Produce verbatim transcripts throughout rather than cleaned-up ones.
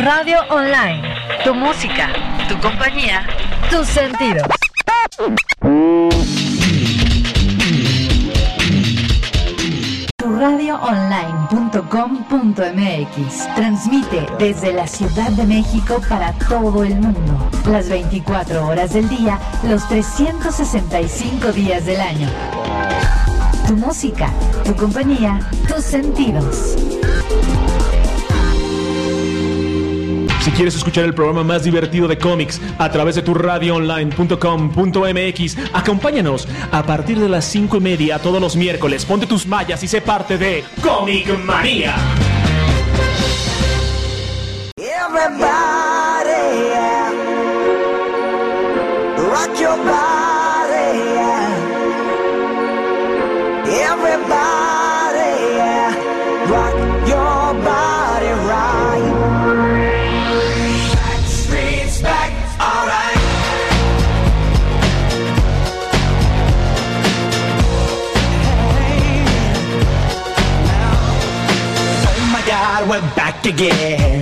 Radio Online. Tu música, tu compañía, tus sentidos. tu radio online punto com punto m x transmite desde la Ciudad de México para todo el mundo. Las veinticuatro horas del día, los trescientos sesenta y cinco días del año. Tu música, tu compañía, tus sentidos. Si quieres escuchar el programa más divertido de cómics a través de tu radio online punto com punto m x, acompáñanos a partir de las cinco y media todos los miércoles. Ponte tus mallas y sé parte de Comic Manía. Everybody, yeah. Rock your body, yeah. Everybody, yeah. Rock your body right. Backstreet's back, alright. Hey, now. Oh my God, we're back again.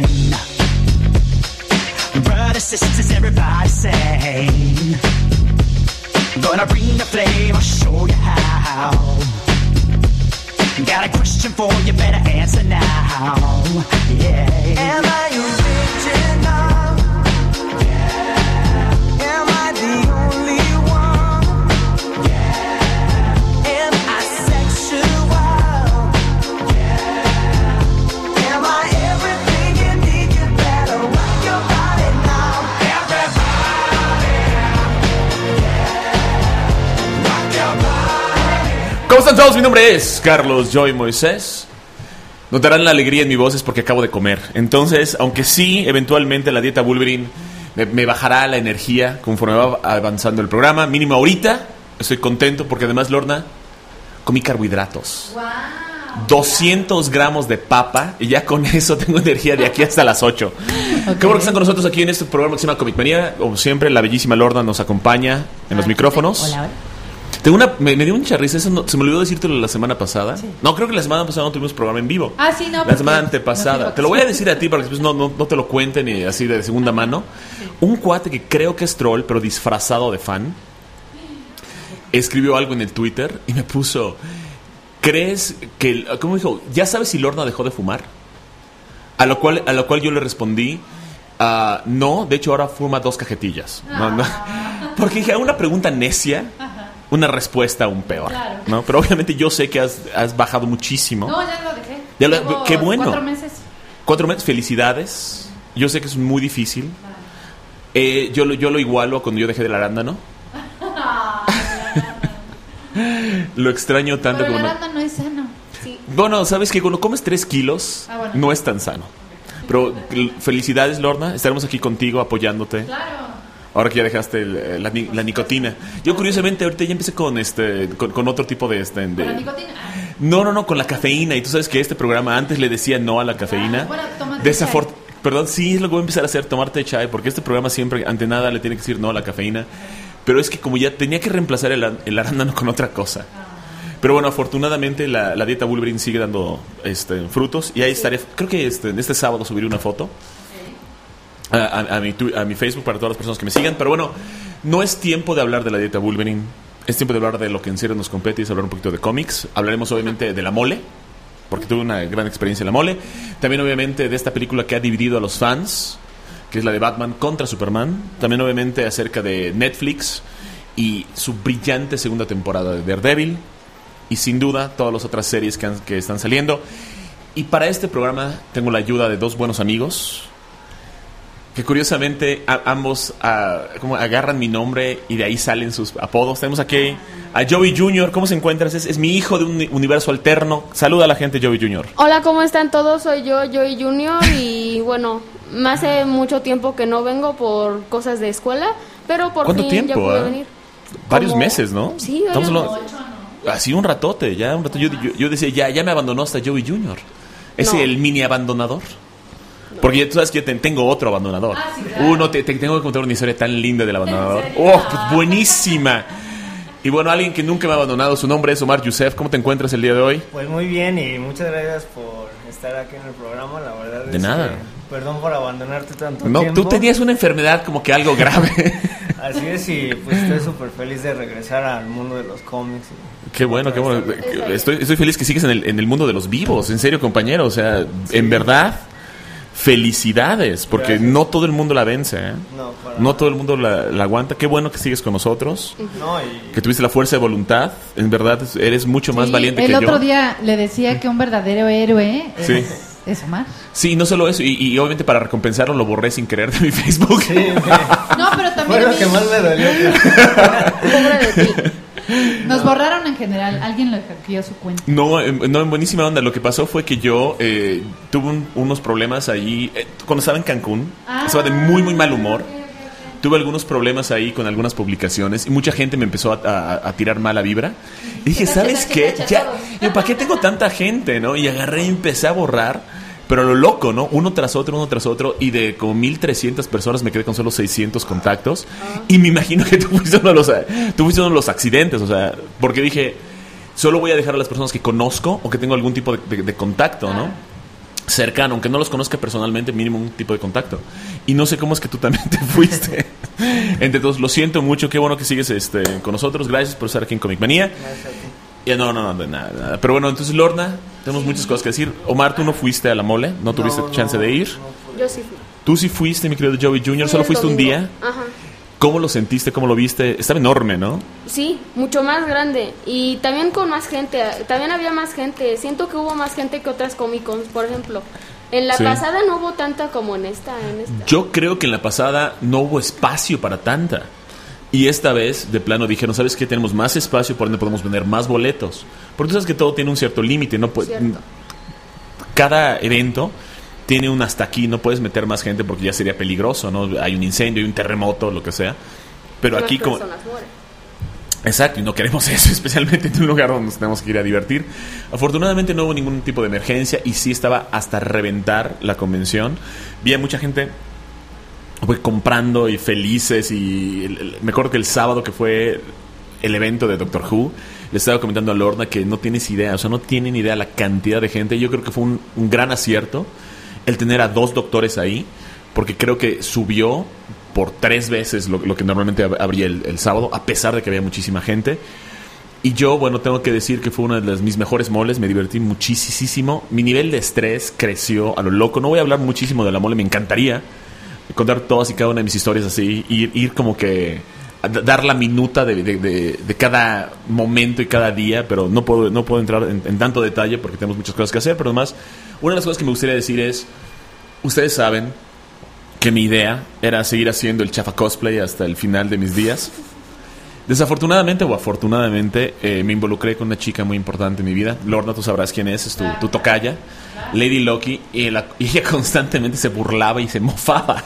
Brothers, sisters, everybody sing. Gonna bring the flame, I'll show you how. Got a question for you, better answer now. Yeah. Am I original? Yeah. Am I the only one? Yeah. Am I sexual? Yeah. Am I everything you need? You better rock your body now. Everybody, yeah. Rock your body. ¿Cómo están todos? Mi nombre es Carlos Joy Moisés. Notarán la alegría en mi voz, es porque acabo de comer. Entonces, aunque sí, eventualmente la dieta Wolverine me, me bajará la energía conforme va avanzando el programa. Mínimo ahorita estoy contento porque además, Lorna, comí carbohidratos. Wow. doscientos gramos de papa y ya con eso tengo energía de aquí hasta las ocho. Okay. Qué bueno que están con nosotros aquí en este programa que se llama Comic Manía. Como siempre, la bellísima Lorna nos acompaña en los micrófonos. Hola, hola. Tengo una, me, me dio mucha risa, eso no, se me olvidó decírtelo la semana pasada. Sí. No, creo que la semana pasada no tuvimos programa en vivo. Ah, sí, no. La semana antepasada. No te lo voy a decir a ti para que después no, no, no te lo cuenten y así de segunda mano. Sí. Un cuate que creo que es troll, pero disfrazado de fan, escribió algo en el Twitter y me puso: ¿crees que, cómo dijo? ¿Ya sabes si Lorna dejó de fumar? A lo cual, a lo cual yo le respondí: uh, no, de hecho ahora fuma dos cajetillas. Ah. No, no. Porque dije, una pregunta necia, una respuesta aún peor, claro. ¿No? Pero obviamente yo sé que has, has bajado muchísimo. No, ya lo dejé. Ya lo, qué bueno. Cuatro meses. Cuatro meses, felicidades. Yo sé que es muy difícil. Eh, yo, lo, yo lo igualo a cuando yo dejé del arándano. Lo extraño tanto. Pero el como arándano no es sano. Sí. Bueno, sabes que cuando comes tres kilos, ah, bueno. no es tan sano. Pero felicidades, Lorna. Estaremos aquí contigo apoyándote. Claro. Ahora que ya dejaste el, la, la nicotina. Yo curiosamente ahorita ya empecé con este con, con otro tipo de este de, ¿Con la nicotina? Ah. No, no, no, con la cafeína. Y tú sabes que este programa antes le decía no a la cafeína. Ah, bueno, tómate Desafort- chai. Perdón, sí, es lo que voy a empezar a hacer, tomarte chai, porque este programa siempre ante nada le tiene que decir no a la cafeína. Pero es que como ya tenía que reemplazar el, el arándano con otra cosa. Ah. Pero bueno, afortunadamente la, la dieta Wolverine sigue dando este, frutos. Y ahí sí. estaré, creo que este, este sábado subiré una foto A, a, a, mi, a mi Facebook para todas las personas que me sigan. Pero bueno, no es tiempo de hablar de la dieta Wolverine. Es tiempo de hablar de lo que en serio nos compete y es hablar un poquito de cómics. Hablaremos obviamente de la mole, porque tuve una gran experiencia en la mole. También obviamente de esta película que ha dividido a los fans, que es la de Batman contra Superman. También obviamente acerca de Netflix y su brillante segunda temporada de Daredevil. Y sin duda todas las otras series que, han, que están saliendo. Y para este programa tengo la ayuda de dos buenos amigos que curiosamente a, ambos a, como agarran mi nombre y de ahí salen sus apodos. Tenemos aquí a Joey junior ¿Cómo se encuentras? Es, es mi hijo de un universo alterno. Saluda a la gente, Joey junior Hola, ¿cómo están todos? Soy yo, Joey junior Y bueno, me hace mucho tiempo que no vengo por cosas de escuela, pero por ¿Cuánto fin tiempo, ya pude eh? venir. Varios Como... meses, ¿no? Sí, Estamos varios hablando... Así un ratote, ya un rato. Yo, yo, yo decía, ya, ya me abandonó hasta Joey junior Es no. el mini abandonador. Porque ya tú sabes que yo te, tengo otro abandonador. Ah, sí, claro. Uno, te, te tengo que contar una historia tan linda del abandonador. ¡Oh, pues buenísima! Y bueno, alguien que nunca me ha abandonado, su nombre es Omar Youssef. ¿Cómo te encuentras el día de hoy? Pues muy bien y muchas gracias por estar aquí en el programa, la verdad. De es nada. Que, perdón por abandonarte tanto No, tiempo. tú tenías una enfermedad como que algo grave. Así es, y pues estoy súper feliz de regresar al mundo de los cómics. Qué bueno, qué bueno. Estoy, estoy feliz que sigues en el, en el mundo de los vivos, en serio, compañero. O sea, sí. En verdad, felicidades, porque Gracias. No todo el mundo la vence, ¿eh? No, para no todo el mundo la, la aguanta. Qué bueno que sigues con nosotros, no, y... que tuviste la fuerza de voluntad. En verdad, eres mucho más sí, valiente que yo. El otro yo. día le decía que un verdadero héroe es... Sí. Es Omar. Sí, no solo eso, y, y obviamente para recompensarlo lo borré sin querer de mi Facebook. Sí, no, pero también... Fue lo que más me dolió. Pobre de ti. Nos borraron en general, alguien lo hackeó su cuenta. No, no, en buenísima onda. Lo que pasó fue que yo eh, tuve un, unos problemas ahí, eh, cuando estaba en Cancún, ah, estaba de muy, muy mal humor. Okay, okay, okay. Tuve algunos problemas ahí con algunas publicaciones y mucha gente me empezó a, a, a tirar mala vibra. Y dije, ¿sabes qué? Ya, yo, ¿para qué tengo tanta gente, no? Y agarré y empecé a borrar. Pero lo loco, ¿no? Uno tras otro, uno tras otro. Y de como mil trescientas personas me quedé con solo seiscientos contactos. Y me imagino que tú fuiste uno de los, tú fuiste uno de los accidentes. O sea, porque dije, solo voy a dejar a las personas que conozco o que tengo algún tipo de, de, de contacto, ¿no? Cercano, aunque no los conozca personalmente, mínimo un tipo de contacto. Y no sé cómo es que tú también te fuiste. Entre todos, lo siento mucho. Qué bueno que sigues este, con nosotros. Gracias por estar aquí en Comic Manía. Ya, no, no, no, de nada, nada. Pero bueno, entonces, Lorna, tenemos sí. muchas cosas que decir. Omar, tú no fuiste a la mole, no tuviste no, chance no, de ir. No Yo sí fui. Tú sí fuiste, mi querido Joey junior, sí, solo fuiste domingo. Un día. Ajá. ¿Cómo lo sentiste? ¿Cómo lo viste? Estaba enorme, ¿no? Sí, mucho más grande. Y también con más gente. También había más gente. Siento que hubo más gente que otras Comic Cons, por ejemplo. En la sí. pasada no hubo tanta como en esta, en esta. Yo creo que en la pasada no hubo espacio para tanta. Y esta vez, de plano, dijeron, ¿sabes qué? Tenemos más espacio por donde podemos vender más boletos. Porque tú sabes que todo tiene un cierto límite, ¿no? Pues, cada evento tiene un hasta aquí, no puedes meter más gente porque ya sería peligroso, ¿no? Hay un incendio, hay un terremoto, lo que sea. Pero aquí como... mueren. Exacto, y no queremos eso, especialmente en un lugar donde nos tenemos que ir a divertir. Afortunadamente no hubo ningún tipo de emergencia y sí estaba hasta reventar la convención. Vi a mucha gente... Fue comprando y felices y el, el, me acuerdo que el sábado que fue el evento de Doctor Who, le estaba comentando a Lorna que no tienes idea, o sea, no tienen idea la cantidad de gente. Yo creo que fue un, un gran acierto el tener a dos doctores ahí, porque creo que subió por tres veces lo, lo que normalmente habría el, el sábado, a pesar de que había muchísima gente. Y yo, bueno, tengo que decir que fue una de las, mis mejores moles, me divertí muchísimo. Mi nivel de estrés creció a lo loco. No voy a hablar muchísimo de la mole, me encantaría contar todas y cada una de mis historias así, ir, ir como que a dar la minuta de, de, de, de cada momento y cada día, pero no puedo, no puedo entrar en, en tanto detalle porque tenemos muchas cosas que hacer. Pero además, una de las cosas que me gustaría decir es, ustedes saben que mi idea era seguir haciendo el chafa cosplay hasta el final de mis días. Desafortunadamente o afortunadamente eh, me involucré con una chica muy importante en mi vida. Lorna, tú sabrás quién es, es tu, tu tocaya, Lady Loki, y, la, y ella constantemente se burlaba y se mofaba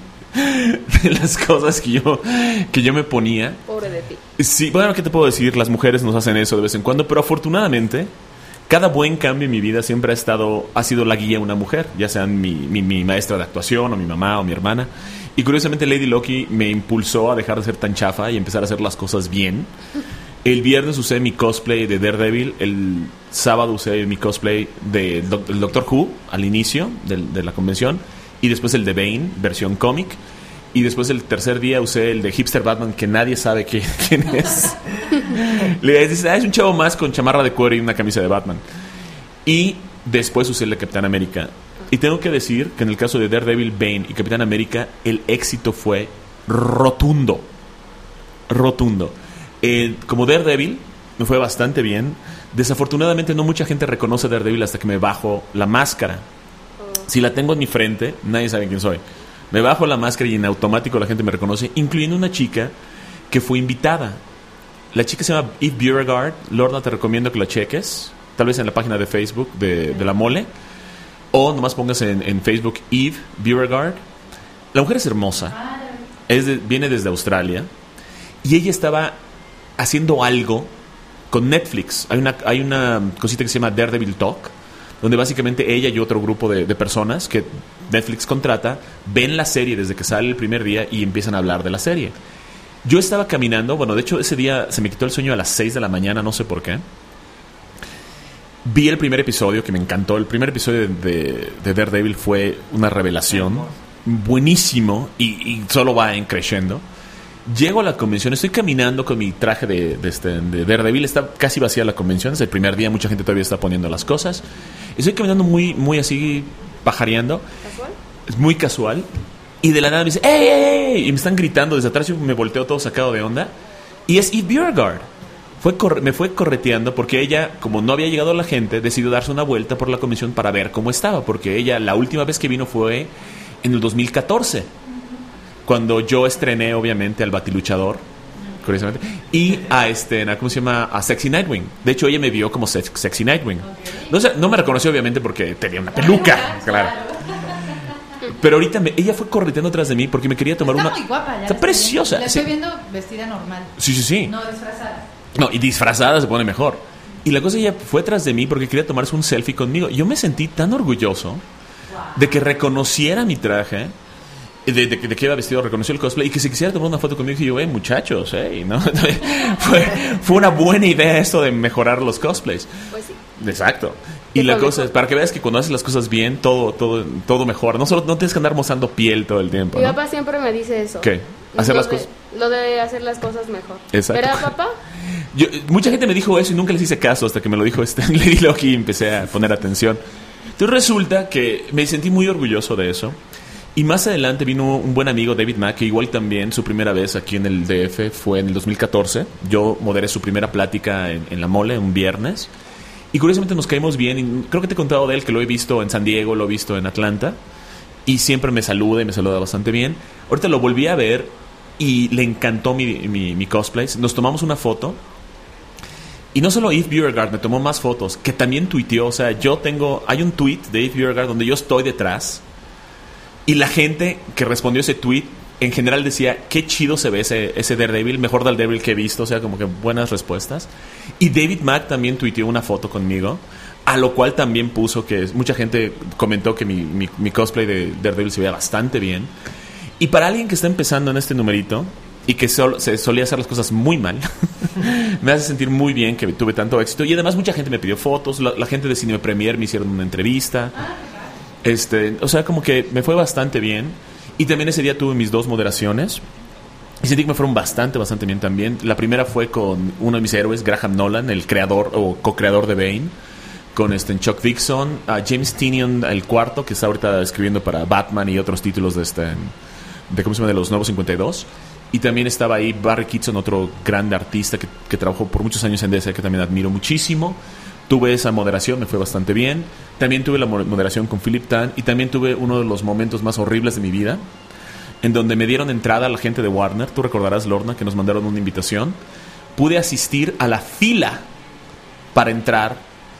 de las cosas que yo, que yo me ponía. Pobre de ti. Sí, bueno, ¿qué te puedo decir? Las mujeres nos hacen eso de vez en cuando, pero afortunadamente cada buen cambio en mi vida siempre ha estado, ha sido la guía de una mujer, ya sean mi, mi, mi maestra de actuación o mi mamá o mi hermana. Y curiosamente Lady Loki me impulsó a dejar de ser tan chafa y empezar a hacer las cosas bien. El viernes usé mi cosplay de Daredevil, el sábado usé mi cosplay de do- del Doctor Who al inicio de, de la convención, y después el de Bane, versión cómic, y después el tercer día usé el de Hipster Batman, que nadie sabe quién, quién es. Le dice, ah, es un chavo más con chamarra de cuero y una camisa de Batman. Y después usé el de Capitán América. Y tengo que decir que en el caso de Daredevil, Bane y Capitán América, el éxito fue rotundo. Rotundo. Eh, como Daredevil, me fue bastante bien. Desafortunadamente no mucha gente reconoce a Daredevil hasta que me bajo la máscara. Si la tengo en mi frente, nadie sabe quién soy. Me bajo la máscara y en automático la gente me reconoce, incluyendo una chica que fue invitada. La chica se llama Eve Beauregard. Lorna, te recomiendo que la cheques. Tal vez en la página de Facebook de, de La Mole. O nomás pongas en, en Facebook Eve Beauregard. La mujer es hermosa. Es de, viene desde Australia. Y ella estaba haciendo algo con Netflix. Hay una, hay una cosita que se llama Daredevil Talk, donde básicamente ella y otro grupo de, de personas que Netflix contrata ven la serie desde que sale el primer día y empiezan a hablar de la serie. Yo estaba caminando, bueno, de hecho ese día se me quitó el sueño a las seis de la mañana, no sé por qué. Vi el primer episodio que me encantó. El primer episodio de, de Daredevil fue una revelación. Buenísimo. Y, y solo va en creciendo. Llego a la convención, estoy caminando con mi traje de, de, este, de Daredevil. Está casi vacía la convención. Es el primer día, mucha gente todavía está poniendo las cosas. Estoy caminando muy, muy así, pajareando. ¿Casual? Es muy casual. Y de la nada me dice, ¡ey, ey, ey! Y me están gritando desde atrás. Yo me volteo todo sacado de onda. Y es Eve Beauregard. Fue corre- me fue correteando porque ella, como no había llegado la gente, decidió darse una vuelta por la convención para ver cómo estaba. Porque ella, la última vez que vino fue en el dos mil catorce. Cuando yo estrené, obviamente, al Batiluchador, curiosamente, y a este, ¿cómo se llama? A Sexy Nightwing. De hecho, ella me vio como sex- Sexy Nightwing. No, sé, no me reconoció, obviamente, porque tenía una peluca, claro. Pero ahorita me, ella fue correteando atrás de mí porque me quería tomar Está una... muy guapa. Ya Está la preciosa. La Sí. estoy viendo vestida normal. Sí, sí, sí. No disfrazada. No, y disfrazada se pone mejor. Y la cosa, ella fue atrás de mí porque quería tomarse un selfie conmigo. Yo me sentí tan orgulloso de que reconociera mi traje, de, de, de, de que iba vestido, reconoció el cosplay y que se quisiera tomar una foto conmigo. Y yo, eh, muchachos, eh, ¿no? fue, fue una buena idea esto de mejorar los cosplays. Pues sí. Exacto. Y la cosa es, para que veas que cuando haces las cosas bien, todo todo todo mejora. No solo no tienes que andar mostrando piel todo el tiempo, Mi ¿no? papá siempre me dice eso. ¿Qué? Hacer Lo las de- cosas. Lo de hacer las cosas mejor. Exacto. ¿Verdad, papá? Yo, mucha gente me dijo eso y nunca les hice caso hasta que me lo dijo este Lady Loki y empecé a poner atención. Entonces resulta que me sentí muy orgulloso de eso. Y más adelante vino un buen amigo, David Mack, que igual también su primera vez aquí en el D F fue en el dos mil catorce. Yo moderé su primera plática en, en La Mole, un viernes. Y curiosamente nos caímos bien. Y creo que te he contado de él, que lo he visto en San Diego, lo he visto en Atlanta. Y siempre me saluda y me saluda bastante bien. Ahorita lo volví a ver y le encantó mi, mi, mi cosplay. Nos tomamos una foto. Y no solo Eve Beauregard me tomó más fotos, que también tuiteó. O sea, yo tengo... Hay un tweet de Eve Beauregard donde yo estoy detrás. Y la gente que respondió ese tweet en general decía, qué chido se ve ese, ese Daredevil, mejor Daredevil que he visto. O sea, como que buenas respuestas. Y David Mack también tuiteó una foto conmigo, a lo cual también puso que mucha gente comentó que mi, mi, mi cosplay de Daredevil se veía bastante bien. Y para alguien que está empezando en este numerito y que sol, se solía hacer las cosas muy mal, me hace sentir muy bien que tuve tanto éxito. Y además mucha gente me pidió fotos, la, la gente de Cine Premier me hicieron una entrevista. Este, o sea, como que me fue bastante bien. Y también ese día tuve mis dos moderaciones y sentí que me fueron bastante, bastante bien también. La primera fue con uno de mis héroes, Graham Nolan, el creador o co-creador de Bane, con este Chuck Dixon, a James Tynion, el cuarto, que está ahorita escribiendo para Batman y otros títulos de este, de cómo se llama, de los nuevos cincuenta y dos. Y también estaba ahí Barry Kitson, otro grande artista que, que trabajó por muchos años en D C, que también admiro muchísimo. Tuve esa moderación, me fue bastante bien. También tuve la moderación con Philip Tan. Y también tuve uno de los momentos más horribles de mi vida, en donde me dieron entrada a la gente de Warner. Tú recordarás, Lorna, que nos mandaron una invitación. Pude asistir a la fila para entrar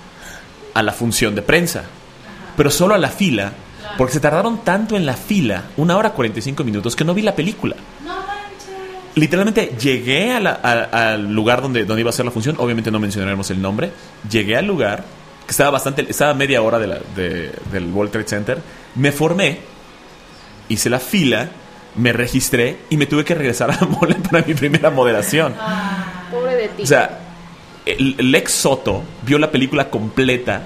a la función de prensa, pero solo a la fila, porque se tardaron tanto en la fila, una hora cuarenta y cinco minutos, que no vi la película. Literalmente llegué a la, a, al lugar donde, donde iba a ser la función. Obviamente no mencionaremos el nombre. Llegué al lugar, que estaba bastante, estaba a media hora de la, de, del World Trade Center. Me formé, hice la fila, me registré y me tuve que regresar a la mole para mi primera moderación. Pobre de ti. O sea, el, el Lex Soto vio la película completa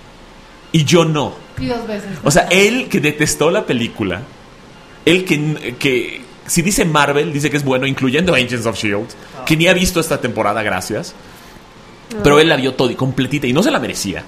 y yo no. Y dos veces. O sea, él que detestó la película, él que... que si dice Marvel, dice que es bueno, incluyendo Agents of S H I E L D, oh. que ni ha visto esta temporada, gracias. No. Pero él la vio toda y completita y no se la merecía.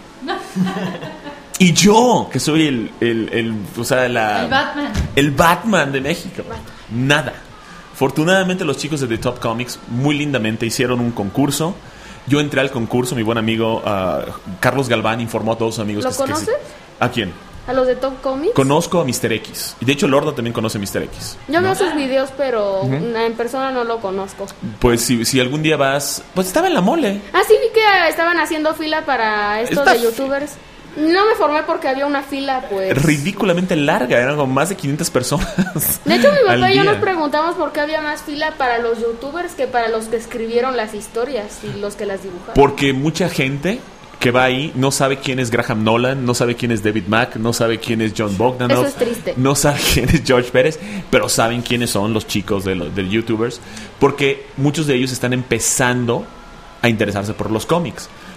Y yo, que soy el, el, el, o sea, la, el Batman. El Batman de México. Nada. Afortunadamente los chicos de The Top Comics muy lindamente hicieron un concurso. Yo entré al concurso, mi buen amigo uh, Carlos Galván informó a todos sus amigos. ¿Lo que, conoces? Que, ¿A quién? ¿A los de Top Comics? Conozco a mister X. Y de hecho Lorna también conoce a mister X. Yo ¿no? veo sus videos, pero uh-huh. en persona no lo conozco. Pues si, si algún día vas... Pues estaba en la mole. Ah, sí, vi que estaban haciendo fila para esto Esta de youtubers. No me formé porque había una fila, pues... ridículamente larga, eran como más de quinientas personas. De hecho, mi papá y yo día. nos preguntamos por qué había más fila para los youtubers que para los que escribieron las historias y los que las dibujaron. Porque mucha gente que va ahí no sabe quién es Graham Nolan, no sabe quién es David Mack, no sabe quién es John Bogdanove. Eso es triste. No sabe quién es George Pérez, pero saben quiénes son los chicos de los de youtubers, porque muchos de ellos están empezando a interesarse por los cómics.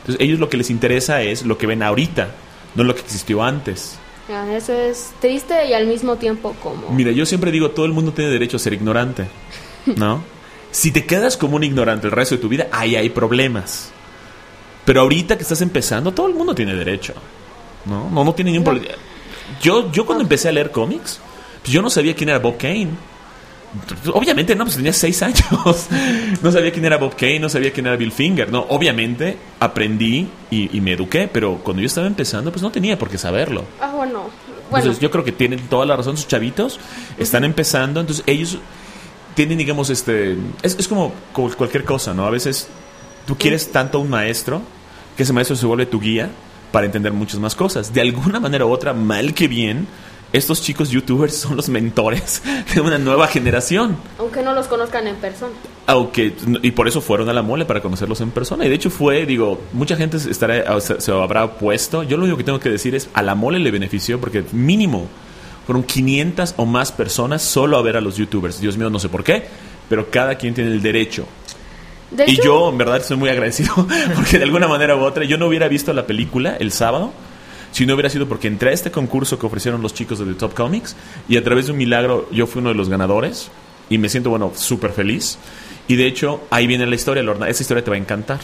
Entonces ellos lo que les interesa es lo que ven ahorita, no lo que existió antes. Ya, eso es triste y al mismo tiempo como... Mira, yo siempre digo, todo el mundo tiene derecho a ser ignorante, ¿no? Si te quedas como un ignorante el resto de tu vida, ahí hay problemas. Pero ahorita que estás empezando, todo el mundo tiene derecho, ¿no? No, no tiene ningún problema. Yo, yo cuando empecé a leer cómics, pues yo no sabía quién era Bob Kane. Obviamente no, pues tenía seis años. No sabía quién era Bob Kane, no sabía quién era Bill Finger. No, obviamente aprendí y, y me eduqué, pero cuando yo estaba empezando, pues no tenía por qué saberlo. Ah, bueno. bueno. Entonces yo creo que tienen toda la razón, sus chavitos están empezando, entonces ellos tienen, digamos, este... Es, es como cualquier cosa, ¿no? A veces tú quieres tanto a un maestro que ese maestro se vuelve tu guía para entender muchas más cosas. De alguna manera u otra, mal que bien, estos chicos youtubers son los mentores de una nueva generación. Aunque no los conozcan en persona. Aunque, y por eso fueron a la mole, para conocerlos en persona. Y de hecho fue, digo, mucha gente estará, se, se habrá opuesto. Yo lo único que tengo que decir es, a la mole le benefició porque mínimo fueron quinientas o más personas solo a ver a los youtubers. Dios mío, no sé por qué, pero cada quien tiene el derecho. De y hecho, yo, en verdad, estoy muy agradecido porque de alguna manera u otra yo no hubiera visto la película el sábado si no hubiera sido porque entré a este concurso que ofrecieron los chicos de The Top Comics y a través de un milagro yo fui uno de los ganadores y me siento, bueno, súper feliz. Y de hecho, ahí viene la historia, Lorna. Esa historia te va a encantar.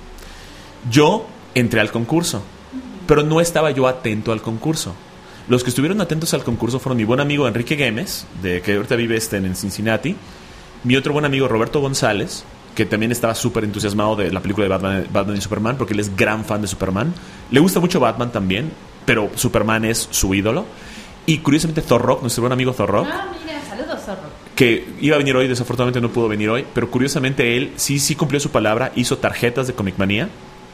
Yo entré al concurso, pero no estaba yo atento al concurso. Los que estuvieron atentos al concurso fueron mi buen amigo Enrique Gémez, de, que ahorita vive este en Cincinnati, mi otro buen amigo Roberto González, que también estaba súper entusiasmado de la película de Batman, Batman y Superman, porque él es gran fan de Superman. Le gusta mucho Batman también, pero Superman es su ídolo. Y curiosamente Zorrock, nuestro buen amigo Zorrock, Ah, mira, saludos, Zorro. que iba a venir hoy, desafortunadamente no pudo venir hoy, pero curiosamente él sí, sí cumplió su palabra, hizo tarjetas de Comic Manía.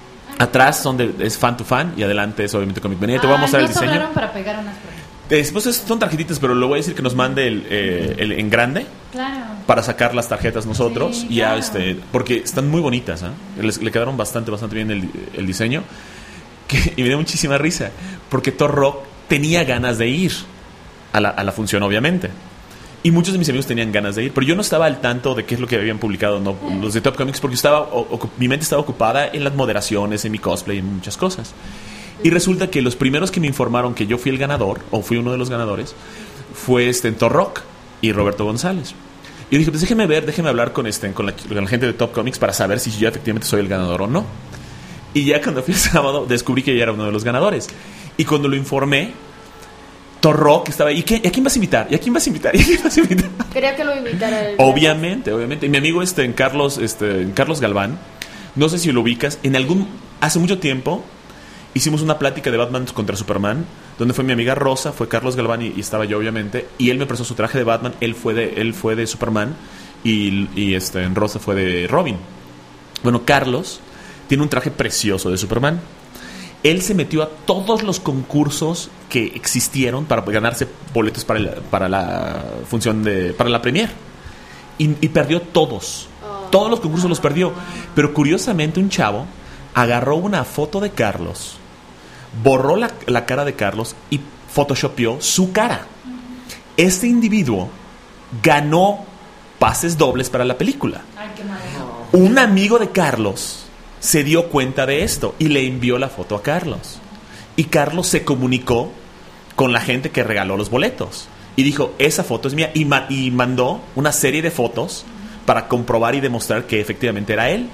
Atrás son de, es fan to fan y adelante es obviamente Comic Manía. Te voy a mostrar el diseño. Sobraron para pegar unas pruebas. Después es- son tarjetitas, pero le voy a decir que nos mande el, eh, el en grande Claro. para sacar las tarjetas nosotros. Sí, y ya, claro. este, porque están muy bonitas, ¿eh? Les- le quedaron bastante, bastante bien el, el diseño. Que, y me dio muchísima risa, porque Thor Rock tenía ganas de ir a la, a la función, obviamente. Y muchos de mis amigos tenían ganas de ir, pero yo no estaba al tanto de qué es lo que habían publicado, ¿no? Los de Top Comics, porque estaba, o- o- mi mente estaba ocupada en las moderaciones, en mi cosplay, en muchas cosas. Y resulta que los primeros que me informaron que yo fui el ganador, o fui uno de los ganadores, fue este Thor Rock y Roberto González. Y yo dije, pues déjeme ver, déjeme hablar con, este, con, la, con la gente de Top Comics para saber si yo efectivamente soy el ganador o no. Y ya cuando fui el sábado descubrí que ya era uno de los ganadores. Y cuando lo informé, Thor Rock estaba ahí. ¿Y, qué? ¿Y a quién vas a invitar? ¿Y a quién vas a invitar? ¿Y a quién vas a invitar? quería que lo invitara. el- Obviamente, obviamente. Y mi amigo este, en Carlos, este, en Carlos Galván, no sé si lo ubicas, en algún, hace mucho tiempo hicimos una plática de Batman contra Superman, donde fue mi amiga Rosa, fue Carlos Galván y, y estaba yo obviamente, y él me prestó su traje de Batman, él fue de, él fue de Superman y, y este, en Rosa fue de Robin. Bueno, Carlos tiene un traje precioso de Superman. Él se metió a todos los concursos que existieron para ganarse boletos para, el- para la función de, para la premier. Y, y perdió todos. Todos los concursos los perdió. Pero curiosamente un chavo agarró una foto de Carlos, borró la, la cara de Carlos y photoshopeó su cara. Este individuo ganó pases dobles para la película. Ay, qué madre. Un amigo de Carlos se dio cuenta de esto y le envió la foto a Carlos. Y Carlos se comunicó con la gente que regaló los boletos. Y dijo, esa foto es mía. Y, ma- y mandó una serie de fotos para comprobar y demostrar que efectivamente era él.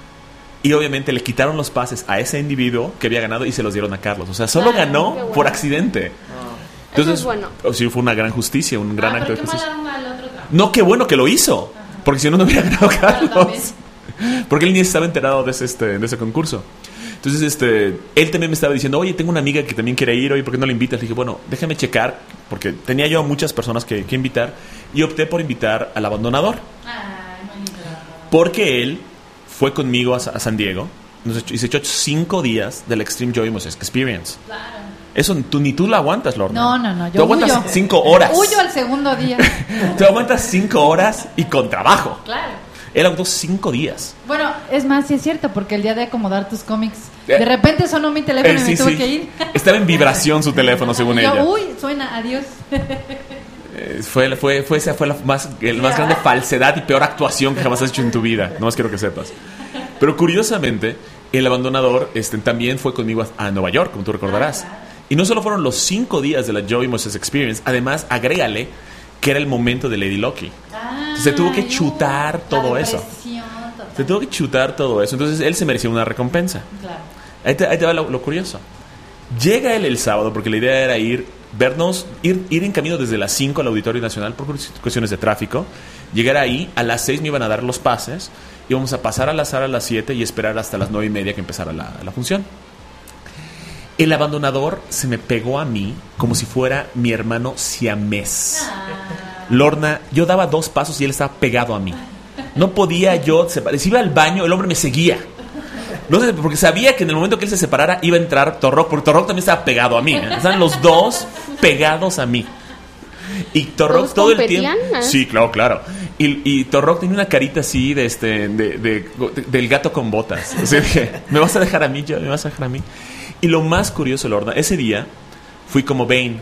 Y obviamente le quitaron los pases a ese individuo que había ganado y se los dieron a Carlos. O sea, solo Claro, ganó qué bueno. por accidente. Eso es bueno. o sí, fue una gran justicia, un gran Ah, acto pero de qué justicia. mala onda al otro trabajo. No, qué bueno que lo hizo. Porque si no, no hubiera ganado Claro, Carlos. también. Porque él ni estaba enterado de ese, este, de ese concurso. Entonces, este, él también me estaba diciendo, oye, tengo una amiga que también quiere ir hoy, ¿por qué no la invitas? Le dije, bueno, déjame checar, porque tenía yo a muchas personas que, que invitar, y opté por invitar al abandonador. Ay, muy lindo. Porque él fue conmigo a, Sa- a San Diego, nos echó- y se echó cinco días del Extreme Joy Mosaic Experience. Claro. Eso tú, ni tú lo aguantas, Lorna. No, no, no, yo Tú aguantas huyo. cinco horas. Huyo al segundo día. Tú aguantas cinco horas y con trabajo. Claro. Él aguantó cinco días. Bueno, es más, sí es cierto, porque el día de acomodar tus cómics, Eh, de repente sonó mi teléfono Eh, y me sí, tuve sí. que ir. Estaba en vibración su teléfono, según Y yo, ella. uy, suena, adiós. Eh, fue, fue, fue, esa fue la más, el más grande falsedad y peor actuación que jamás has hecho en tu vida. No más quiero que sepas. Pero curiosamente, el abandonador este, también fue conmigo a, a Nueva York, como tú recordarás. Y no solo fueron los cinco días de la Joey Moses Experience, además, agrégale que era el momento de Lady Lucky. Ah, se tuvo que chutar no, todo eso. Se tuvo que chutar todo eso. Entonces él se merecía una recompensa. Claro. Ahí te, ahí te va lo, lo curioso. Llega él el sábado, porque la idea era ir, vernos, ir, ir en camino desde las cinco al Auditorio Nacional por cuestiones de tráfico. Llegar ahí, a las seis me iban a dar los pases, íbamos a pasar a la sala a las siete y esperar hasta las nueve y media que empezara la, la función. El abandonador se me pegó a mí como si fuera mi hermano siamés. Lorna, yo daba dos pasos y él estaba pegado a mí. No podía yo separar. Si iba al baño, el hombre me seguía. No sé, porque sabía que en el momento que él se separara iba a entrar Torrock, porque Torrock también estaba pegado a mí. ¿eh? Estaban los dos pegados a mí. Y Torrock todo el tiempo. Sí, claro, claro. Y, y Torrock tenía una carita así de este, de, de, de, del gato con botas. O sea, dije, ¿me vas a dejar a mí? ¿Me vas a dejar a mí? Y lo más curioso, Lorna, ese día fui como Bane.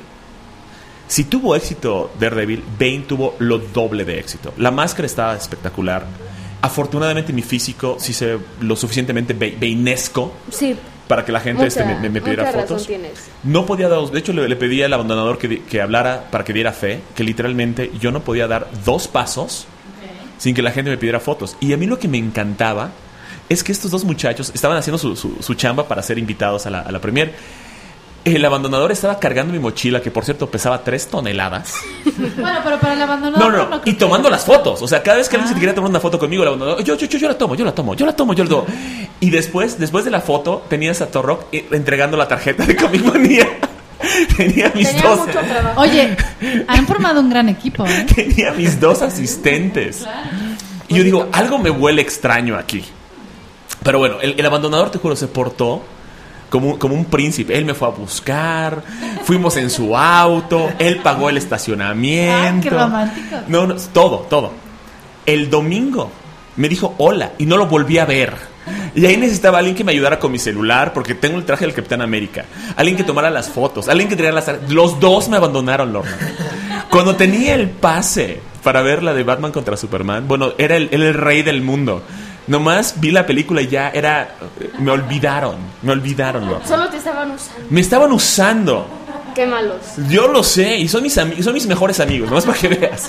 Si tuvo éxito Daredevil, Bane tuvo lo doble de éxito. La máscara estaba espectacular. Afortunadamente mi físico sí se ve lo suficientemente bainesco, sí, para que la gente mucha, este, me, me, me pidiera fotos. No podía dar, de hecho le, le pedí al abandonador que, que hablara para que diera fe, que literalmente yo no podía dar dos pasos okay. sin que la gente me pidiera fotos. Y a mí lo que me encantaba es que estos dos muchachos estaban haciendo su, su, su chamba para ser invitados a la, a la premier. El abandonador estaba cargando mi mochila, que por cierto pesaba tres toneladas. Bueno, pero para el abandonador... No, no, no. Y tomando que... las fotos. O sea, cada vez que ah. alguien se quería tomar una foto conmigo, el abandonador... Yo, yo, yo, yo la tomo, yo la tomo, yo la tomo, yo la tomo. Y después, después de la foto, tenías a Torrock entregando la tarjeta de Comic Manía. Tenía mis Tenía dos... mucho trabajo. Oye, han formado un gran equipo, ¿eh? Tenía mis dos asistentes. Claro. Y yo digo, algo me huele extraño aquí. Pero bueno, el, el abandonador, te juro, se portó Como, como un príncipe. Él me fue a buscar, fuimos en su auto, él pagó el estacionamiento. ¡Ah, qué romántico! No, no, todo, todo. El domingo me dijo hola y no lo volví a ver. Y ahí necesitaba alguien que me ayudara con mi celular, porque tengo el traje del Capitán América. Alguien que tomara las fotos, alguien que tirara las... Los dos me abandonaron, Lorna. Cuando tenía el pase para ver la de Batman contra Superman, bueno, era el, era el rey del mundo. Nomás vi la película y ya era... Me olvidaron, me olvidaron. Loco. Solo te estaban usando. Me estaban usando. Qué malos. Yo lo sé, y son mis, ami- son mis mejores amigos, nomás para que veas.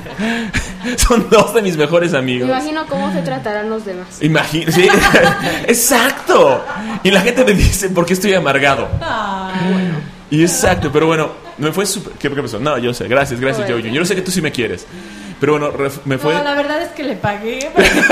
Son dos de mis mejores amigos. Imagino cómo se tratarán los demás. Imagino, sí, exacto. Y la gente me dice, ¿por qué estoy amargado? Ay, bueno. Y exacto, pero bueno, me fue súper... ¿Qué, ¿Qué pasó? No, yo sé, gracias, gracias, Jojo. Yo sé que tú sí me quieres. Pero bueno, me fue... No, la verdad es que le pagué.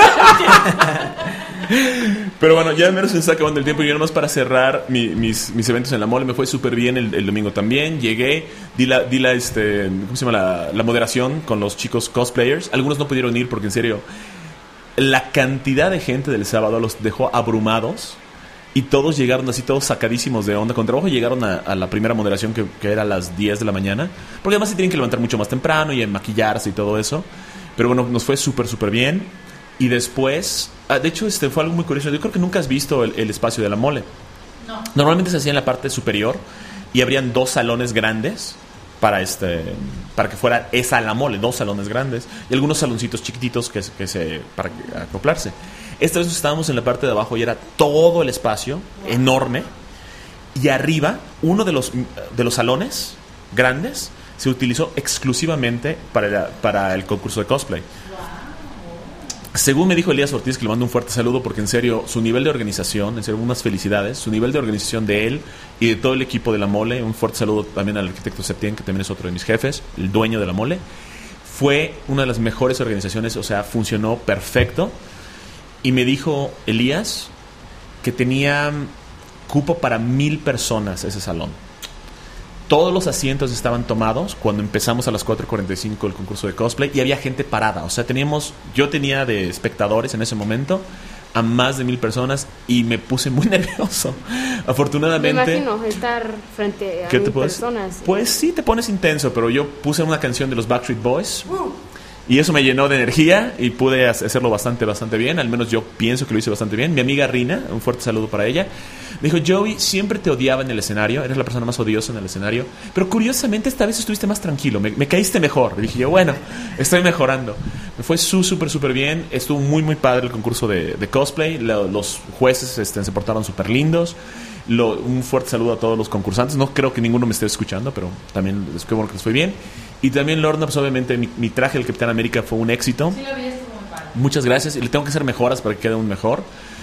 Pero bueno, ya menos se está acabando el tiempo. Y yo nomás para cerrar mi, mis, mis eventos en la mole, me fue súper bien el, el domingo también. Llegué, di la, di la este, ¿cómo se llama? La, la moderación con los chicos cosplayers. Algunos no pudieron ir porque en serio, la cantidad de gente del sábado los dejó abrumados. Y todos llegaron así, todos sacadísimos de onda. Con trabajo llegaron a, a la primera moderación, que, que era a las diez de la mañana. Porque además se tienen que levantar mucho más temprano y maquillarse y todo eso. Pero bueno, nos fue súper, súper bien. Y después, ah, de hecho, este fue algo muy curioso. Yo creo que nunca has visto el, el espacio de la mole. No. Normalmente se hacía en la parte superior y habrían dos salones grandes para este para que fuera esa la mole, dos salones grandes y algunos saloncitos chiquititos que, que se para acoplarse. Esta vez estábamos en la parte de abajo y era todo el espacio enorme, y arriba uno de los de los salones grandes se utilizó exclusivamente para la, para el concurso de cosplay. Según me dijo Elías Ortiz, que le mando un fuerte saludo, porque en serio su nivel de organización, en serio unas felicidades, su nivel de organización de él y de todo el equipo de la mole, un fuerte saludo también al arquitecto Septién, que también es otro de mis jefes, el dueño de la mole. Fue una de las mejores organizaciones, o sea, funcionó perfecto. Y me dijo Elías que tenía cupo para mil personas ese salón. Todos los asientos estaban tomados cuando empezamos a las cuatro cuarenta y cinco el concurso de cosplay, y había gente parada. O sea, teníamos, yo tenía de espectadores en ese momento a más de mil personas y me puse muy nervioso. Afortunadamente... Me imagino estar frente a mil personas. Pues sí, te pones intenso, pero yo puse una canción de los Backstreet Boys. Uh. Y eso me llenó de energía y pude hacerlo bastante, bastante bien. Al menos yo pienso que lo hice bastante bien. Mi amiga Rina, un fuerte saludo para ella, me dijo: Joey, siempre te odiaba en el escenario, eres la persona más odiosa en el escenario, pero curiosamente esta vez estuviste más tranquilo, me, me caíste mejor. Y dije yo, bueno, estoy mejorando. Me fue súper, súper bien. Estuvo muy, muy padre el concurso de, de cosplay. Lo, los jueces este, se portaron súper lindos. Lo, un fuerte saludo a todos los concursantes. No creo que ninguno me esté escuchando, pero también es que bueno que les fue bien. Y también Lorna, pues obviamente mi, mi traje del Capitán América fue un éxito. Sí, lo vi, estuvo muy padre. Muchas gracias. Y le tengo que hacer mejoras para que quede aún mejor.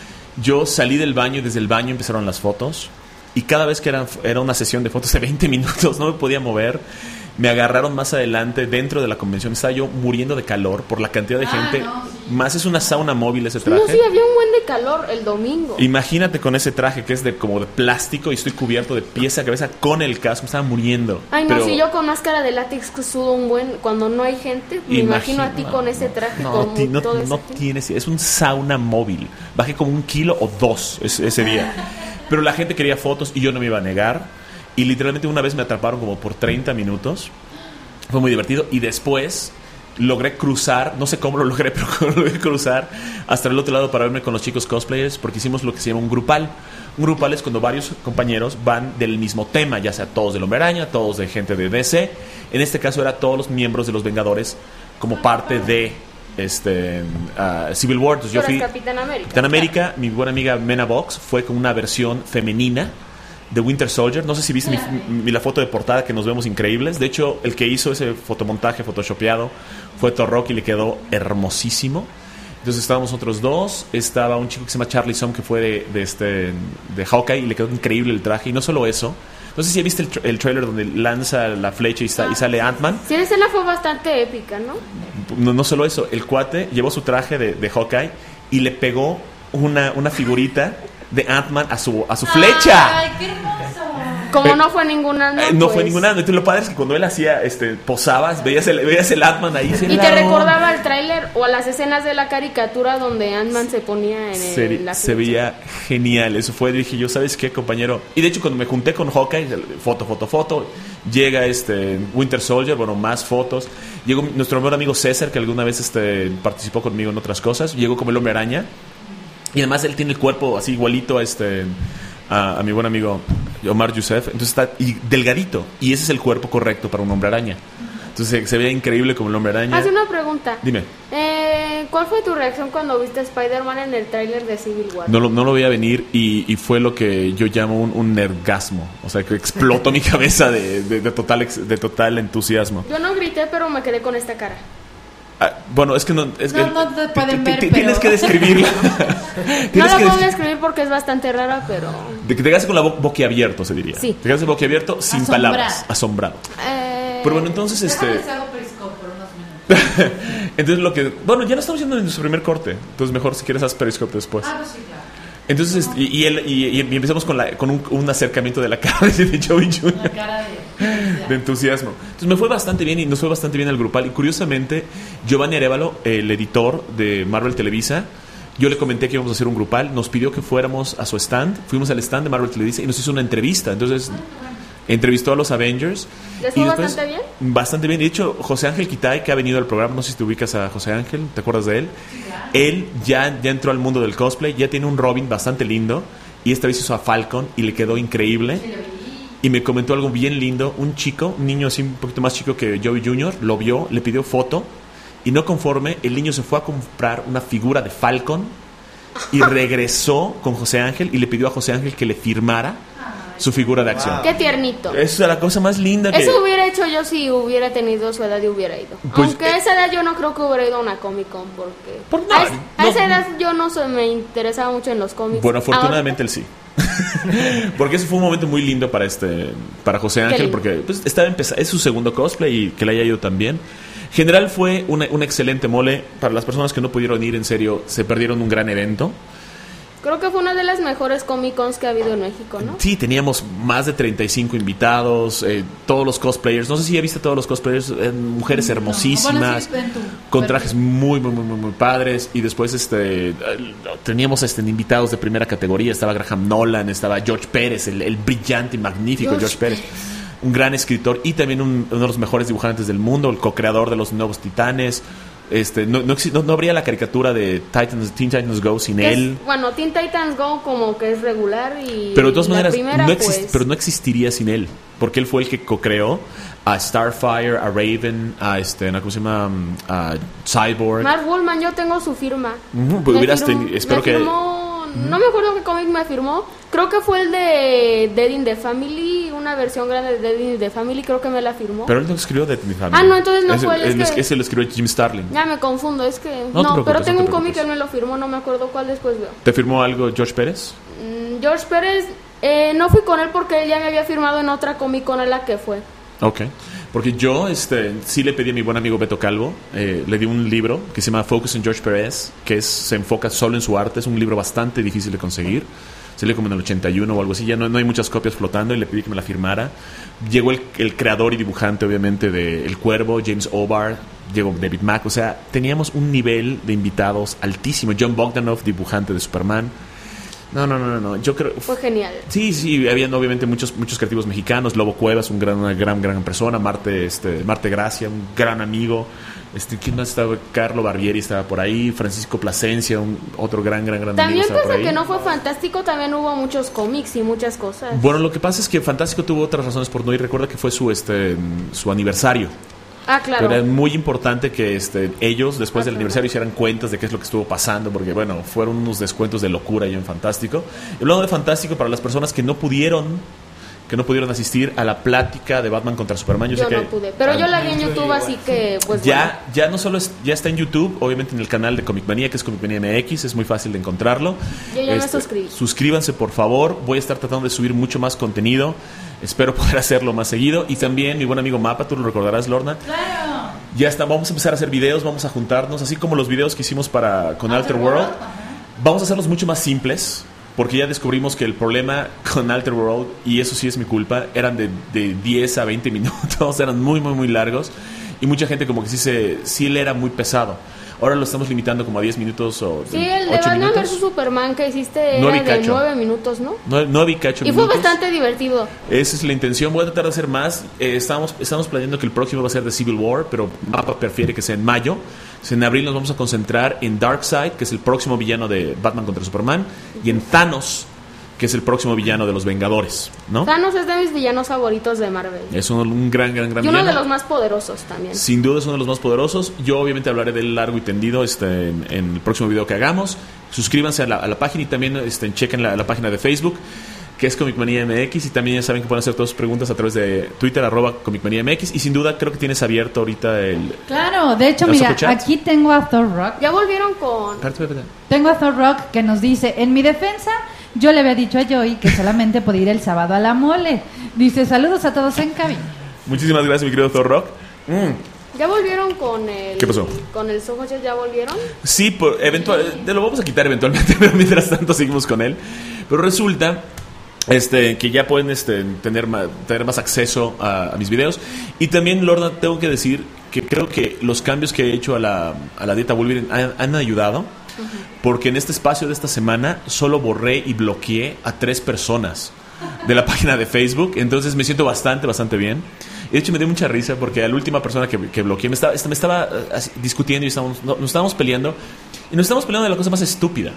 Yo salí del baño y desde el baño empezaron las fotos. Y cada vez que era, era una sesión de fotos de veinte minutos, no me podía mover. Me agarraron más adelante dentro de la convención. Estaba yo muriendo de calor por la cantidad de Ah, gente. no, sí. Más es una sauna móvil ese traje. No, sí, había un buen de calor el domingo. Imagínate con ese traje que es de como de plástico y estoy cubierto de pies a cabeza con el casco. Me estaba muriendo. Ay, no, Pero si yo con máscara de látex que sudo un buen... Cuando no hay gente, me imagino a ti no, con ese traje. No, con ti- no, todo no ese- tienes. Es un sauna móvil. Bajé como un kilo o dos ese, ese día. Pero la gente quería fotos y yo no me iba a negar. Y literalmente una vez me atraparon como por treinta minutos. Fue muy divertido. Y después logré cruzar, no sé cómo lo logré, pero logré cruzar hasta el otro lado para verme con los chicos cosplayers, porque hicimos lo que se llama un grupal. Un grupal es cuando varios compañeros van del mismo tema, ya sea todos de Hombre Araña, todos de gente de D C. En este caso era todos los miembros de los Vengadores como parte de este uh, Civil War. Entonces yo Tú fui eres Capitán América. Capitán América. Mi buena amiga Mena Box fue con una versión femenina de Winter Soldier. No sé si viste mi, mi- la foto de portada, que nos vemos increíbles. De hecho, el que hizo ese fotomontaje photoshopeado fue Torrock y le quedó hermosísimo. Entonces estábamos otros dos. Estaba un chico que se llama Charlie Som, que fue de, de, este, de Hawkeye, y le quedó increíble el traje. Y no solo eso, no sé si viste el, tra- el trailer donde lanza la flecha y, sa- y sale Ant-Man. Sí, la escena fue bastante épica, ¿no? No, no solo eso, el cuate llevó su traje de, de Hawkeye y le pegó una, una figurita de Ant-Man a su, a su flecha. Ay, qué hermoso. Como Eh, no fue ninguna, no, Eh, no pues. fue ninguna. Entonces lo padre es que cuando él hacía, este, posabas, veías el, veías el Ant-Man ahí. Y te recordaba al tráiler o a las escenas de la caricatura donde Ant-Man se ponía en, el- Se, en la se flecha. veía genial. Eso fue, dije yo, ¿sabes qué, compañero? Y de hecho cuando me junté con Hawkeye, foto, foto, foto, llega este Winter Soldier, bueno, más fotos. Llegó nuestro mejor amigo César, que alguna vez este, participó conmigo en otras cosas. Llegó como el Hombre Araña. Y además él tiene el cuerpo así igualito a este a, a mi buen amigo Omar Youssef. Entonces está y delgadito. Y ese es el cuerpo correcto para un hombre araña. Entonces se, se veía increíble como el Hombre Araña. Hace una pregunta. Dime. Eh, ¿Cuál fue tu reacción cuando viste a Spider-Man en el tráiler de Civil War? No lo, no lo veía venir y, y fue lo que yo llamo un, un nergasmo. O sea, que explotó mi cabeza de, de, de total, ex- de total entusiasmo. Yo no grité, pero me quedé con esta cara. Ah, bueno, es que no... Es No, que, no te pueden ti- ver, ti- pero- Tienes que describirla. No Tienes la que puedo des- escribir porque es bastante rara, pero... de que te quedas con la bo- boquiabierto, se diría. Sí. Te quedas boquiabierto sin Asombrado. palabras. Asombrado. Eh, Pero bueno, entonces este... Déjame les hago Periscope por unos minutos. Entonces lo que... Bueno, ya lo estamos haciendo en nuestro primer corte. Entonces mejor si quieres haz Periscope después. Ah, pues sí, claro. Entonces, este, y, y, él, y, y empezamos con, la, con un, un acercamiento de la cara de Joey La junior cara de... de entusiasmo. Entonces me fue bastante bien y nos fue bastante bien el grupal. Y curiosamente, Giovanni Arevalo, el editor de Marvel Televisa, yo le comenté que íbamos a hacer un grupal, nos pidió que fuéramos a su stand, fuimos al stand de Marvel Televisa y nos hizo una entrevista. Entonces entrevistó a los Avengers. ¿Les y fue después- bastante bien? Bastante bien. De hecho, José Ángel Quitay, que ha venido al programa, no sé si te ubicas a José Ángel, ¿te acuerdas de él? Él ya, ya entró al mundo del cosplay, ya tiene un Robin bastante lindo y esta vez hizo a Falcon y le quedó increíble. Y me comentó algo bien lindo. Un chico, un niño así un poquito más chico que Joey junior, lo vio, le pidió foto y no conforme, el niño se fue a comprar una figura de Falcon y regresó con José Ángel y le pidió a José Ángel que le firmara su figura de acción. Qué tiernito. Esa es la cosa más linda que... Eso hubiera hecho yo si hubiera tenido su edad y hubiera ido. Pues, Aunque eh, a esa edad yo no creo que hubiera ido a una Comic Con porque... Por- no, a, es- a no. esa edad yo no soy- me interesaba mucho en los cómics. Bueno, afortunadamente Ahora- él sí. Porque ese fue un momento muy lindo para este para José Ángel, lindo. porque pues, estaba empezando, es su segundo cosplay y que le haya ido tan bien. En general fue una, un excelente mole. Para las personas que no pudieron ir, en serio, se perdieron un gran evento. Creo que fue una de las mejores Comic Cons que ha habido en México, ¿no? Sí, teníamos más de treinta y cinco invitados, eh, todos los cosplayers. No sé si ya viste todos los cosplayers, eh, mujeres No, hermosísimas, bueno, sí, en tu- con trajes muy, muy, muy, muy, muy padres. Y después este eh, teníamos este, invitados de primera categoría. Estaba Graham Nolan, estaba George Pérez, el, el brillante y magnífico George George Pérez. un gran escritor y también un, uno de los mejores dibujantes del mundo, el co-creador de los Nuevos Titanes. Este, no, no, no, no habría la caricatura de Titans, Teen Titans Go sin Que él. es- bueno, Teen Titans Go como que es regular y Pero de todas la maneras, primera, no exist- pues, pero no existiría sin él, porque él fue el que co-creó a Starfire, a Raven, a este, ¿cómo se llama? Um, A Cyborg. Mark Woolman, yo tengo su firma. Ujú, pues Me hubieras firmó- teni- espero me que- firmó- no me acuerdo qué cómic me firmó. Creo que fue el de Dead in the Family, una versión grande de Dead in the Family, creo que me la firmó. Pero él no escribió de mi familia. Ah, no, entonces no ese, fue él, es él- que- ese lo escribió Jim Starlin. Ya me confundo, es que... No No, te preocupes, pero no tengo te un cómic preocupes. que él me lo firmó, no me acuerdo cuál después veo. ¿Te firmó algo George Pérez? Mm, George Pérez, eh, no fui con él porque él ya me había firmado en otra Comic Con a la que fue. Ok. Porque yo este, sí le pedí a mi buen amigo Beto Calvo, eh, le di un libro que se llama Focus on George Pérez, que es, se enfoca solo en su arte. Es un libro bastante difícil de conseguir. Salió como en el ochenta y uno o algo así. Ya no, no hay muchas copias flotando y le pedí que me la firmara. Llegó el, el creador y dibujante, obviamente, de El Cuervo, James O'Barr. Llegó David Mack. O sea, teníamos un nivel de invitados altísimo. John Bogdanove, dibujante de Superman. No, no, no, no, no. Yo creo... Fue genial. Sí, sí, habían obviamente muchos muchos creativos mexicanos. Lobo Cuevas, un gran, una gran, gran persona. Marte, este, Marte Gracia, un gran amigo. Este, ¿quién más estaba? Carlo Barbieri estaba por ahí. Francisco Plasencia, un, otro gran, gran, gran También amigo estaba por pese a ahí. que no fue fantástico, también hubo muchos cómics y muchas cosas. Bueno, lo que pasa es que Fantástico tuvo otras razones por no ir. Recuerda que fue su este su aniversario. Ah, claro. Pero era muy importante que este, ellos, después Ah, del claro. aniversario, hicieran cuentas de qué es lo que estuvo pasando, porque, bueno, fueron unos descuentos de locura ahí en Fantástico. Y hablando de Fantástico, para las personas que no pudieron, que no pudieron asistir a la plática de Batman contra Superman, yo, Yo sé no que pude. Pero yo la vi en YouTube, así que, pues ya, ya no solo es, ya está en YouTube, obviamente en el canal de Comic Manía, que es Comic Manía M X, es muy fácil de encontrarlo. Yo ya me Este, suscribí. Suscríbanse, por favor. Voy a estar tratando de subir mucho más contenido. Espero poder hacerlo más seguido. Y también mi buen amigo Mapa, tú lo recordarás, Lorna. Claro. Ya está, vamos a empezar a hacer videos, vamos a juntarnos, así como los videos que hicimos para con Alter World. Vamos a hacerlos mucho más simples, porque ya descubrimos que el problema con Alter World, y eso sí es mi culpa, eran de, de diez a veinte minutos, eran muy, muy, muy largos. Y mucha gente como que sí, se, sí le era muy pesado. Ahora lo estamos limitando como a diez minutos o Sí, el de ocho Batman minutos. versus Superman que hiciste Nueve era y de cacho. nueve minutos, ¿no? No, nueve y cacho Y fue minutos. bastante divertido. Esa es la intención. Voy a tratar de hacer más. Eh, estamos, estamos planeando que el próximo va a ser de Civil War, pero Mapa prefiere que sea en mayo. Entonces, en abril nos vamos a concentrar en Darkseid, que es el próximo villano de Batman contra Superman, y en Thanos, que es el próximo villano de los Vengadores, ¿no? Thanos es de mis villanos favoritos de Marvel. Es un, un gran, gran, gran Y uno villano. de los más poderosos también. Sin duda es uno de los más poderosos. Yo obviamente hablaré de él largo y tendido este, en, en el próximo video que hagamos. Suscríbanse a la, a la página y también este, chequen la, la página de Facebook, que es Comic Manía M X, y también ya saben que pueden hacer todas sus preguntas a través de Twitter, arroba Comic Manía M X, y sin duda creo que tienes abierto ahorita el... Claro, de hecho, ¿Los mira, superchats? aquí tengo a Thor Rock. Ya volvieron con... Espérate, espérate. Tengo a Thor Rock que nos dice, en mi defensa, yo le había dicho a Joey que solamente podía ir el sábado a la mole. Dice, saludos a todos en cabina. Muchísimas gracias, mi querido Thor Rock. Mm. ¿Ya volvieron con el... ¿Qué pasó? Con el Soho Chess, ¿ya volvieron? Sí, por, eventual, te lo vamos a quitar eventualmente, pero mientras tanto seguimos con él. Pero resulta este, que ya pueden este, tener, más, tener más acceso a, a mis videos. Y también, Lorna, tengo que decir que creo que los cambios que he hecho a la, a la dieta Wolverine han, han ayudado. Uh-huh. Porque en este espacio de esta semana solo borré y bloqueé a tres personas de la página de Facebook. Entonces me siento bastante, bastante bien. Y de hecho me dio mucha risa porque a la última persona que, que bloqueé me estaba, me estaba uh, así, discutiendo y estábamos, no, nos estábamos peleando. Y nos estábamos peleando de la cosa más estúpida.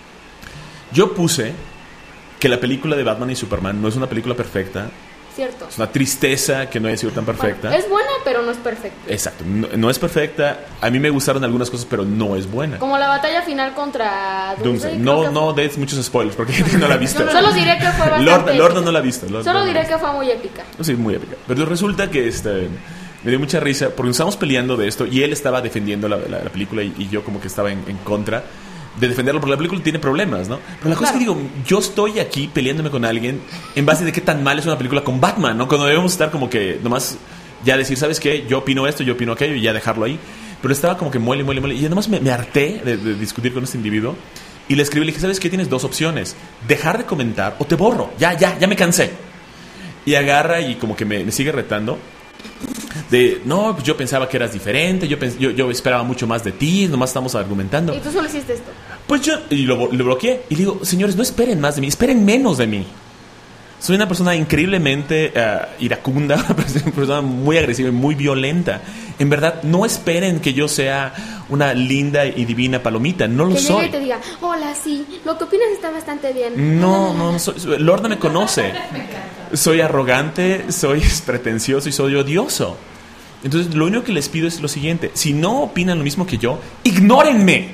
Yo puse que la película de Batman y Superman no es una película perfecta. Cierto. Es una tristeza que no haya sido tan perfecta. Bueno, es buena, pero no es perfecta. Exacto, no, no es perfecta. A mí me gustaron algunas cosas, pero no es buena. Como la batalla final contra Doomsday. Doomsday. No, creo que no fue- des muchos spoilers porque no la ha visto. Yo solo diré que fue bastante Lorna, Lorna épica. no la ha visto. Lorna Solo no la ha diré visto. que fue muy épica. Sí, muy épica. Pero resulta que este, me dio mucha risa porque nos estábamos peleando de esto y él estaba defendiendo la, la, la película y, y yo como que estaba en, en contra de defenderlo porque la película tiene problemas, ¿no? Pero la cosa Claro. es que digo, yo estoy aquí peleándome con alguien en base de qué tan mal es una película con Batman, ¿no? Cuando debemos estar como que nomás ya decir, ¿sabes qué? Yo opino esto, yo opino aquello y ya dejarlo ahí. Pero estaba como que muele, muele, muele. Y yo nomás me, me harté de, de discutir con este individuo y le escribí y le dije, ¿sabes qué? Tienes dos opciones. Dejar de comentar o te borro. Ya, ya, ya me cansé. Y agarra y como que me, me sigue retando. De, no, pues yo pensaba que eras diferente, yo, pens- yo, yo esperaba mucho más de ti, nomás estamos argumentando. Y tú solo hiciste esto. Pues yo, y lo, lo bloqueé. Y le digo, señores, no esperen más de mí, esperen menos de mí. Soy una persona increíblemente uh, iracunda, una persona muy agresiva y muy violenta. En verdad, no esperen que yo sea una linda y divina palomita. No lo que soy. Que llegue y te diga, hola, sí, lo que opinas está bastante bien. No, no, no soy. Lorna me conoce. Soy arrogante, soy pretencioso y soy odioso. Entonces, lo único que les pido es lo siguiente. Si no opinan lo mismo que yo, ignórenme.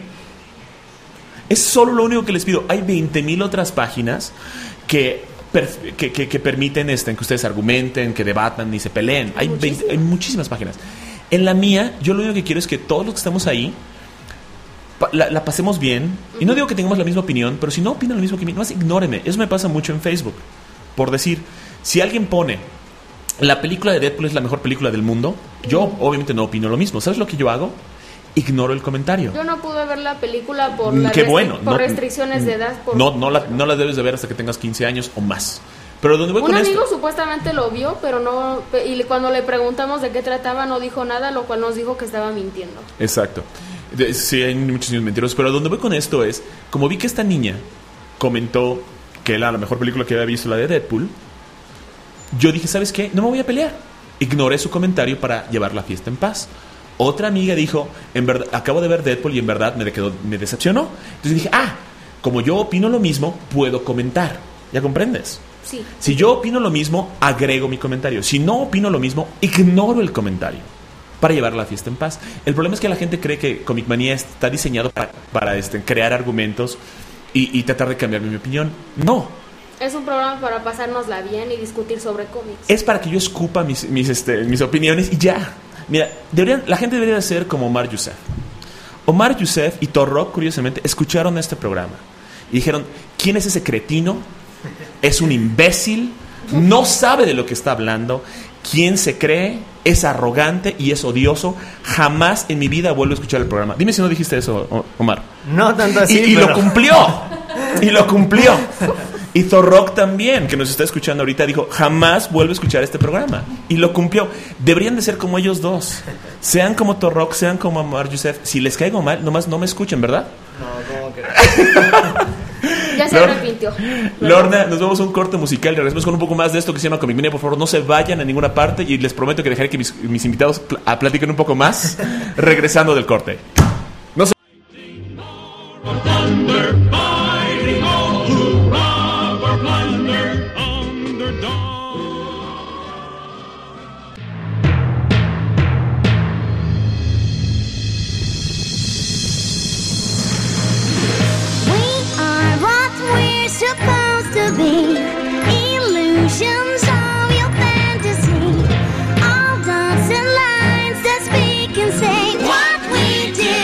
Es solo lo único que les pido. Hay veinte mil otras páginas que... Que, que, que permiten este, que ustedes argumenten, que debatan y se peleen. Hay, veinte, hay muchísimas páginas. En la mía, yo lo único que quiero es que todos los que estamos ahí pa, la, la pasemos bien. Y no digo que tengamos la misma opinión, pero si no opinan lo mismo que mí, no más ignórenme. Eso me pasa mucho en Facebook. Por decir, si alguien pone la película de Deadpool es la mejor película del mundo, yo obviamente no opino lo mismo. ¿Sabes lo que yo hago? Ignoro el comentario. Yo no pude ver la película por, la Qué restri- bueno. por no, restricciones de edad. Por... No, no la, no la debes de ver hasta que tengas quince años o más. Pero donde voy Un con amigo esto, supuestamente lo vio, pero no. Y cuando le preguntamos de qué trataba, no dijo nada, lo cual nos dijo que estaba mintiendo. Exacto. De, sí, hay muchos niños mentirosos. Pero donde voy con esto es, como vi que esta niña comentó que era la mejor película que había visto, la de Deadpool, yo dije, ¿sabes qué? No me voy a pelear. Ignoré su comentario para llevar la fiesta en paz. Otra amiga dijo, en verdad, acabo de ver Deadpool y en verdad me, quedó, me decepcionó. Entonces dije, ah, como yo opino lo mismo, puedo comentar. ¿Ya comprendes? Sí. Si yo opino lo mismo, agrego mi comentario. Si no opino lo mismo, ignoro el comentario para llevar la fiesta en paz. El problema es que la gente cree que Comic Manía está diseñado para, para este, crear argumentos y, y tratar de cambiar mi opinión. No. Es un programa para pasárnosla bien y discutir sobre cómics. Es para que yo escupa mis, mis, este, mis opiniones y ya. Mira, deberían, la gente debería ser como Omar Youssef. Omar Youssef y Torrock, curiosamente, escucharon este programa y dijeron, ¿quién es ese cretino? Es un imbécil, no sabe de lo que está hablando. ¿Quién se cree? Es arrogante y es odioso. Jamás en mi vida vuelvo a escuchar el programa. Dime si no dijiste eso, Omar. No tanto así, Y, y pero... lo cumplió. Y lo cumplió. Y Torrock también, que nos está escuchando ahorita, dijo, jamás vuelvo a escuchar este programa. Y lo cumplió. Deberían de ser como ellos dos. Sean como Torrock, sean como Omar Youssef. Si les caigo mal, nomás no me escuchen, ¿verdad? No, ¿cómo que? Ya se Lorna, arrepintió. Lorna, nos vemos a un corte musical y regresamos con un poco más de esto que se llama Comic Manía. Por favor, no se vayan a ninguna parte y les prometo que dejaré que mis, mis invitados pl- a platiquen un poco más regresando del corte. No se... Supposed to be illusions of your fantasy, all dots and lines that speak and say what we did.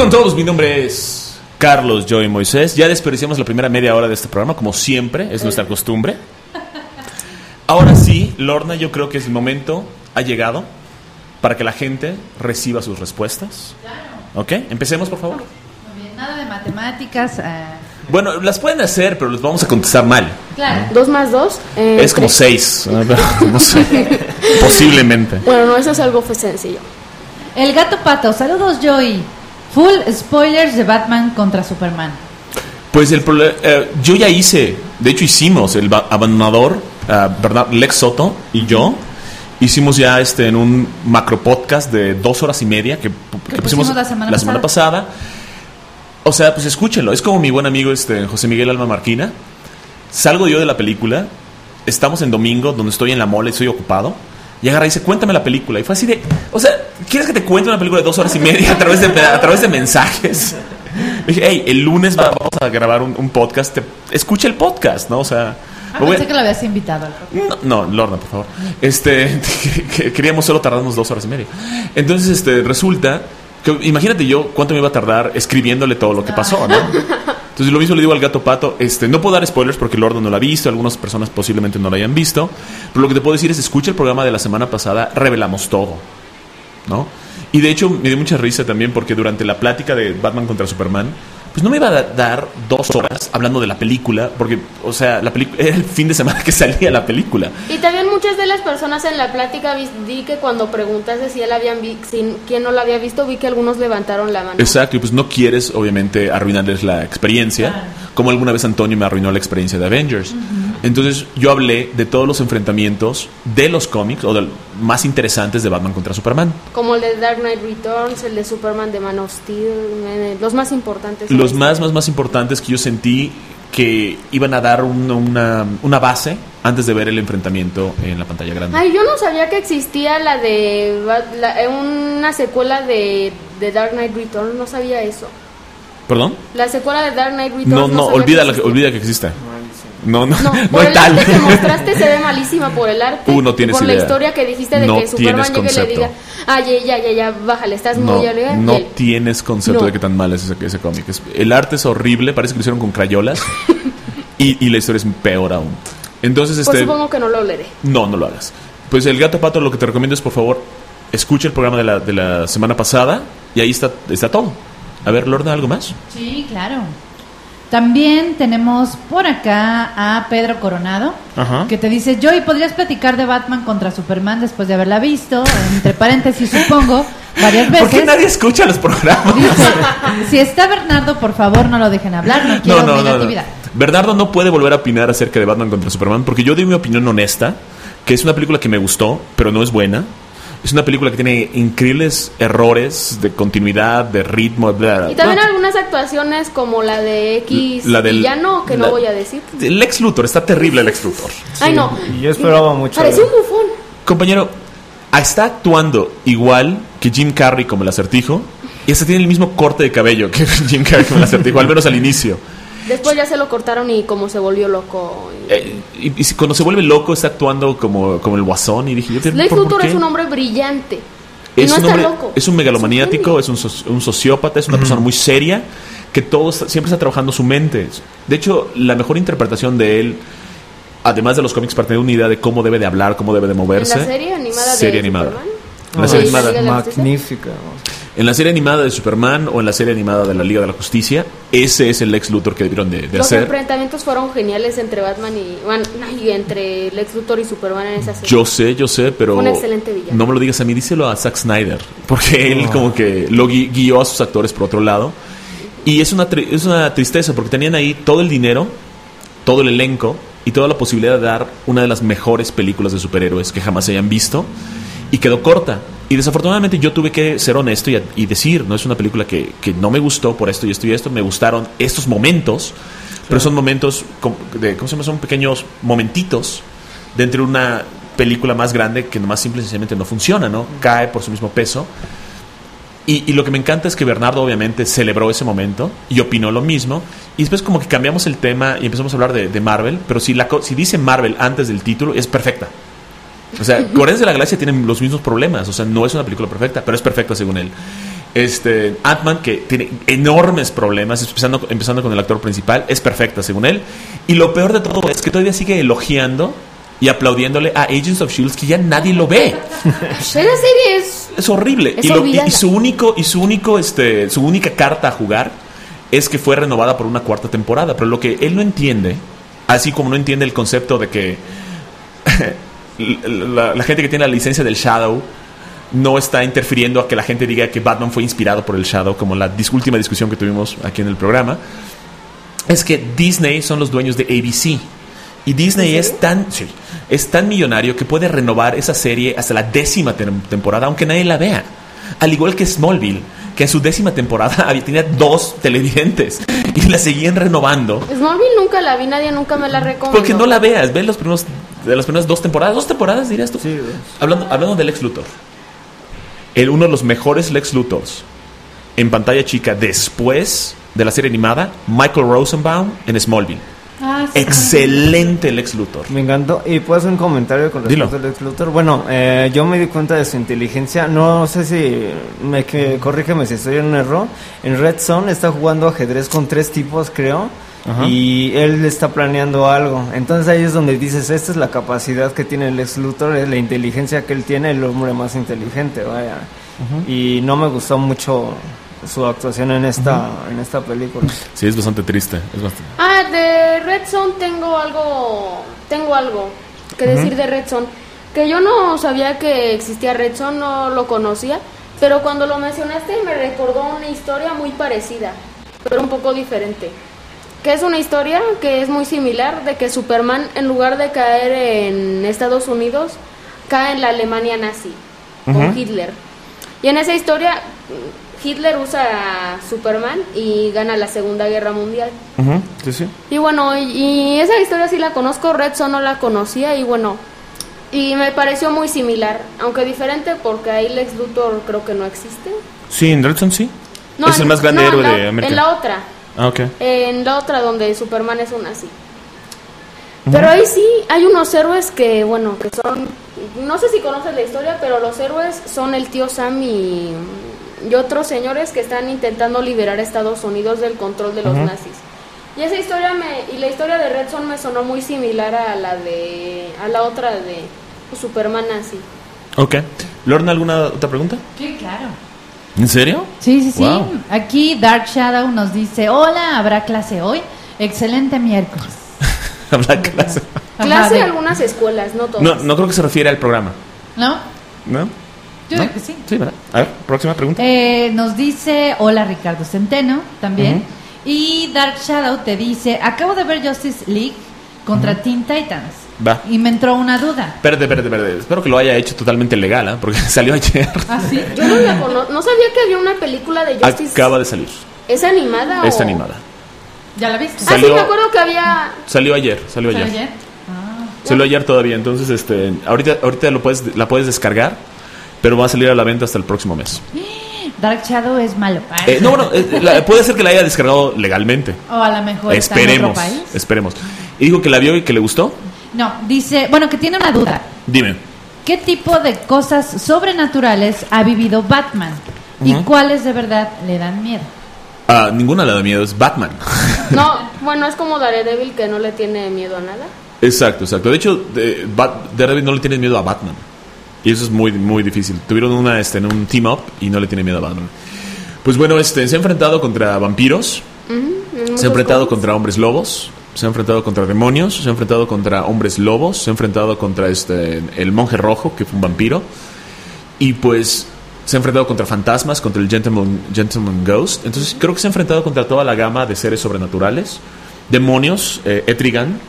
con todos, mi nombre es Carlos Joy Moisés. Ya desperdiciamos la primera media hora de este programa, como siempre, es nuestra costumbre. Ahora sí, Lorna, yo creo que es el momento, ha llegado, para que la gente reciba sus respuestas. ¿Ok? Empecemos, por favor. Muy bien, nada de matemáticas. eh, Bueno, las pueden hacer, pero les vamos a contestar mal. Claro. Dos más dos. eh, Es como tres. seis. No sé. Posiblemente. Bueno, no, eso es algo fue sencillo. El gato pato, saludos Joy. Full spoilers de Batman contra Superman. Pues el prole- eh, yo ya hice, de hecho hicimos, el ba- abandonador, uh, ¿verdad? Lex Soto y yo hicimos ya este en un macro podcast de dos horas y media que, que pusimos la semana pasada. pasada. O sea, pues escúchenlo. Es como mi buen amigo este José Miguel Alma Marquina. Salgo yo de la película. Estamos en domingo, donde estoy en la mole, estoy ocupado. Y agarra y dice, cuéntame la película. Y fue así de, o sea, ¿quieres que te cuente una película de dos horas y media a través de, a través de mensajes? Le dije, hey, el lunes va- vamos a grabar un, un podcast. Te- escucha el podcast, ¿no? O sea... Ah, me voy a- pensé que lo habías invitado al podcast. no, no, Lorna, por favor. Este, que- queríamos solo tardarnos dos horas y media. Entonces, este, resulta que, imagínate yo cuánto me iba a tardar escribiéndole todo lo que pasó, ¿no? Entonces, lo mismo le digo al gato pato. Este, no puedo dar spoilers porque Lorna no lo ha visto, algunas personas posiblemente no lo hayan visto. Pero lo que te puedo decir es, escucha el programa de la semana pasada, revelamos todo, ¿no? Y de hecho, me dio mucha risa también porque durante la plática de Batman contra Superman, pues no me iba a da- dar dos horas hablando de la película, porque, o sea, la película era el fin de semana que salía la película. Y también muchas de las personas en la plática vi, vi que cuando preguntaste si él habían vi, si, quién no la había visto, vi que algunos levantaron la mano. Exacto, y pues no quieres, obviamente, arruinarles la experiencia, Claro. como alguna vez Antonio me arruinó la experiencia de Avengers. Entonces, yo hablé de todos los enfrentamientos de los cómics, o de los más interesantes de Batman contra Superman. Como el de Dark Knight Returns, el de Superman de Man of Steel, eh, los más importantes. Los más, más, más importantes que yo sentí que iban a dar una, una, una base antes de ver el enfrentamiento en la pantalla grande. Ay, yo no sabía que existía la de Bat- la- eh, una secuela de, de Dark Knight Returns, no sabía eso. ¿Perdón? La secuela de Dark Knight Returns. No, no, sabía olvida, que la, existía. olvida que existe. No, no, No, no por hay el tal. arte que mostraste se ve malísima por el arte. Uh, no y tienes por la idea. historia que dijiste de No que Superman tienes llegue y le concepto. diga, ah, ya, ya, ya, ya, bájale, estás No, muy alegre. no Y él, tienes concepto No. de qué tan mal es ese, ese cómic. Es- el arte es horrible, parece que lo hicieron con crayolas. y, y la historia es peor aún. Entonces, Pues este. supongo que no lo leeré. No, no lo hagas. Pues el gato pato, lo que te recomiendo es, por favor, escucha el programa de la, de la semana pasada y ahí está, está todo. A ver, Lorna, ¿algo más? Sí, claro. También tenemos por acá a Pedro Coronado, Ajá. que te dice, Joy, ¿podrías platicar de Batman contra Superman después de haberla visto? Entre paréntesis, supongo, varias veces. ¿Por qué nadie escucha los programas? Dice, si está Bernardo, por favor, no lo dejen hablar, no quiero No, no, no, no. negatividad. Bernardo no puede volver a opinar acerca de Batman contra Superman porque yo di mi opinión honesta, que es una película que me gustó, pero no es buena. Es una película que tiene increíbles errores de continuidad, de ritmo, bla, bla, Y también bla. algunas actuaciones como la de X La del- villano, que la- no voy a decir. El Lex Luthor, está terrible el Lex Luthor. Ay, no. y yo esperaba mucho Parecía de- un bufón. Compañero, está actuando igual que Jim Carrey como el Acertijo y hasta tiene el mismo corte de cabello que Jim Carrey como el Acertijo, al menos al inicio. Después ya se lo cortaron y como se volvió loco. y- Eh, y, y si- cuando se vuelve loco está actuando como, como el Guasón y dije yo, Lex ¿por Luthor qué? es un hombre brillante. Y Es no un está hombre- loco. es un megalomaniático, Es un es un, so- un sociópata, es una persona muy seria que todo está- siempre está trabajando su mente. De hecho, la mejor interpretación de él, además de los cómics, para tener una idea de cómo debe de hablar, cómo debe de moverse. ¿En la serie animada de serie animada. Superman? En la No, serie es animada. ¿La Liga de la Justicia? magnífica. ¿no? En la serie animada de Superman o en la serie animada de la Liga de la Justicia, ese es el Lex Luthor que debieron de, de Los hacer. enfrentamientos fueron geniales entre Batman y, bueno, y entre Lex Luthor y Superman en esa serie. Yo sé, yo sé, pero Fue un excelente villano. no me lo digas a mí, díselo a Zack Snyder, porque él como que lo gui- guió a sus actores por otro lado. Y es una, tri- es una tristeza, porque tenían ahí todo el dinero, todo el elenco y toda la posibilidad de dar una de las mejores películas de superhéroes que jamás se hayan visto, y quedó corta. Y desafortunadamente yo tuve que ser honesto y, y decir, no es una película que, que no me gustó por esto y esto y esto, me gustaron estos momentos, pero son momentos, com- de, ¿cómo se llama? Son pequeños momentitos dentro de una película más grande que nomás simple y sencillamente no funciona, ¿no? Cae por su mismo peso. Y, y lo que me encanta es que Bernardo obviamente celebró ese momento y opinó lo mismo. Y después como que cambiamos el tema y empezamos a hablar de, de Marvel, pero si, la, co- si dice Marvel antes del título, es perfecta. O sea, Guardianes de la Galaxia tienen los mismos problemas, o sea, no es una película perfecta, pero es perfecta según él. Este, Ant-Man, que tiene enormes problemas, empezando, empezando con el actor principal, es perfecta según él. Y lo peor de todo es que todavía sigue elogiando y aplaudiéndole a Agents of Shield, que ya nadie lo ve. Esa serie es... Es horrible. Es y, lo, y, olvidada. y su único, y su único, este, su única carta a jugar es que fue renovada por una cuarta temporada. Pero lo que él no entiende, así como no entiende el concepto de que la, la gente que tiene la licencia del Shadow no está interfiriendo a que la gente diga que Batman fue inspirado por el Shadow, como la dis- última discusión que tuvimos aquí en el programa, es que Disney son los dueños de A B C. Y Disney es tan, sí, es tan millonario que puede renovar esa serie hasta la décima tem- temporada, aunque nadie la vea. Al igual que Smallville, que en su décima temporada había, tenía dos televidentes y la seguían renovando. Smallville nunca la vi, nadie nunca me la recomendó. Porque no la veas, ve los primeros, de las primeras dos temporadas. ¿Dos temporadas dirías tú? Sí, güey. Hablando, hablando del Lex Luthor. El, uno de los mejores Lex Luthors en pantalla chica después de la serie animada, Michael Rosenbaum en Smallville. Ah, sí. Excelente Lex Luthor. Me encantó. ¿Y puedo hacer un comentario con Dilo. respecto al Lex Luthor? Bueno, eh, yo me di cuenta de su inteligencia. No sé si... me que, corrígeme si estoy en un error. En Red Zone está jugando ajedrez con tres tipos, creo. Ajá. Y él está planeando algo. Entonces ahí es donde dices, esta es la capacidad que tiene Lex Luthor, es la inteligencia que él tiene, el hombre más inteligente, vaya. Y no me gustó mucho su actuación en esta en esta película. Sí, es bastante triste. Es bastante... Ah, de Red Zone tengo algo, tengo algo que decir de Red Zone. Que yo no sabía que existía Red Zone, no lo conocía. Pero cuando lo mencionaste me recordó una historia muy parecida, pero un poco diferente. Que es una historia que es muy similar, de que Superman, en lugar de caer en Estados Unidos, cae en la Alemania nazi, con Ujú. Hitler. Y en esa historia, Hitler usa a Superman y gana la Segunda Guerra Mundial. Ujú, sí, sí. Y bueno, y, y esa historia sí la conozco, Red Zone no la conocía, y bueno, y me pareció muy similar, aunque diferente porque ahí Lex Luthor creo que no existe. Sí, en Redson sí. No, es el en- más grande no, héroe en la- de América. En la otra. Ah, ok. En la otra donde Superman es un nazi. Pero ahí sí hay unos héroes que, bueno, que son... No sé si conoces la historia, pero los héroes son el tío Sam y, y otros señores que están intentando liberar a Estados Unidos del control de los nazis. Y esa historia me... Y la historia de Red Son me sonó muy similar a la de... A la otra de pues, Superman nazi. Ok. Lorna, ¿alguna otra pregunta? Sí, claro. ¿En serio? Sí, sí, sí. Wow. Aquí Dark Shadow nos dice, hola, ¿habrá clase hoy? Excelente miércoles. Habla clase. Ajá, Clase de- en algunas escuelas, no todas. No, no creo que se refiere al programa. ¿No? ¿No? Yo ¿No? digo que sí. Sí, ¿verdad? A ver, próxima pregunta. Eh, nos dice, hola Ricardo Centeno, también. Y Dark Shadow te dice, acabo de ver Justice League contra Teen Titans. Va. Y me entró una duda. Espérate, espérate, espérate. Espero que lo haya hecho totalmente legal, ¿eh? Porque salió ayer. ¿Ah, sí? Yo no la conozco. No sabía que había una película de Justice. Acaba de salir. ¿Es animada o...? Está animada. ¿Ya la viste? Ah, Salió- sí, me acuerdo que había... Salió ayer, salió ¿Salió ayer. ayer? Ah. Salió ayer todavía, entonces este, ahorita, ahorita lo puedes, la puedes descargar, pero va a salir a la venta hasta el próximo mes. Dark Shadow es malo. Eh, no, bueno, eh, la- puede ser que la haya descargado legalmente. O a lo mejor está en Esperemos, otro país. esperemos. Y dijo que la vio y que le gustó. No, dice, bueno, que tiene una duda. Dime. ¿Qué tipo de cosas sobrenaturales ha vivido Batman? ¿Y Ujú. cuáles de verdad le dan miedo? Ah, ninguna le da miedo, es Batman. No, bueno, es como Daredevil que no le tiene miedo a nada. Exacto, exacto. De hecho, de, Bat- Daredevil no le tiene miedo a Batman. Y eso es muy, muy difícil. Tuvieron una este, en un team up y no le tiene miedo a Batman. Pues bueno, este, se ha enfrentado contra vampiros, se ha enfrentado contra hombres lobos, se ha enfrentado contra demonios, se ha enfrentado contra hombres lobos, se ha enfrentado contra este, el monje rojo, que fue un vampiro. Y pues se ha enfrentado contra fantasmas, contra el Gentleman, Gentleman Ghost. Entonces creo que se ha enfrentado contra toda la gama de seres sobrenaturales. Demonios, eh, Etrigan.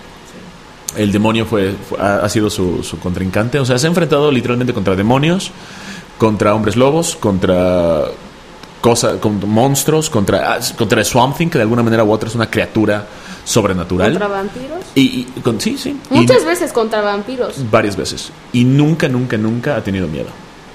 El demonio fue, fue- ha, ha sido su, su contrincante. O sea, se ha enfrentado literalmente contra demonios, contra hombres lobos, contra cosa, con monstruos, contra, ah, contra Swamp Thing, que de alguna manera u otra es una criatura sobrenatural. ¿Contra vampiros? Y, y- con, sí, sí. Y- Muchas veces contra vampiros. Varias veces. Y nunca, nunca, nunca ha tenido miedo.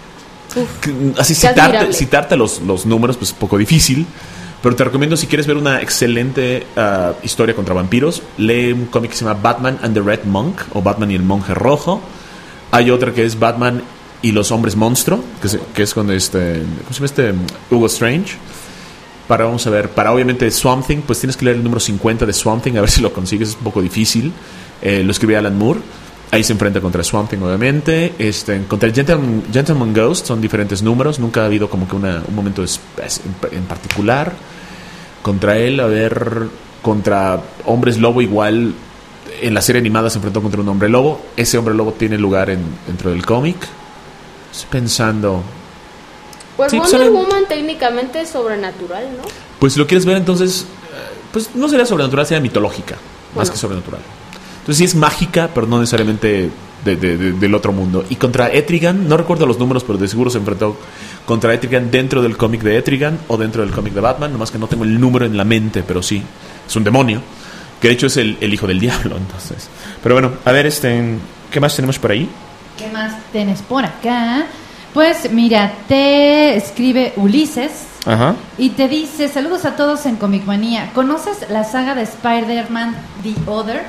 Que- Así qué citarte, admirable. citarte los, los números, pues es un poco difícil. Pero te recomiendo, si quieres ver una excelente ah, historia contra vampiros, lee un cómic que se llama Batman and the Red Monk, o Batman y el Monje Rojo. Hay otra que es Batman y los hombres monstruo, que, se, que es con este, ¿cómo se llama este? Hugo Strange. Para, vamos a ver, para obviamente Swamp Thing, pues tienes que leer el número cincuenta de Swamp Thing, a ver si lo consigues, es un poco difícil. Eh, lo escribió Alan Moore. Ahí se enfrenta contra Swamp Thing, obviamente. Este, contra el Gentleman, Gentleman Ghost son diferentes números. Nunca ha habido como que una, un momento es, es, en, en particular. Contra él, a ver, contra Hombres Lobo igual. En la serie animada se enfrentó contra un Hombre Lobo. Ese Hombre Lobo tiene lugar en, dentro del cómic. Estoy pensando... Pues Sí, Wonder pues, Woman técnicamente es sobrenatural, ¿no? Pues si lo quieres ver, entonces, pues no sería sobrenatural, sería mitológica, más Bueno. que sobrenatural. Entonces sí es mágica, pero no necesariamente de, de, de, del otro mundo. Y contra Etrigan, no recuerdo los números, pero de seguro se enfrentó contra Etrigan dentro del cómic de Etrigan o dentro del cómic de Batman, nomás que no tengo el número en la mente, pero sí, es un demonio, que de hecho es el, el hijo del diablo, entonces. Pero bueno, a ver, este, ¿qué más tenemos por ahí? ¿Qué más tienes por acá? Pues mira, te escribe Ulises Ajá. y te dice: saludos a todos en Comic Manía. ¿Conoces la saga de Spider-Man The Other?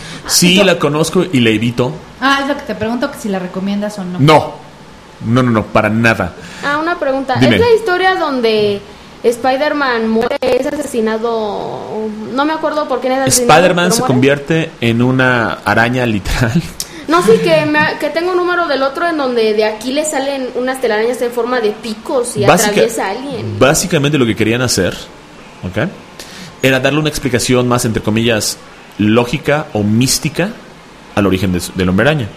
Sí, la conozco y la evito. Ah, es lo que te pregunto, que si la recomiendas o no. No, no, no, no, para nada. Ah, una pregunta. Dime. ¿Es la historia donde Spider-Man muere, es asesinado? No me acuerdo por quién es asesinado. Spider-Man pero se muere? convierte en una araña literal. No, sí, que, me- que tengo un número del otro en donde de aquí le salen unas telarañas en forma de picos y Básica- atraviesa a alguien. Básicamente lo que querían hacer, ¿ok?, era darle una explicación más, entre comillas, lógica o mística al origen de- del hombre araña.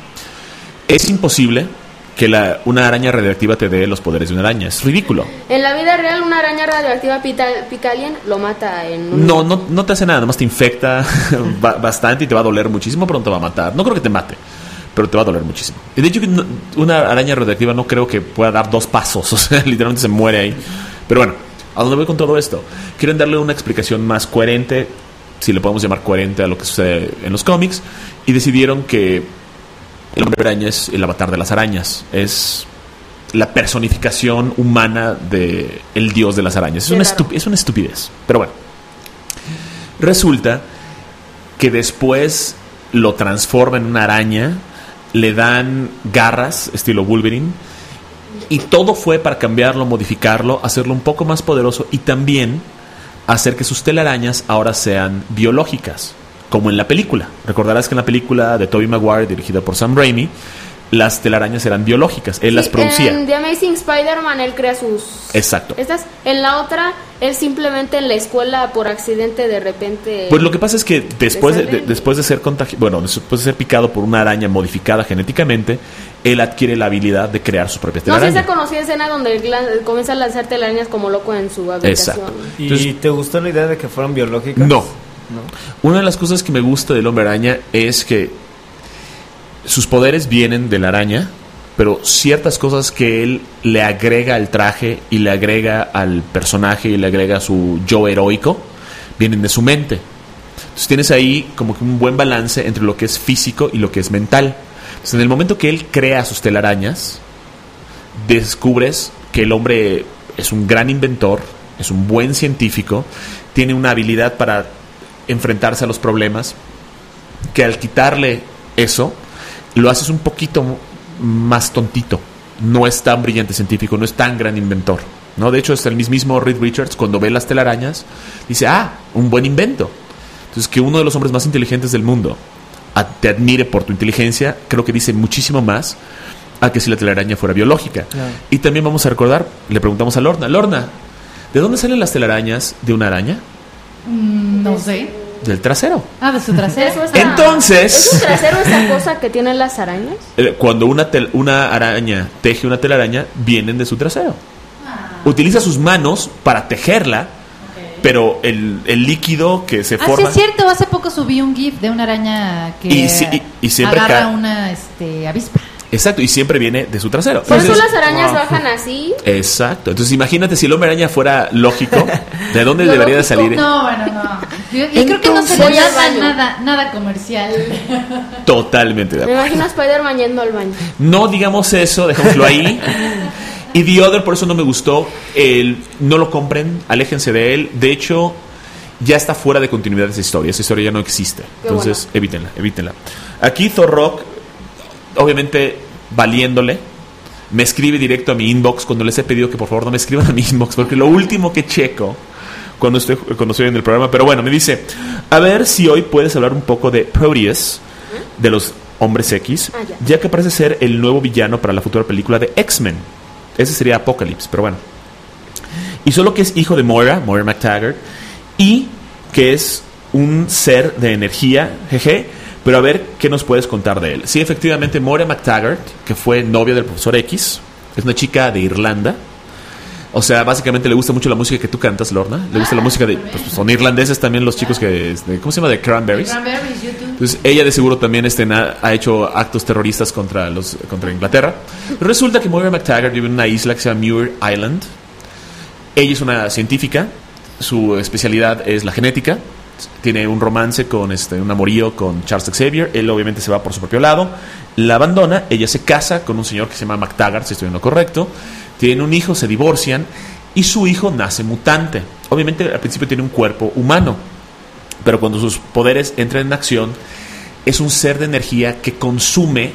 Es imposible que la, una araña radioactiva te dé los poderes de una araña. Es ridículo. En la vida real, una araña radioactiva pita, pica a alguien, lo mata en un... No, no, no te hace nada, nomás te infecta ba- bastante y te va a doler muchísimo, pero no te va a matar. No creo que te mate, pero te va a doler muchísimo. Y de hecho, no- una araña radioactiva no creo que pueda dar dos pasos, o sea, literalmente se muere ahí. Pero bueno, ¿a dónde voy con todo esto? Quieren darle una explicación más coherente, si le podemos llamar coherente a lo que sucede en los cómics, y decidieron que el hombre araña es el avatar de las arañas, es la personificación humana de el dios de las arañas. Es Qué una, raro. estupi- es una estupidez, pero bueno. Resulta que después lo transforma en una araña, le dan garras estilo Wolverine, y todo fue para cambiarlo, modificarlo, hacerlo un poco más poderoso y también hacer que sus telarañas ahora sean biológicas, como en la película. Recordarás que en la película de Tobey Maguire, dirigida por Sam Raimi, las telarañas eran biológicas, él Sí, las producía. En The Amazing Spider-Man él crea sus... Exacto. Estas, en la otra, él simplemente en la escuela por accidente de repente... Pues lo que pasa es que después de, ¿Le de- sale? después de ser contagi- bueno, después de ser picado por una araña modificada genéticamente, él adquiere la habilidad de crear sus propias No sé si telarañas. esa conocida escena donde él lan- comienza a lanzar telarañas como loco en su habitación. Exacto. ¿Y Entonces- te gustó la idea de que fueran biológicas? No. No. Una de las cosas que me gusta del hombre araña es que sus poderes vienen de la araña, pero ciertas cosas que él le agrega al traje y le agrega al personaje y le agrega a su yo heroico vienen de su mente. Entonces tienes ahí como que un buen balance entre lo que es físico y lo que es mental. Entonces en el momento que él crea sus telarañas, descubres que el hombre es un gran inventor, es un buen científico, tiene una habilidad para enfrentarse a los problemas, que al quitarle eso lo haces un poquito más tontito. No es tan brillante científico, no es tan gran inventor, ¿no? De hecho, hasta el mismo Reed Richards, cuando ve las telarañas, dice: ah, un buen invento. Entonces, que uno de los hombres más inteligentes del mundo a- te admire por tu inteligencia, creo que dice muchísimo más a que si la telaraña fuera biológica. Claro. Y también vamos a recordar, le preguntamos a Lorna: Lorna, ¿de dónde salen las telarañas de una araña? Mm, no sé. Del trasero. Ah, de su trasero. Eso es- Entonces- ¿Es un trasero esa cosa que tienen las arañas? Eh, Cuando una, tel- una araña teje una telaraña, vienen de su trasero. Utiliza sus manos para tejerla, pero el, el líquido que se Ah, sí forma... es cierto. Hace poco subí un GIF de una araña que Y si- y- y siempre agarra cae- una este, avispa. Exacto, y siempre viene de su trasero. Por eso Entonces- las arañas bajan así. Exacto. Entonces imagínate si el hombre araña fuera lógico, ¿de dónde Lo debería de lógico, salir? No, bueno, no. Yo, yo creo que no Entonces- sería Voy al nada, baño. nada, nada comercial. Totalmente de Me acuerdo. imagino a Spider-Man yendo al baño. No digamos eso, dejémoslo ahí. Y The Other, por eso no me gustó. El, no lo compren, aléjense de él. De hecho, ya está fuera de continuidad esa historia. Esa historia ya no existe. Qué Entonces, evítenla, evítenla. Aquí Thor Rock, obviamente valiéndole, me escribe directo a mi inbox cuando les he pedido que por favor no me escriban a mi inbox, porque lo último que checo cuando estoy, cuando estoy en el programa. Pero bueno, me dice, a ver si hoy puedes hablar un poco de Proteus, de los Hombres X, Ah, ya. ya que parece ser el nuevo villano para la futura película de X-Men. Ese sería Apocalypse, pero bueno. Y solo que es hijo de Moira, Moira McTaggart, y que es un ser de energía, jeje. Pero a ver, ¿qué nos puedes contar de él? Sí, efectivamente, Moira McTaggart, que fue novia del Profesor X, es una chica de Irlanda. O sea, básicamente le gusta mucho la música que tú cantas, Lorna. Le gusta la música de... Pues, son irlandeses también los chicos que... Este, ¿cómo se llama? De Cranberries. Cranberries, YouTube. Entonces, ella de seguro también este, ha, ha hecho actos terroristas contra, los, contra Inglaterra. Pero resulta que Moira McTaggart vive en una isla que se llama Muir Island. Ella es una científica. Su especialidad es la genética. Tiene un romance con este, un amorío con Charles Xavier. Él obviamente se va por su propio lado. La abandona. Ella se casa con un señor que se llama McTaggart, si estoy en lo correcto. Tienen un hijo, se divorcian. Y su hijo nace mutante. Obviamente al principio tiene un cuerpo humano. Pero cuando sus poderes entran en acción, es un ser de energía que consume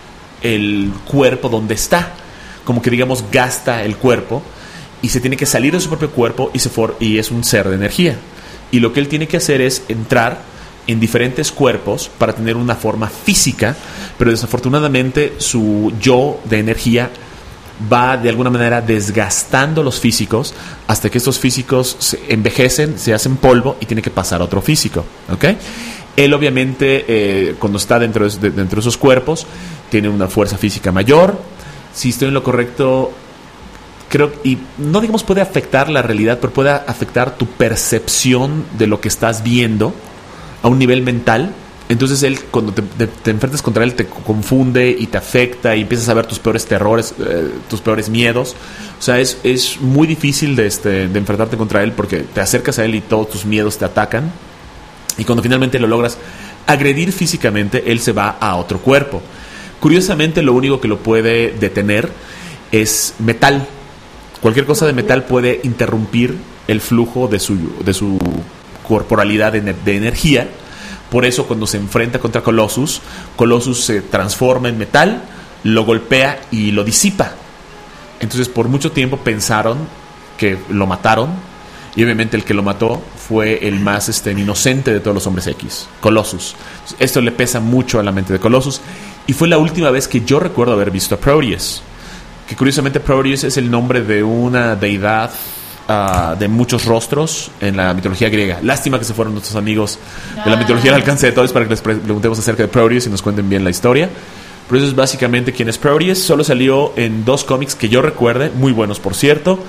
el cuerpo donde está. Como que digamos gasta el cuerpo. Y se tiene que salir de su propio cuerpo y, se for- y es un ser de energía. Y lo que él tiene que hacer es entrar en diferentes cuerpos para tener una forma física, pero desafortunadamente su yo de energía va de alguna manera desgastando los físicos hasta que estos físicos se envejecen, se hacen polvo y tiene que pasar a otro físico, ¿ok? Él obviamente eh, cuando está dentro de, dentro de esos cuerpos tiene una fuerza física mayor. Si estoy en lo correcto, creo, y no digamos puede afectar la realidad, pero puede afectar tu percepción de lo que estás viendo a un nivel mental. Entonces él, cuando te, te, te enfrentas contra él, te confunde y te afecta y empiezas a ver tus peores terrores, eh, tus peores miedos. O sea, es, es muy difícil de, este, de enfrentarte contra él porque te acercas a él y todos tus miedos te atacan. Y cuando finalmente lo logras agredir físicamente, él se va a otro cuerpo. Curiosamente, lo único que lo puede detener es metal. Cualquier cosa de metal puede interrumpir el flujo de su, de su corporalidad de, de energía. Por eso cuando se enfrenta contra Colossus, Colossus se transforma en metal, lo golpea y lo disipa. Entonces por mucho tiempo pensaron que lo mataron, y obviamente el que lo mató fue el más este, inocente de todos los Hombres X, Colossus. Esto le pesa mucho a la mente de Colossus, y fue la última vez que yo recuerdo haber visto a Proteus. Que curiosamente Proteus es el nombre de una deidad uh, de muchos rostros en la mitología griega. Lástima que se fueron nuestros amigos de la mitología al alcance de todos para que les pre- preguntemos acerca de Proteus y nos cuenten bien la historia. Pero eso es básicamente quién es Proteus. Solo salió en dos cómics que yo recuerde, muy buenos por cierto.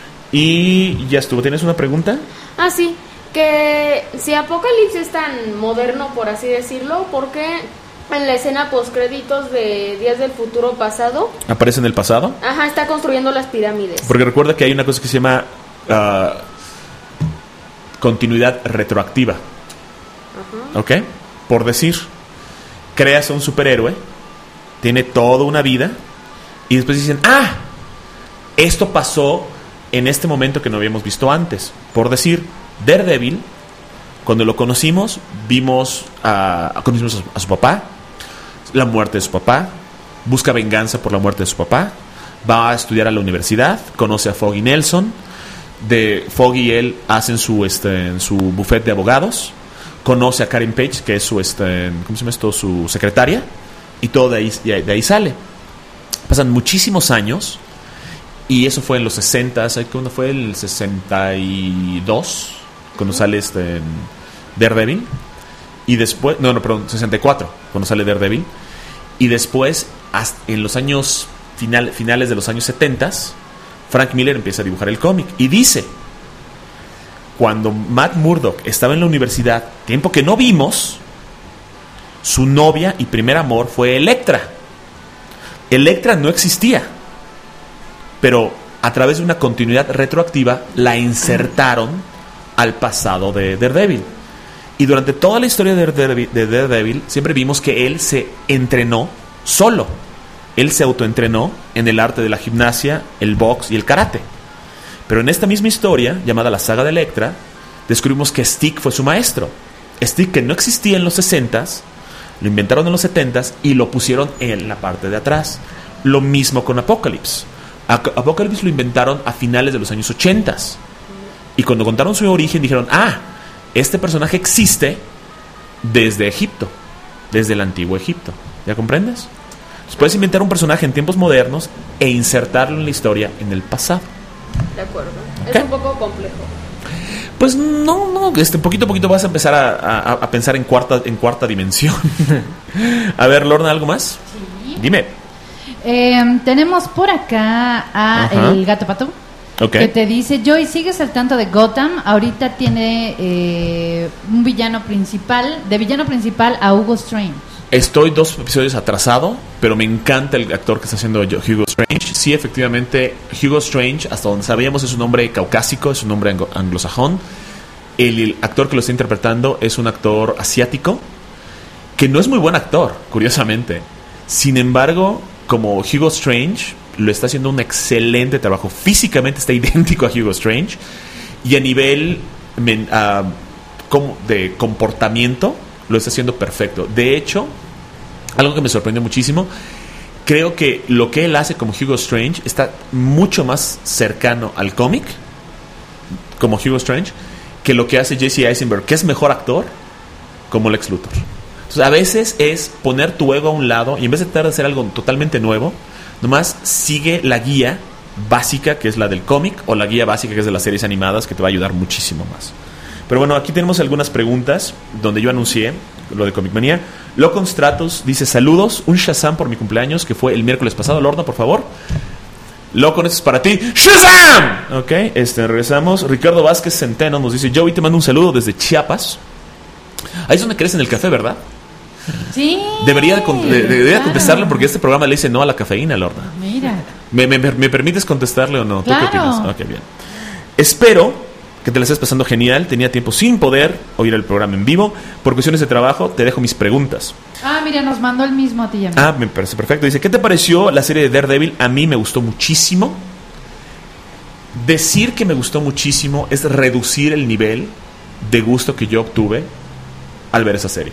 Y ya estuvo. ¿Tienes una pregunta? Ah, sí. Que si Apocalipsis es tan moderno, por así decirlo, ¿por qué en la escena postcréditos de Días del Futuro Pasado ¿Aparece en el pasado? Ajá, está construyendo las pirámides? Porque recuerda que hay una cosa que se llama uh, continuidad retroactiva. Ajá. ¿Ok? Por decir, creas a un superhéroe, tiene toda una vida, y después dicen, ah, esto pasó en este momento que no habíamos visto antes. Por decir, Daredevil, cuando lo conocimos, vimos a, conocimos a su papá, la muerte de su papá, busca venganza por la muerte de su papá, va a estudiar a la universidad, conoce a Foggy Nelson, de Foggy y él hacen su, este, en su buffet de abogados, conoce a Karen Page, que es su, este, ¿cómo se llama esto? Su secretaria, y todo de ahí, de ahí sale. Pasan muchísimos años, y eso fue en los sesentas, ¿cuándo fue? El sesenta y dos, cuando sale este Daredevil, y después, no, no, perdón, sesenta y cuatro, cuando sale Daredevil, y después, hasta en los años final, finales de los años setenta, Frank Miller empieza a dibujar el cómic, y dice, cuando Matt Murdock estaba en la universidad, tiempo que no vimos, su novia y primer amor fue Elektra. Elektra no existía, pero a través de una continuidad retroactiva la insertaron al pasado de Daredevil. Y durante toda la historia de Daredevil, de Daredevil siempre vimos que él se entrenó solo. Él se autoentrenó en el arte de la gimnasia, el box y el karate. Pero en esta misma historia, llamada la saga de Elektra, descubrimos que Stick fue su maestro. Stick, que no existía en los sesentas, lo inventaron en los setentas y lo pusieron en la parte de atrás. Lo mismo con Apocalypse. Ap- Apocalypse lo inventaron a finales de los años ochenta. Y cuando contaron su origen dijeron, ah, este personaje existe desde Egipto, desde el antiguo Egipto. ¿Ya comprendes? Entonces puedes inventar un personaje en tiempos modernos e insertarlo en la historia en el pasado. De acuerdo. ¿Qué? Es un poco complejo. Pues no, no, este, poquito a poquito vas a empezar a, a, a pensar en cuarta, en cuarta dimensión. A ver, Lorna, ¿algo más? Sí. Dime. Eh, tenemos por acá a Ajá. el Gato Pato. Ok. Que te dice, Joy, ¿sigues al tanto de Gotham? Ahorita tiene eh, un villano principal, de villano principal a Hugo Strange. Estoy dos episodios atrasado, pero me encanta el actor que está haciendo Hugo Strange. Sí, efectivamente, Hugo Strange, hasta donde sabíamos, es un hombre caucásico, es un hombre anglo- anglosajón. El, el actor que lo está interpretando es un actor asiático, que no es muy buen actor, curiosamente. Sin embargo, como Hugo Strange, lo está haciendo un excelente trabajo. Físicamente está idéntico a Hugo Strange. Y a nivel men, uh, como de comportamiento, lo está haciendo perfecto. De hecho, algo que me sorprendió muchísimo, creo que lo que él hace como Hugo Strange está mucho más cercano al cómic, como Hugo Strange, que lo que hace Jesse Eisenberg, que es mejor actor, como Lex Luthor. Entonces, a veces es poner tu ego a un lado y en vez de tratar de hacer algo totalmente nuevo, nomás sigue la guía básica, que es la del cómic, o la guía básica, que es de las series animadas, que te va a ayudar muchísimo más. Pero bueno, aquí tenemos algunas preguntas donde yo anuncié lo de Comic Manía. Locon Stratus dice, saludos, un Shazam por mi cumpleaños, que fue el miércoles pasado. Lorna, por favor. Locon, esto es para ti. ¡Shazam! Ok, este, regresamos. Ricardo Vázquez Centeno nos dice, Joey, te mando un saludo desde Chiapas. Ahí es donde crees en el café, ¿verdad? Sí. Debería, de, de, debería claro. contestarle porque este programa le dice no a la cafeína, Lorna. Mira. ¿Me, me, me permites contestarle o no? ¿Tú Claro. qué opinas? Ok, bien. Espero que te la estés pasando genial. Tenía tiempo sin poder oír el programa en vivo. Por cuestiones de trabajo, te dejo mis preguntas. Ah, mira, nos mandó el mismo a ti y a mí. Ah, me parece perfecto. Dice, ¿qué te pareció la serie de Daredevil? A mí me gustó muchísimo. Decir que me gustó muchísimo es reducir el nivel de gusto que yo obtuve al ver esa serie.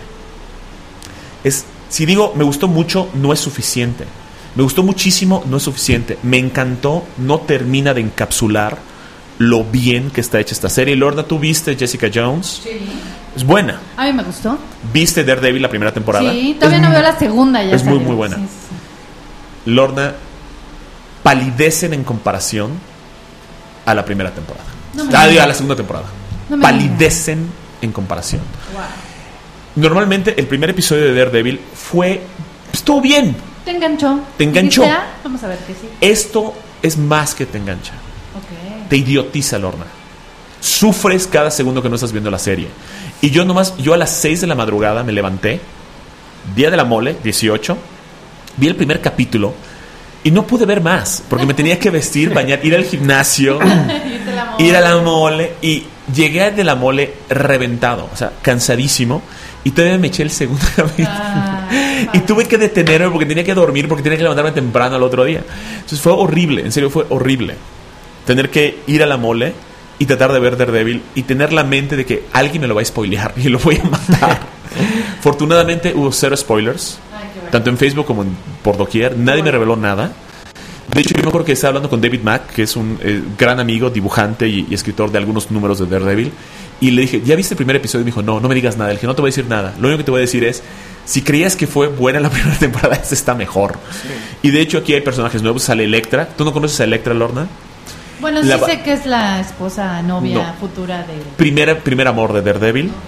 Es, si digo me gustó mucho, no es suficiente. Me gustó muchísimo, no es suficiente. Me encantó, no termina de encapsular lo bien que está hecha esta serie. Lorna, ¿tú viste Jessica Jones? Sí. Es buena. A mí me gustó. ¿Viste Daredevil la primera temporada? Sí, todavía Es no mu- veo la segunda. Ya es muy, salió. muy buena. Sí, sí. Lorna, palidecen en comparación a la primera temporada. No me Ah, digas. a la segunda temporada. No me palidecen en comparación. Normalmente el primer episodio de Daredevil fue, estuvo bien. Te enganchó. Te enganchó. ¿Dijiste, ah? Vamos a ver que sí. Esto es más que te engancha. Ok. Te idiotiza, Lorna. Sufres cada segundo que no estás viendo la serie. Y yo nomás, yo a las seis de la madrugada me levanté, Día de la Mole, dieciocho, vi el primer capítulo y no pude ver más, porque me tenía que vestir, bañar, ir al gimnasio, ir a la mole, y llegué a de la Mole reventado, o sea, cansadísimo, y todavía me eché el segundo capítulo. Ah, Y tuve que detenerme porque tenía que dormir, porque tenía que levantarme temprano al otro día. Entonces fue horrible, en serio fue horrible. Tener que ir a la Mole y tratar de ver Daredevil y tener la mente de que alguien me lo va a spoilear y lo voy a matar. Afortunadamente hubo cero spoilers, Ay, qué bueno. tanto en Facebook como en, por doquier. Nadie me reveló nada. De hecho, yo me acuerdo que estaba hablando con David Mack, que es un eh, gran amigo, dibujante y, y escritor de algunos números de Daredevil. Y le dije, ¿ya viste el primer episodio? Y me dijo, no, no me digas nada. Le dije, no te voy a decir nada. Lo único que te voy a decir es, si creías que fue buena la primera temporada, esta está mejor. Sí. Y de hecho aquí hay personajes nuevos. Sale Electra. ¿Tú no conoces a Electra, Lorna? Bueno, La sí va- sé que es la esposa, novia, No. futura de... Primera, primer amor de Daredevil. Ok.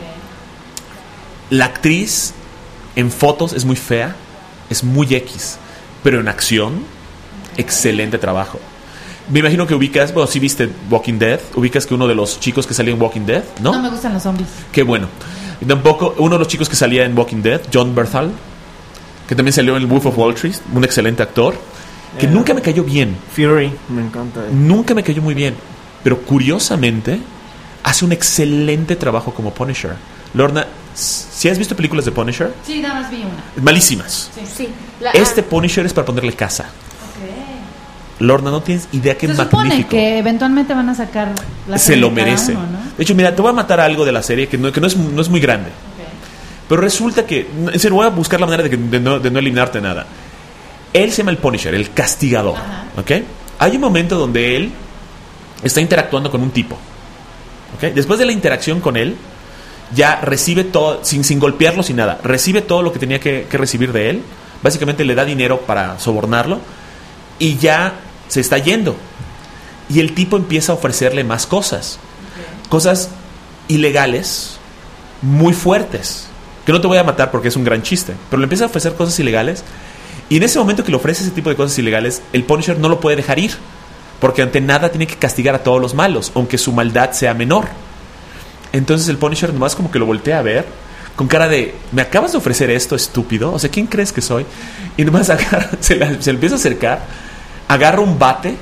La actriz en fotos es muy fea, es muy X, pero en acción, excelente trabajo. Me imagino que ubicas, bueno, si viste Walking Dead, ubicas que uno de los chicos que salía en Walking Dead, ¿no? No me gustan los zombies. Qué bueno. Y tampoco, uno de los chicos que salía en Walking Dead, John Bernthal, que también salió en el Wolf of Wall Street, un excelente actor, que Eh. nunca me cayó bien, Fury, me encanta. nunca me cayó muy bien, pero curiosamente hace un excelente trabajo como Punisher. Lorna, si has visto películas de Punisher, Sí, nada más vi una. malísimas. Sí. La- Este ah, Punisher es para ponerle casa. Ok. Lorna, no tienes idea qué Se magnífico. supone que eventualmente van a sacar la Se serie lo de cada merece. uno, ¿no? De hecho, mira, te voy a matar algo de la serie que no, que no, es, no es muy grande. Ok. Pero resulta que, en serio, voy a buscar la manera de, que- de no, de no eliminarte nada. Él se llama el Punisher, el castigador. ¿Ok? Hay un momento donde él está interactuando con un tipo. ¿Ok? Después de la interacción con él, ya recibe todo, sin, sin golpearlo, sin nada, recibe todo lo que tenía que, que recibir de él. Básicamente le da dinero para sobornarlo y ya se está yendo. Y el tipo empieza a ofrecerle más cosas. Okay. Cosas ilegales, muy fuertes, que no te voy a matar porque es un gran chiste, pero le empieza a ofrecer cosas ilegales. Y en ese momento que le ofrece ese tipo de cosas ilegales, el Punisher no lo puede dejar ir, porque ante nada tiene que castigar a todos los malos, aunque su maldad sea menor. Entonces el Punisher nomás como que lo voltea a ver con cara de, ¿me acabas de ofrecer esto, estúpido? O sea, ¿quién crees que soy? Y nomás agarra, se, la, se le empieza a acercar, agarra un bate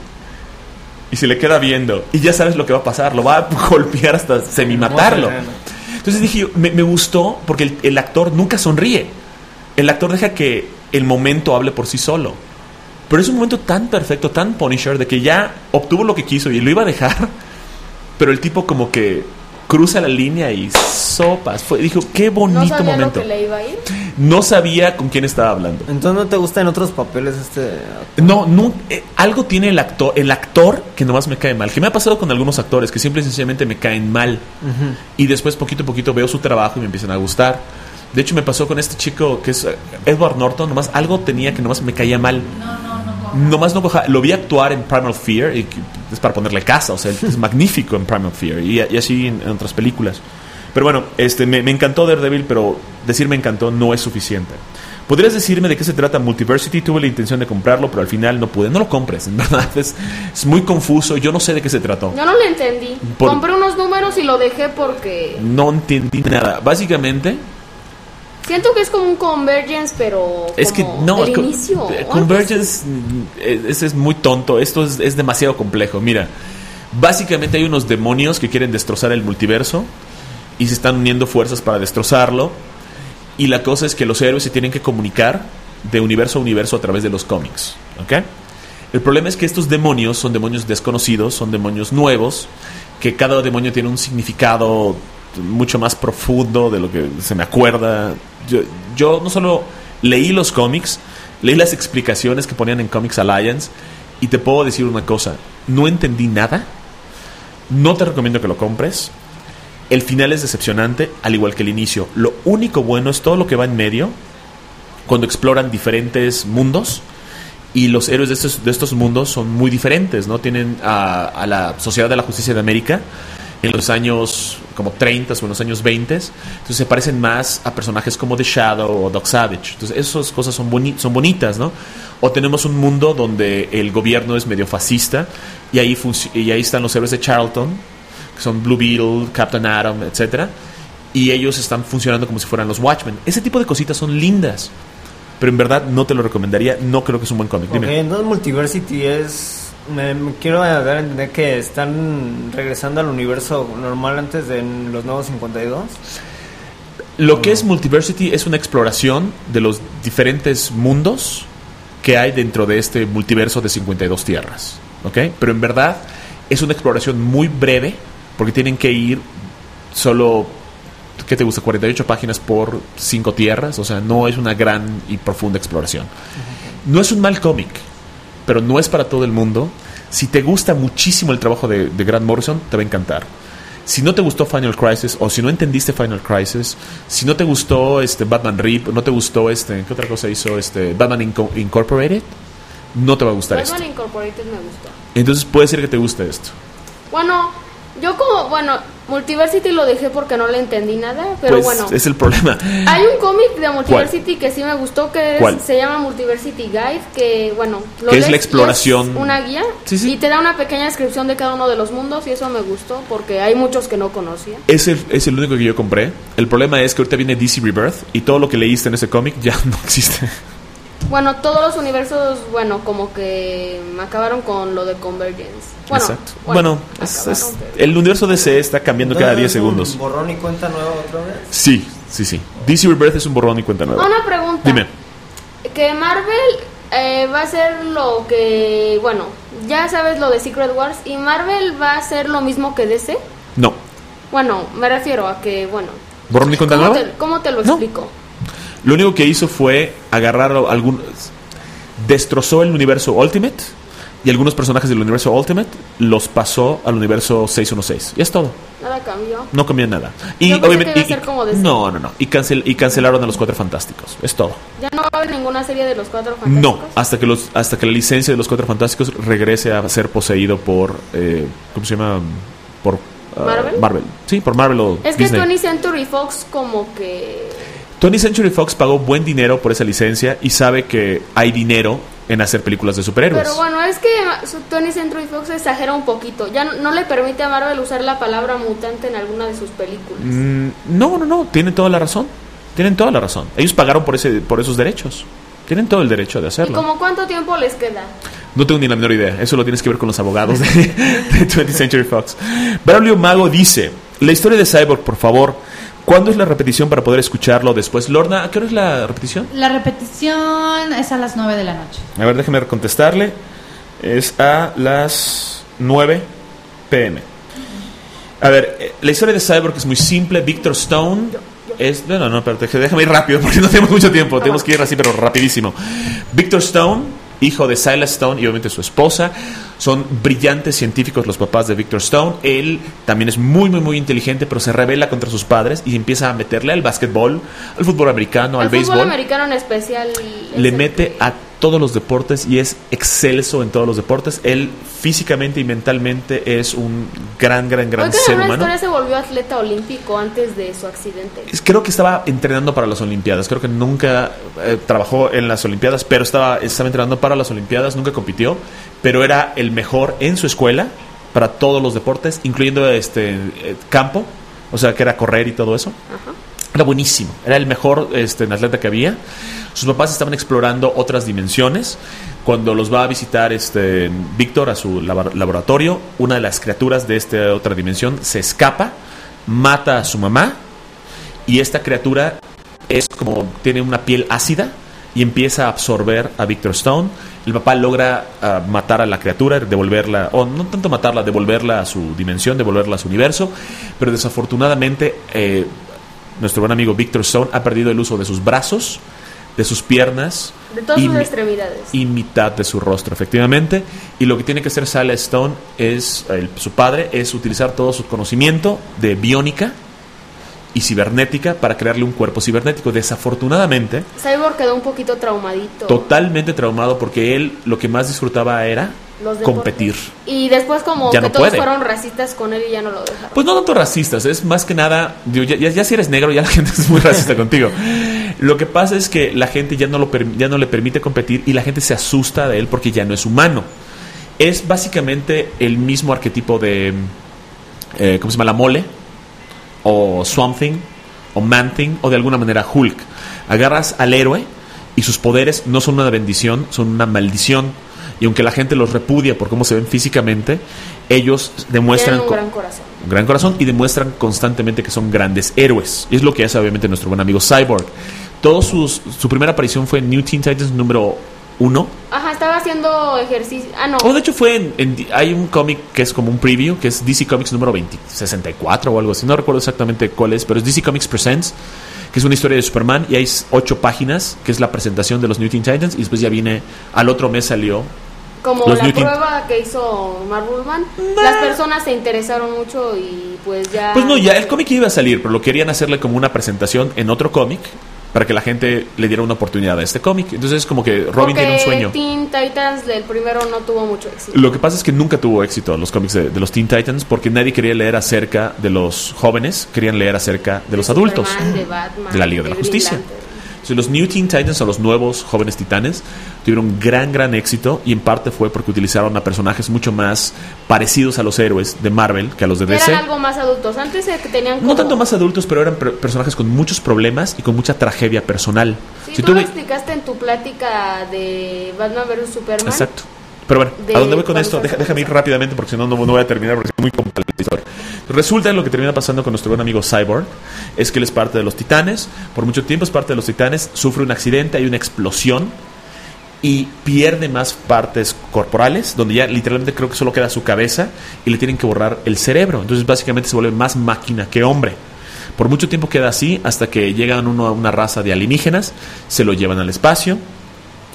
y se le queda viendo. Y ya sabes lo que va a pasar, lo va a golpear hasta semi-matarlo. Entonces dije yo, me, me gustó porque el, el actor nunca sonríe. El actor deja que el momento hable por sí solo. Pero es un momento tan perfecto, tan Punisher, de que ya obtuvo lo que quiso y lo iba a dejar. Pero el tipo como que cruza la línea y sopas. Fue, dijo, qué bonito ¿No sabía momento. lo que le iba a ir? No sabía con quién estaba hablando. Entonces, ¿no te gustan otros papeles este actor? No, no eh, algo tiene el actor, el actor que nomás me cae mal. Que me ha pasado con algunos actores que simple y sencillamente me caen mal. Uh-huh. Y después poquito a poquito veo su trabajo y me empiezan a gustar. De hecho me pasó con este chico que es Edward Norton. Nomás algo tenía que nomás me caía mal. No, no, no. Nomás no coja. Lo vi actuar en Primal Fear y es para ponerle casa. O sea, es magnífico en Primal Fear y, y así en, en otras películas. Pero bueno, este me, me encantó Daredevil, pero decir me encantó no es suficiente. ¿Podrías decirme de qué se trata Multiversity? Tuve la intención de comprarlo, pero al final no pude. No lo compres, en verdad. Es, es muy confuso. Yo no sé de qué se trató. Yo no lo entendí. Por... Compré unos números y lo dejé porque... No entendí nada. Básicamente... Siento que es como un Convergence, pero es que no, del con, inicio. Convergence es, es muy tonto. Esto es, es demasiado complejo. Mira, básicamente hay unos demonios que quieren destrozar el multiverso y se están uniendo fuerzas para destrozarlo. Y la cosa es que los héroes se tienen que comunicar de universo a universo a través de los cómics. ¿Ok? El problema es que estos demonios son demonios desconocidos, son demonios nuevos, que cada demonio tiene un significado mucho más profundo de lo que se me acuerda. Yo, yo no solo leí los cómics, leí las explicaciones que ponían en Comics Alliance y te puedo decir una cosa, no entendí nada, no te recomiendo que lo compres, el final es decepcionante al igual que el inicio. Lo único bueno es todo lo que va en medio, cuando exploran diferentes mundos y los héroes de estos, de estos mundos son muy diferentes, ¿no? Tienen a, a la Sociedad de la Justicia de América en los años como treinta o en los años veinte, entonces se parecen más a personajes como The Shadow o Doc Savage. Entonces esas cosas son, boni- son bonitas, ¿no? O tenemos un mundo donde el gobierno es medio fascista y ahí, func- y ahí están los héroes de Charlton, que son Blue Beetle, Captain Atom, etcétera, y ellos están funcionando como si fueran los Watchmen. Ese tipo de cositas son lindas, pero en verdad no te lo recomendaría. No creo que es un buen cómic. Okay, Dime. entonces Multiversity es... Me, me quiero dar a entender que están regresando al universo normal antes de los nuevos cincuenta y dos. Lo que es Multiversity es una exploración de los diferentes mundos que hay dentro de este multiverso de cincuenta y dos tierras, ¿ok? Pero en verdad es una exploración muy breve porque tienen que ir solo, ¿qué te gusta? cuarenta y ocho páginas por cinco tierras. O sea, no es una gran y profunda exploración. Uh-huh. No es un mal cómic, pero no es para todo el mundo. Si te gusta muchísimo el trabajo de, de Grant Morrison, te va a encantar. Si no te gustó Final Crisis, o si no entendiste Final Crisis, si no te gustó este Batman Rip, no te gustó este, ¿qué otra cosa hizo? Este Batman Inco- Incorporated, no te va a gustar Batman esto. Incorporated me gustó. Entonces puede ser que te guste esto. Bueno, yo como, bueno, Multiversity lo dejé porque no le entendí nada, pero Pues bueno. es el problema. Hay un cómic de Multiversity que sí me gustó, que ¿Cuál? es, se llama Multiversity Guide, que bueno, lo Que es lees la exploración. y es una guía, Sí, sí. y te da una pequeña descripción de cada uno de los mundos, y eso me gustó porque hay muchos que no conocía. Es el, es el único que yo compré. El problema es que ahorita viene D C Rebirth y todo lo que leíste en ese cómic ya no existe. Bueno, todos los universos, bueno, como que acabaron con lo de Convergence. Bueno, Exacto. Bueno, bueno es, acabaron, es, pero- el universo D C está cambiando cada diez ¿Es un segundos. borrón y cuenta nueva otra vez? Sí, sí, sí. D C Rebirth es un borrón y cuenta nueva. Una pregunta. Dime. Que Marvel eh, va a hacer lo que, bueno, ya sabes lo de Secret Wars, y Marvel va a hacer lo mismo que D C. No. Bueno, me refiero a que, bueno, ¿Borrón y cuenta ¿cómo nueva? te, cómo te lo No. explico? Lo único que hizo fue agarrar algunos... destrozó el universo Ultimate y algunos personajes del universo Ultimate los pasó al universo seiscientos dieciséis. Y es todo. Nada cambió. No cambió nada. Y Yo pensé obviamente que iba a y- ser como de no, no, no. Y, cancel, y cancelaron a los Cuatro Fantásticos. Es todo. Ya no va a haber ninguna serie de los Cuatro Fantásticos. No, hasta que los hasta que la licencia de los Cuatro Fantásticos regrese a ser poseído por eh, ¿cómo se llama? Por uh, ¿Marvel? Marvel. Sí, por Marvel o Es que Disney. twentieth Century Fox como que... twentieth Century Fox pagó buen dinero por esa licencia y sabe que hay dinero en hacer películas de superhéroes. Pero bueno, es que su twentieth Century Fox exagera un poquito. Ya no, no le permite a Marvel usar la palabra mutante en alguna de sus películas. Mm, no, no, no, tienen toda la razón. Tienen toda la razón. Ellos pagaron por ese por esos derechos. Tienen todo el derecho de ¿Y hacerlo. como cuánto tiempo les queda? No tengo ni la menor idea. Eso lo tienes que ver con los abogados de, de twentieth Century Fox. Braulio Mago dice: la historia de Cyborg, por favor. ¿Cuándo es la repetición para poder escucharlo después? Lorna, ¿a qué hora es la repetición? La repetición es a las nueve de la noche. A ver, déjeme contestarle. Es a las nueve pe eme. A ver, eh, la historia de Cyborg es muy simple. Victor Stone es... No, no, no, espérate, déjame ir rápido porque no tenemos mucho tiempo. Tenemos que ir así, pero rapidísimo. Victor Stone, hijo de Silas Stone y obviamente su esposa, son brillantes científicos los papás de Victor Stone. Él también es muy, muy, muy inteligente, pero se rebela contra sus padres y empieza a meterle al básquetbol, al fútbol americano, al El fútbol béisbol. americano en especial. y- Le es el mete que- a todos los deportes y es excelso en todos los deportes. Él físicamente y mentalmente es un gran, gran, gran Creo que ser en una humano. historia se volvió atleta olímpico antes de su accidente. Es- Creo que estaba entrenando para las Olimpiadas. Creo que nunca eh, trabajó en las Olimpiadas, pero estaba, estaba entrenando para las Olimpiadas. Nunca compitió, pero era el mejor en su escuela para todos los deportes, incluyendo este eh, campo, o sea, que era correr y todo eso. Ajá. Era buenísimo, era el mejor este, atleta que había. Sus papás estaban explorando otras dimensiones. Cuando los va a visitar este Víctor a su labo- laboratorio, una de las criaturas de esta otra dimensión se escapa, mata a su mamá y esta criatura es como tiene una piel ácida y empieza a absorber a Victor Stone. El papá logra uh, matar a la criatura, devolverla, o no tanto matarla, devolverla a su dimensión, devolverla a su universo, pero desafortunadamente eh, nuestro buen amigo Victor Stone ha perdido el uso de sus brazos, de sus piernas De todas y, sus mi- extremidades. y mitad de su rostro, efectivamente. Y lo que tiene que hacer Silas Stone es, el- su padre, es utilizar todo su conocimiento de biónica y cibernética para crearle un cuerpo cibernético. Desafortunadamente, Cyborg quedó un poquito traumadito. totalmente traumado porque él lo que más disfrutaba era Los deportes. competir. Y después como Ya que no todos puede. fueron racistas con él y ya no lo dejaron. Pues no tanto racistas, es más que nada, digo, ya, ya, ya si eres negro ya la gente es muy racista contigo. Lo que pasa es que la gente ya no, lo per- ya no le permite competir y la gente se asusta de él porque ya no es humano. Es básicamente el mismo arquetipo de, eh, ¿cómo se llama? La Mole, o Swamp Thing, o Man Thing, o de alguna manera Hulk. Agarras al héroe y sus poderes no son una bendición, son una maldición. Y aunque la gente los repudia por cómo se ven físicamente, ellos demuestran Tienen un co- gran corazón. un gran corazón y demuestran constantemente que son grandes héroes. Y es lo que hace obviamente nuestro buen amigo Cyborg. Todos sus, su primera aparición fue en New Teen Titans número uno. Ajá, estaba haciendo ejercicio. Ah, no. O de hecho fue en, en- hay un cómic que es como un preview, que es D C Comics número veinte, sesenta y cuatro o algo así. No recuerdo exactamente cuál es, pero es D C Comics Presents, que es una historia de Superman y hay ocho páginas, que es la presentación de los New Teen Titans. Y después ya viene, al otro mes salió Como los la New Teen- prueba que hizo Mark Bullman, las personas se interesaron mucho y pues ya... Pues no, ya el cómic iba a salir, pero lo querían hacerle como una presentación en otro cómic para que la gente le diera una oportunidad a este cómic. Entonces es como que Robin Porque tiene un sueño. Teen Titans del primero no tuvo mucho éxito. Lo que pasa es que nunca tuvo éxito los cómics de, de los Teen Titans porque nadie quería leer acerca de los jóvenes, querían leer acerca de los adultos, Superman, de Batman, de la Liga de la Green Justicia. Lantern. Entonces, los New Teen Titans o los nuevos jóvenes titanes tuvieron gran, gran éxito y en parte fue porque utilizaron a personajes mucho más parecidos a los héroes de Marvel que a los de D C. Eran algo más adultos. Antes se tenían como... No tanto más adultos, pero eran per- personajes con muchos problemas y con mucha tragedia personal. Sí, Si tú tú lo ve- explicaste en tu plática de Batman versus Superman. Exacto. Pero bueno, De ¿a dónde voy con cuando esto? se Deja- hace déjame ir cosa. rápidamente porque si no, no no voy a terminar porque es muy complicada la historia. Resulta lo que termina pasando con nuestro buen amigo Cyborg es que él es parte de los Titanes. Por mucho tiempo es parte de los Titanes. Sufre un accidente, hay una explosión y pierde más partes corporales, donde ya literalmente creo que solo queda su cabeza y le tienen que borrar el cerebro. Entonces básicamente se vuelve más máquina que hombre. Por mucho tiempo queda así hasta que llegan uno a una raza de alienígenas, se lo llevan al espacio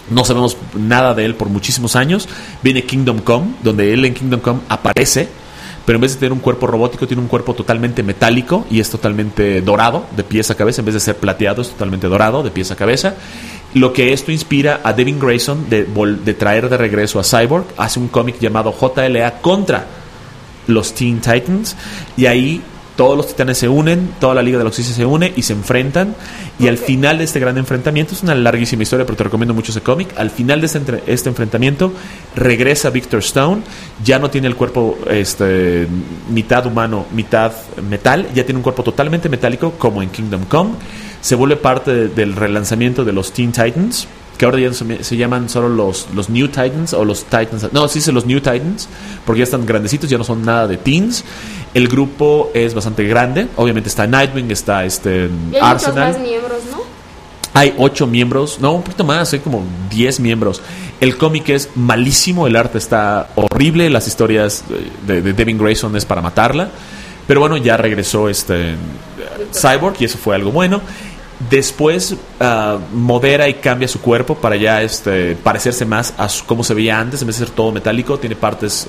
No sabemos nada de él por muchísimos años. Viene Kingdom Come, donde él en Kingdom Come aparece, pero en vez de tener un cuerpo robótico, tiene un cuerpo totalmente metálico y es totalmente dorado de pies a cabeza. En vez de ser plateado, es totalmente dorado de pies a cabeza. Lo que esto inspira a Devin Grayson de, de traer de regreso a Cyborg. Hace un cómic llamado J L A contra los Teen Titans, y ahí todos los titanes se unen, toda la Liga de la Justicia se une y se enfrentan. Y okay. al final de este gran enfrentamiento, es una larguísima historia, pero te recomiendo mucho ese cómic. Al final de este, entre, este enfrentamiento, regresa Victor Stone. Ya no tiene el cuerpo este, mitad humano, mitad metal. Ya tiene un cuerpo totalmente metálico, como en Kingdom Come. Se vuelve parte de, del relanzamiento de los Teen Titans, que ahora ya se, se llaman solo los, los New Titans o los Titans. No, sí, son los New Titans, porque ya están grandecitos, ya no son nada de teens. El grupo es bastante grande. Obviamente está Nightwing, está este y hay Arsenal. muchos más miembros, ¿no? Hay ocho miembros, no, un poquito más, hay como diez miembros. El cómic es malísimo, el arte está horrible, las historias de, de Devin Grayson es para matarla. Pero bueno, ya regresó este Cyborg y eso fue algo bueno. Después uh, modera y cambia su cuerpo para ya este, parecerse más a su, cómo se veía antes. En vez de ser todo metálico, tiene partes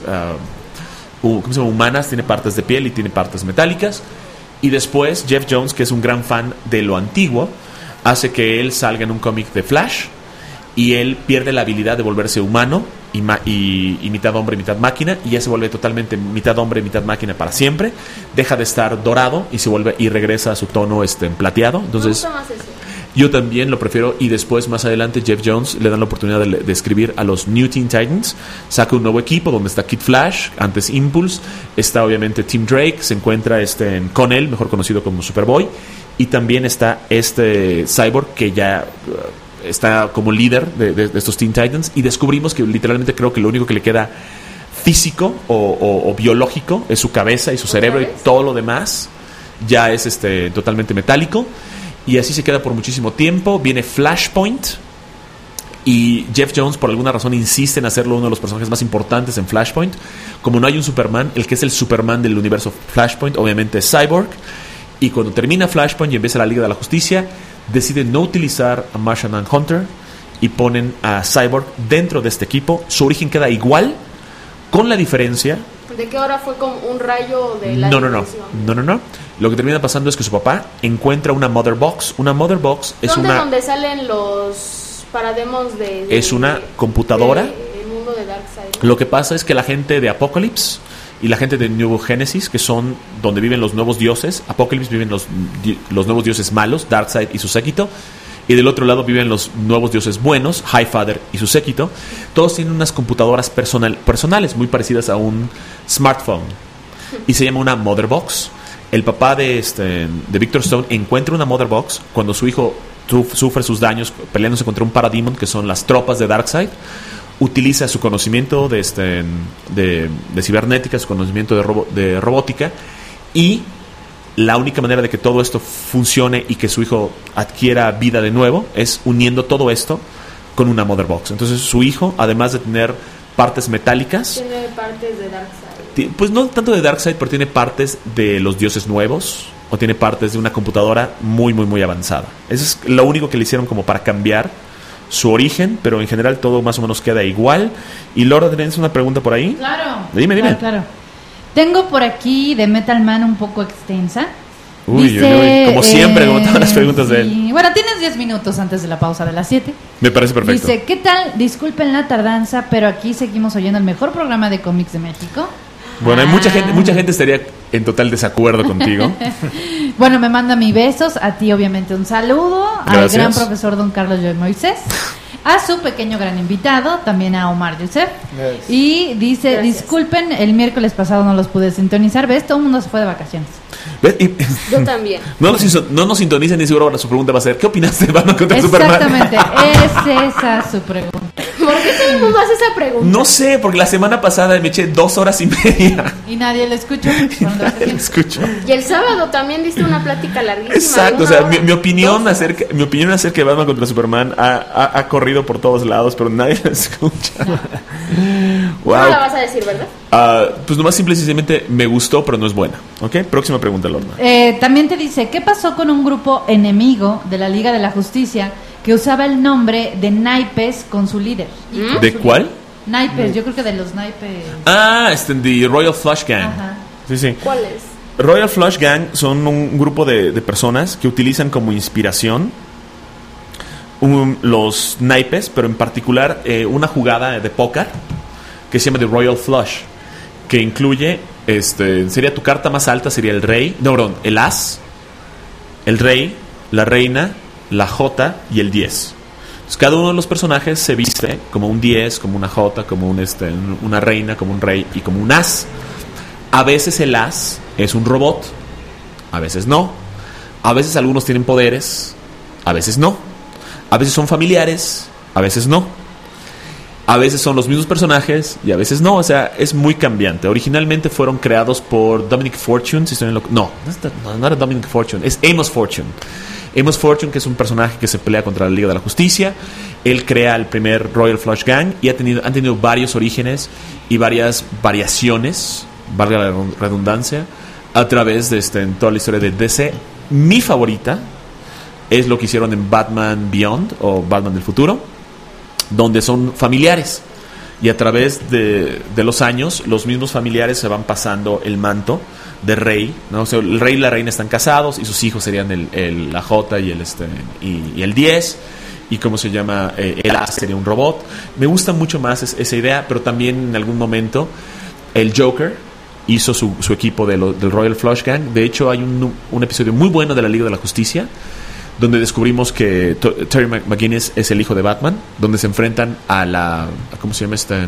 uh, uh, ¿cómo se llama? humanas, tiene partes de piel y tiene partes metálicas. Y después Jeff Jones, que es un gran fan de lo antiguo, hace que él salga en un cómic de Flash y él pierde la habilidad de volverse humano y, ma- y, y mitad hombre y mitad máquina, y ya se vuelve totalmente mitad hombre y mitad máquina para siempre. Deja de estar dorado y se vuelve y regresa a su tono este, plateado. Entonces, me gusta más ese. Yo también lo prefiero. Y después, más adelante, Jeff Jones le dan la oportunidad de, de escribir a los New Teen Titans. Saca un nuevo equipo donde está Kid Flash, antes Impulse. Está obviamente Tim Drake. Se encuentra este, en Connell, mejor conocido como Superboy. Y también está este Cyborg, que ya uh, está como líder de, de, de estos Teen Titans. Y descubrimos que literalmente creo que lo único que le queda físico o, o, o biológico es su cabeza y su cerebro, y todo lo demás ya es este, totalmente metálico. Y así se queda por muchísimo tiempo. Viene Flashpoint y Jeff Jones por alguna razón insiste en hacerlo uno de los personajes más importantes en Flashpoint. Como no hay un Superman, el que es el Superman del universo Flashpoint obviamente es Cyborg. Y cuando termina Flashpoint y empieza la Liga de la Justicia, deciden no utilizar a Martian Manhunter y ponen a Cyborg dentro de este equipo. Su origen queda igual, con la diferencia... ¿De qué hora fue como un rayo de la No, no, no, dimensión? no, no, no. Lo que termina pasando es que su papá encuentra una Mother Box. Una Mother Box es ¿Dónde una... donde salen los parademos de... de Es una de- computadora. de- el mundo de Darkseid. Lo que pasa es que la gente de Apocalypse y la gente de New Genesis, que son donde viven los nuevos dioses, Apocalypse viven los, di- los nuevos dioses malos, Darkseid y su séquito, y del otro lado viven los nuevos dioses buenos, Highfather y su séquito. Todos tienen unas computadoras personal, personales muy parecidas a un smartphone y se llama una Mother Box. El papá de, este, de Victor Stone encuentra una Mother Box cuando su hijo tu- sufre sus daños peleándose contra un Parademon, que son las tropas de Darkseid. Utiliza su conocimiento de, este, de, de cibernética, su conocimiento de, robo, de robótica, y la única manera de que todo esto funcione y que su hijo adquiera vida de nuevo es uniendo todo esto con una Mother Box. Entonces su hijo, además de tener partes metálicas, Tiene partes de Darkseid. ti- pues no tanto de Darkseid, pero tiene partes de los dioses nuevos, o tiene partes de una computadora muy, muy, muy avanzada. Eso es lo único que le hicieron como para cambiar su origen, pero en general todo más o menos queda igual. Y Laura, ¿tienes una pregunta por ahí? Claro. Dime, dime. Claro, claro. Tengo por aquí de Metal Man un poco extensa. Uy, Dice, uy, uy, como siempre, eh, como todas las preguntas de él. sí. Bueno, tienes diez minutos antes de la pausa de las siete. Me parece perfecto. Dice, ¿qué tal? Disculpen la tardanza, pero aquí seguimos oyendo el mejor programa de cómics de México. Bueno, hay mucha Ah. gente, mucha gente estaría en total desacuerdo contigo. Bueno, me manda mis besos. A ti, obviamente, un saludo. Al Gracias. gran profesor don Carlos Joy Moisés. A su pequeño gran invitado, también a Omar Youssef. Gracias. Y dice, Gracias. disculpen, el miércoles pasado no los pude sintonizar. ¿Ves? Todo el mundo se fue de vacaciones. ¿Ves? Y- Yo también. no, nos, hizo- no nos sintonicen y seguro ahora su pregunta va a ser: ¿qué opinaste de Batman contra Superman? Exactamente, es esa su pregunta. ¿Por qué todo el mundo hace esa pregunta? No sé, porque la semana pasada me eché dos horas y media. Y nadie lo escuchó. porque fueron de Lo vacaciones. escucho. Y el sábado también diste una plática larguísima. Exacto, de o una sea, hora. mi, mi opinión Dos acerca, mi opinión acerca de Batman contra Superman ha, ha, ha corrido por todos lados, pero nadie lo escucha. Wow. No la vas a decir, ¿verdad? Ah, pues nomás simple y sencillamente me gustó, pero no es buena. ¿Ok? Próxima pregunta, Lorna. Eh, también te dice, ¿qué pasó con un grupo enemigo de la Liga de la Justicia que usaba el nombre de naipes con su líder. Y con ¿De su cuál? líder. Naipes, yo creo que de los naipes. Ah, este, The Royal Flush Gang. Ajá. Sí, sí. ¿Cuál es? Royal Flush Gang son un grupo de, de personas que utilizan como inspiración un, los naipes, pero en particular eh, una jugada de póker que se llama The Royal Flush, que incluye, este, sería tu carta más alta, sería el rey, no, perdón, el as, el rey, la reina, la jota y el diez. Entonces, cada uno de los personajes se viste como un diez, como una jota, como un, este, una reina, como un rey y como un as. A veces el as es un robot, a veces no. A veces algunos tienen poderes, a veces no. A veces son familiares, a veces no. A veces son los mismos personajes y a veces no. O sea, es muy cambiante. Originalmente fueron creados por Dominic Fortune. Si estoy en lo... No, no, no era Dominic Fortune, es Amos Fortune. Amos Fortune, que es un personaje que se pelea contra la Liga de la Justicia. Él crea el primer Royal Flush Gang y ha tenido, han tenido varios orígenes y varias variaciones, valga la redundancia, a través de este, en toda la historia de D C. Mi favorita es lo que hicieron en Batman Beyond o Batman del futuro, donde son familiares y a través de, de los años los mismos familiares se van pasando el manto de rey, ¿no? O sea, el rey y la reina están casados y sus hijos serían el, el, la J y el, este, y, y el diez, y cómo se llama, eh, el as sería un robot. Me gusta mucho más es, esa idea, pero también en algún momento el Joker hizo su, su equipo de lo, del Royal Flush Gang. De hecho hay un, un episodio muy bueno de la Liga de la Justicia donde descubrimos que T- Terry McGinnis es el hijo de Batman, donde se enfrentan a la a, ¿cómo se llama este?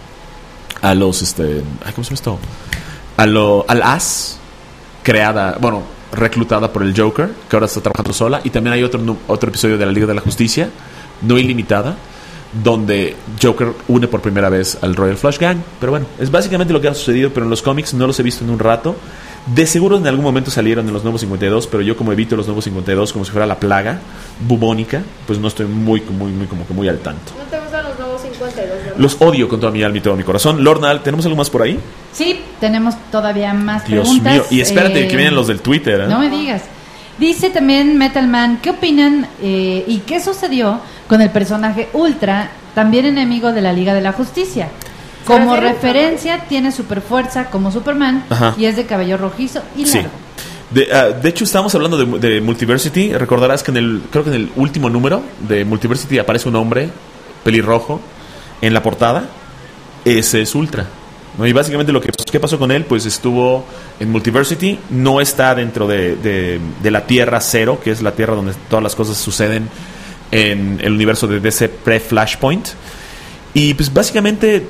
A los este, ay, ¿cómo se llama esto? A lo, al as creada, bueno, reclutada por el Joker, que ahora está trabajando sola, y también hay otro otro episodio de la Liga de la Justicia no ilimitada, donde Joker une por primera vez al Royal Flush Gang. Pero bueno, es básicamente lo que ha sucedido, pero en los cómics no los he visto en un rato. De seguro en algún momento salieron en los Nuevos cincuenta y dos, pero yo como evito los Nuevos cincuenta y dos como si fuera la plaga bubónica, pues no estoy muy, muy, muy, como que muy al tanto. ¿No te gustan los Nuevos cincuenta y dos, verdad? Los odio con toda mi alma y todo mi corazón. Lorna, ¿tenemos algo más por ahí? Sí, tenemos todavía más Dios preguntas. mío, y espérate Eh, que vienen los del Twitter, ¿eh? No me digas. Dice también Metalman, ¿qué opinan eh, y qué sucedió con el personaje Ultra, también enemigo de la Liga de la Justicia? Como referencia tiene super fuerza como Superman. Ajá. Y es de cabello rojizo y largo. Sí. De, uh, de hecho estábamos hablando de, de Multiversity. Recordarás que en el creo que en el último número de Multiversity aparece un hombre pelirrojo en la portada. Ese es Ultra, ¿no? Y básicamente lo que ¿qué pasó con él? Pues estuvo en Multiversity. No está dentro de, de, de la Tierra Cero, que es la Tierra donde todas las cosas suceden en el universo de D C pre-Flashpoint. Y pues básicamente,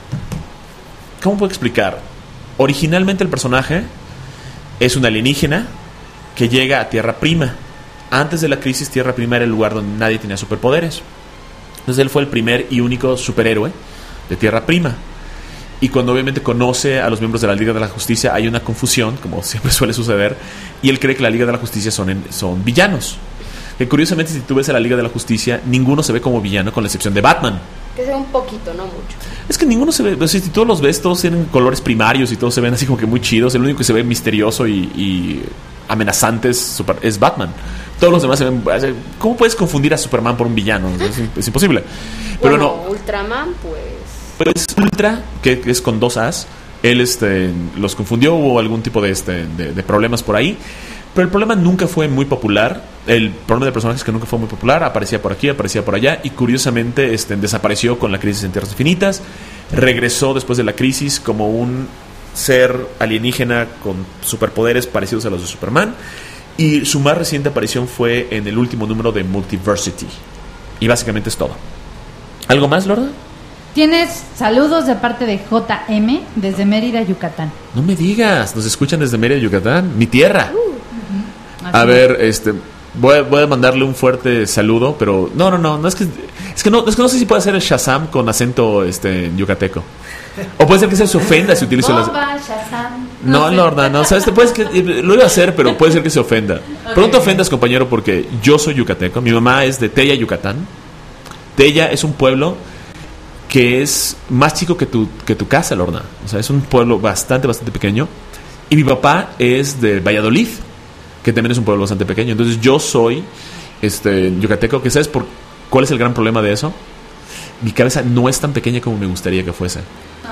¿cómo puedo explicar? Originalmente el personaje es un alienígena que llega a Tierra Prima. Antes de la crisis, Tierra Prima era el lugar donde nadie tenía superpoderes. Entonces él fue el primer y único superhéroe de Tierra Prima. Y cuando obviamente conoce a los miembros de la Liga de la Justicia, hay una confusión, como siempre suele suceder, y él cree que la Liga de la Justicia son, en, son villanos. Que curiosamente, si tú ves a la Liga de la Justicia, ninguno se ve como villano, con la excepción de Batman. Que sea un poquito, no mucho. Es que ninguno se ve, o sea, si todos los ves, todos tienen colores primarios y todos se ven así como que muy chidos. El único que se ve misterioso y, y amenazante es, super, es Batman. Todos los demás se ven... ¿Cómo puedes confundir a Superman por un villano? Es, es imposible. Pero bueno, no. Ultraman, pues... Pues Ultra, que, que es con dos As, él este, los confundió, hubo algún tipo de, este, de, de problemas por ahí. Pero el problema nunca fue muy popular. El problema de personajes que nunca fue muy popular. Aparecía por aquí, aparecía por allá. Y curiosamente este, desapareció con la crisis en Tierras Infinitas. Regresó después de la crisis como un ser alienígena con superpoderes parecidos a los de Superman. Y su más reciente aparición fue en el último número de Multiversity. Y básicamente es todo. ¿Algo más, Lorda? Tienes saludos de parte de J M desde Mérida, Yucatán. No me digas, nos escuchan desde Mérida, Yucatán, mi tierra. Uh. A ver, este, voy a, voy a mandarle un fuerte saludo, pero no, no, no, no es que es que no, es que no sé si puede hacer el Shazam con acento este yucateco. O puede ser que se ofenda si utilizo las... Shazam. No, no, no, no, sabes, puedes que lo iba a hacer, pero puede ser que se ofenda. Okay. Pero no te ofendas, compañero, porque yo soy yucateco. Mi mamá es de Tella, Yucatán. Tella es un pueblo que es más chico que tu que tu casa, Lorna. O sea, es un pueblo bastante bastante pequeño. Y mi papá es de Valladolid, que también es un pueblo bastante pequeño. Entonces yo soy este, yucateco, que ¿sabes por cuál es el gran problema de eso? Mi cabeza no es tan pequeña como me gustaría que fuese.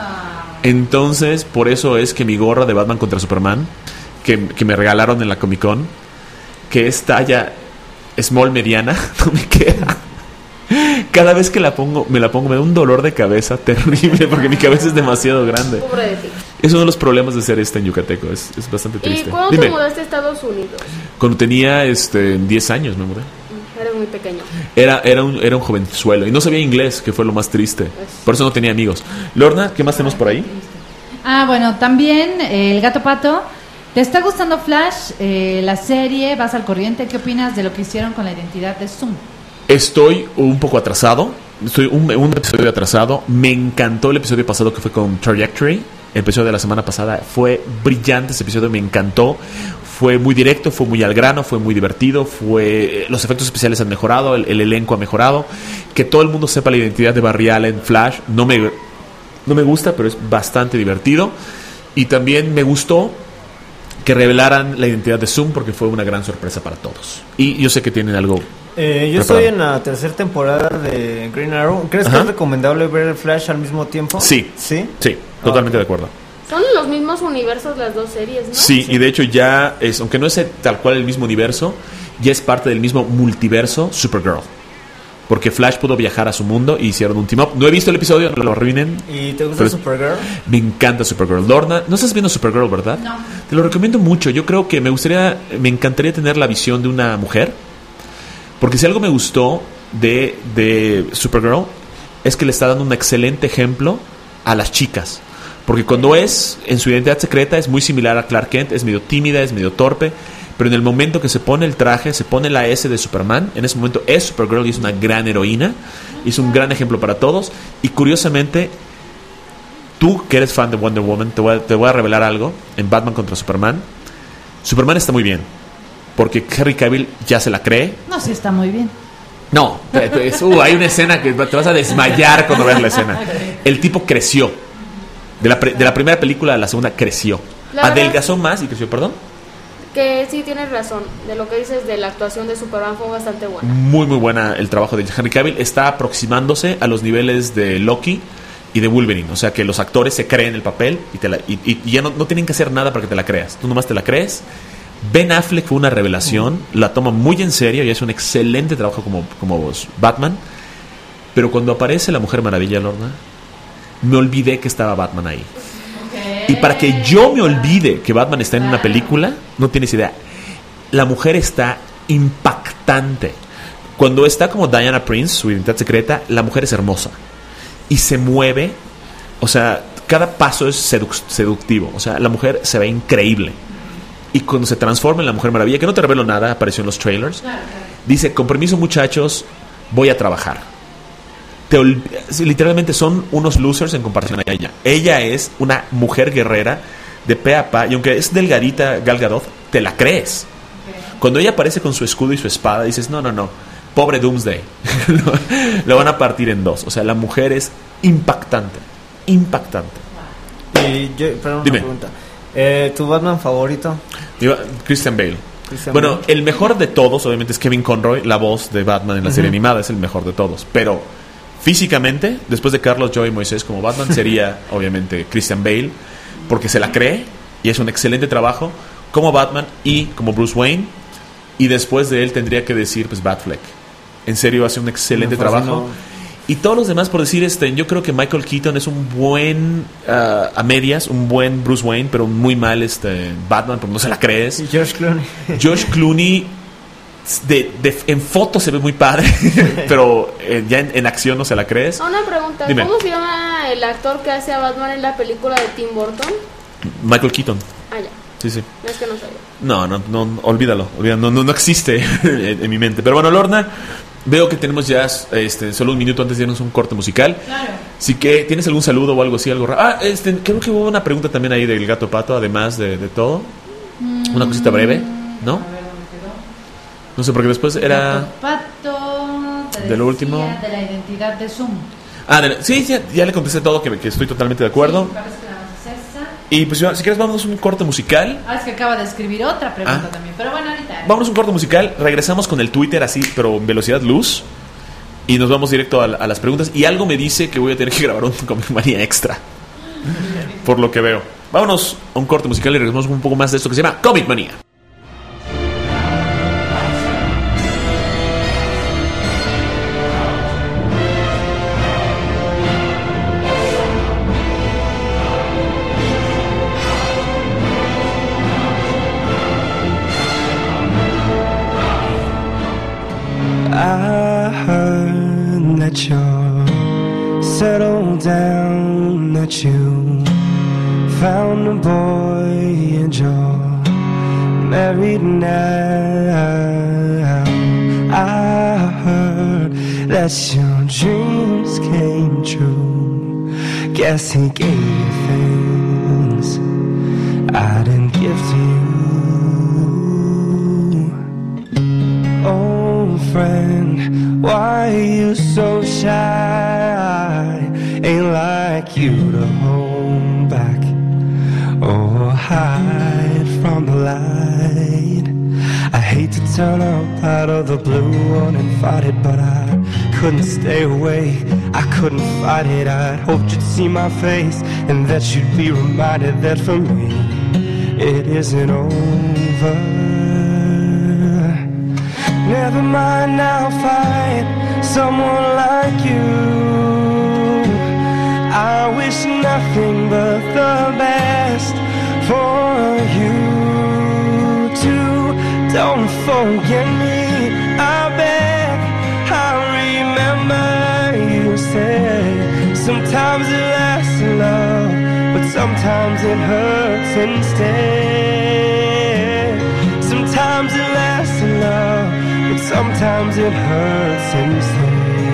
Entonces, por eso es que mi gorra de Batman contra Superman, que, que me regalaron en la Comic Con, que es talla small mediana, no me queda. Cada vez que la pongo, me la pongo, me da un dolor de cabeza terrible porque mi cabeza es demasiado grande. Pobre de ti. Es uno de los problemas de ser este en yucateco, es, es bastante triste. ¿Y cuándo Dime. te mudaste a Estados Unidos? Cuando tenía este, diez años me mudé. Eres muy pequeño. Era, era, un, era un jovenzuelo y no sabía inglés, que fue lo más triste. Por eso no tenía amigos. Lorna, ¿qué más tenemos por ahí? Ah, bueno, también eh, el Gato Pato. ¿Te está gustando Flash, eh, la serie? ¿Vas al corriente? ¿Qué opinas de lo que hicieron con la identidad de Zoom? Estoy un poco atrasado. Estoy un, un episodio atrasado. Me encantó el episodio pasado que fue con Trajectory. El episodio de la semana pasada fue brillante. Ese episodio me encantó. Fue muy directo, fue muy al grano, fue muy divertido. Fue los efectos especiales han mejorado, el, el elenco ha mejorado. Que todo el mundo sepa la identidad de Barry Allen, Flash, no me, no me gusta, pero es bastante divertido. Y también me gustó que revelaran la identidad de Zoom porque fue una gran sorpresa para todos. Y yo sé que tienen algo. Eh, yo preparado. estoy en la tercera temporada de Green Arrow. ¿Crees Ajá. que es recomendable ver el Flash al mismo tiempo? Sí. ¿Sí? Sí, totalmente Ah, de acuerdo. Son los mismos universos las dos series, ¿no? Sí, y de hecho ya es, aunque no es tal cual el mismo universo, ya es parte del mismo multiverso Supergirl. Porque Flash pudo viajar a su mundo y hicieron un team up. No he visto el episodio, no lo arruinen. ¿Y te gusta Pero- Supergirl? Me encanta Supergirl. Lorna, no estás viendo Supergirl, ¿verdad? No. Te lo recomiendo mucho. Yo creo que me gustaría, me encantaría tener la visión de una mujer. Porque si algo me gustó de, de Supergirl es que le está dando un excelente ejemplo a las chicas. Porque cuando es en su identidad secreta es muy similar a Clark Kent, es medio tímida, es medio torpe, pero en el momento que se pone el traje, se pone la S de Superman, en ese momento es Supergirl y es una gran heroína, y es un gran ejemplo para todos. Y curiosamente, tú que eres fan de Wonder Woman, te voy a, te voy a revelar algo en Batman contra Superman. Superman está muy bien, porque Henry Cavill ya se la cree. No, sí está muy bien. No, te- te- es- uh, hay una escena que te vas a desmayar cuando veas la escena. El tipo creció. De la, pre- de la primera película a la segunda creció. La verdad- Adelgazó más y creció, perdón. Que sí tienes razón. De lo que dices de la actuación de Superman fue bastante buena. Muy, muy buena el trabajo de Henry Cavill. Está aproximándose a los niveles de Loki y de Wolverine. O sea que los actores se creen el papel y, te la- y, y- y ya no, no tienen que hacer nada para que te la creas. Tú nomás te la crees. Ben Affleck fue una revelación. La toma muy en serio y hace un excelente trabajo como, como Batman. Pero cuando aparece la Mujer Maravilla, Lorna, me olvidé que estaba Batman ahí. Y para que yo me olvide que Batman está en una película, no tienes idea. La mujer está impactante. Cuando está como Diana Prince, su identidad secreta, la mujer es hermosa. Y se mueve. O sea, cada paso es seduc- seductivo. O sea, la mujer se ve increíble. Y cuando se transforma en la Mujer Maravilla, que no te revelo nada, apareció en los trailers, dice, con permiso muchachos, voy a trabajar. Te ol- literalmente son unos losers en comparación a ella. Ella es una mujer guerrera de pe a pa, y aunque es delgadita Gal Gadot, te la crees. Cuando ella aparece con su escudo y su espada, dices, no, no, no, pobre Doomsday. lo, lo van a partir en dos. O sea, la mujer es impactante. Impactante. Y yo, perdón, Dime. una pregunta. Eh, ¿Tu Batman favorito? Iba- Christian Bale. Christian Bueno, Bale. el mejor de todos, obviamente, es Kevin Conroy, la voz de Batman en la serie animada, es el mejor de todos. Pero físicamente, después de Carlos Joy Moisés como Batman, sería obviamente Christian Bale, porque se la cree y es un excelente trabajo como Batman y como Bruce Wayne. Y después de él tendría que decir, pues, Batfleck. En serio, hace un excelente Me fascinó. trabajo. Y todos los demás, por decir, este, yo creo que Michael Keaton es un buen, ah, a medias, un buen Bruce Wayne, pero muy mal este Batman, porque no se la crees. Y George Clooney. George Clooney de, de- en fotos se ve muy padre, pero eh, ya en, en acción no se la crees. Ah, una pregunta. Dime. ¿Cómo se llama el actor que hace a Batman en la película de Tim Burton? Michael Keaton. Ah, ya. Sí, sí. No es que no sabía. No, no, no, olvídalo, olvídalo, no, no, no existe en, en mi mente. Pero bueno, Lorna, veo que tenemos ya este, solo un minuto antes de irnos a un corte musical. Claro. Así que, ¿tienes algún saludo o algo así? Algo raro? Ah, este, creo que hubo una pregunta también ahí del Gato Pato, además de, de todo. Una cosita breve, ¿no? A ver, ¿dónde quedó? No sé, porque después era... Gato Pato, te De lo decía último. de la identidad de Zoom. Ah, de- sí, ya, ya le contesté todo, que, que estoy totalmente de acuerdo. Sí, parece que nada más es esa. Y pues si quieres vamos a un corte musical. Ah, es que acaba de escribir otra pregunta Ah. también. Pero bueno, ahorita. Vámonos a un corte musical, regresamos con el Twitter así, pero en velocidad luz. Y nos vamos directo a, a las preguntas. Y algo me dice que voy a tener que grabar un Comic Manía extra. Por lo que veo. Vámonos a un corte musical y regresamos con un poco más de esto que se llama Comic Manía. I heard that you're settled down, that you found a boy and you're married now. I heard that your dreams came true. Guess he gave you things I didn't give to you. Oh, friend, why are you so shy? Ain't like you to hold back or hide from the light. I hate to turn up out of the blue uninvited, but I couldn't stay away, I couldn't fight it. I'd hoped you'd see my face and that you'd be reminded that for me it isn't over. Never mind, I'll find someone like you. I wish nothing but the best for you too. Don't forget me, I beg. I remember you said sometimes it lasts in love, but sometimes it hurts instead. Sometimes it lasts in love, but sometimes it hurts instead.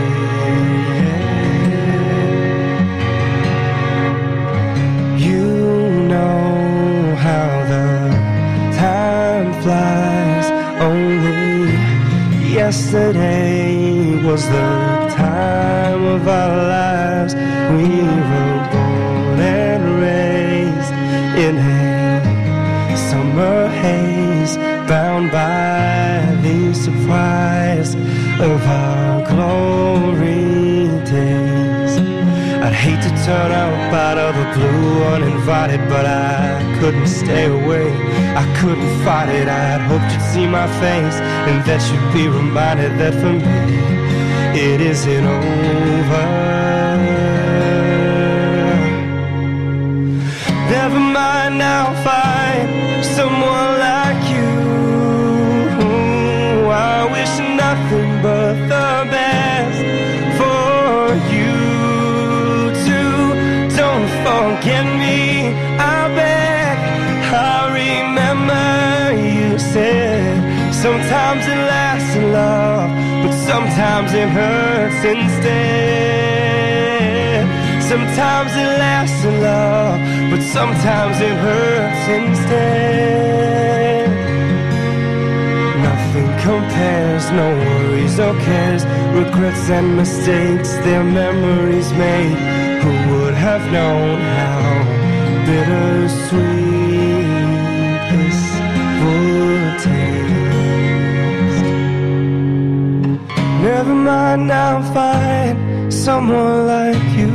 You know how the time flies. Only yesterday was the time of our lives. We were born and raised in a summer haze, bound by the surprise of our glory days. I'd hate to turn up out of the blue uninvited, but I couldn't stay away, I couldn't fight it. I'd hoped you'd see my face and that you'd be reminded that for me it isn't over. Never mind, I'll find someone like you. I wish nothing but the best for you too. Don't forget me, I beg. I remember you said sometimes it lasts in love, but sometimes it hurts instead. Sometimes it lasts in love, but sometimes it hurts instead. Nothing compares, no worries or cares, regrets and mistakes, their memories made. Who would have known how bittersweet this would taste? Never mind, I'll find someone like you.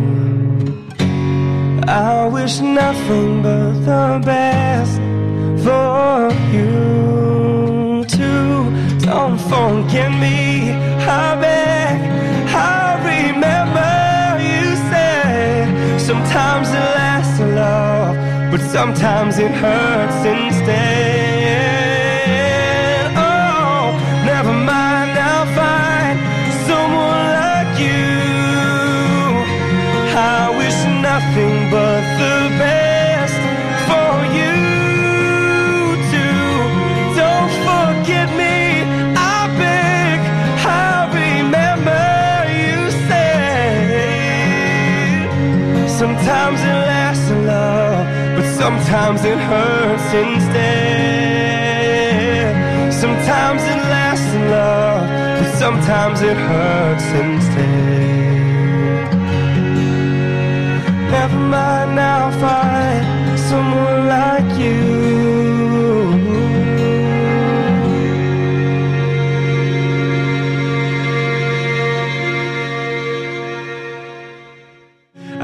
I wish nothing but the best for you too. Don't forget me, I beg. I remember you said sometimes it lasts in love, but sometimes it hurts instead. Oh, never mind, I'll find someone like you. I wish nothing but the best for you too. Don't forget me, I beg. I remember you said sometimes it lasts in love, but sometimes it hurts instead. Sometimes it lasts in love, but sometimes it hurts instead. Never mind, I'll find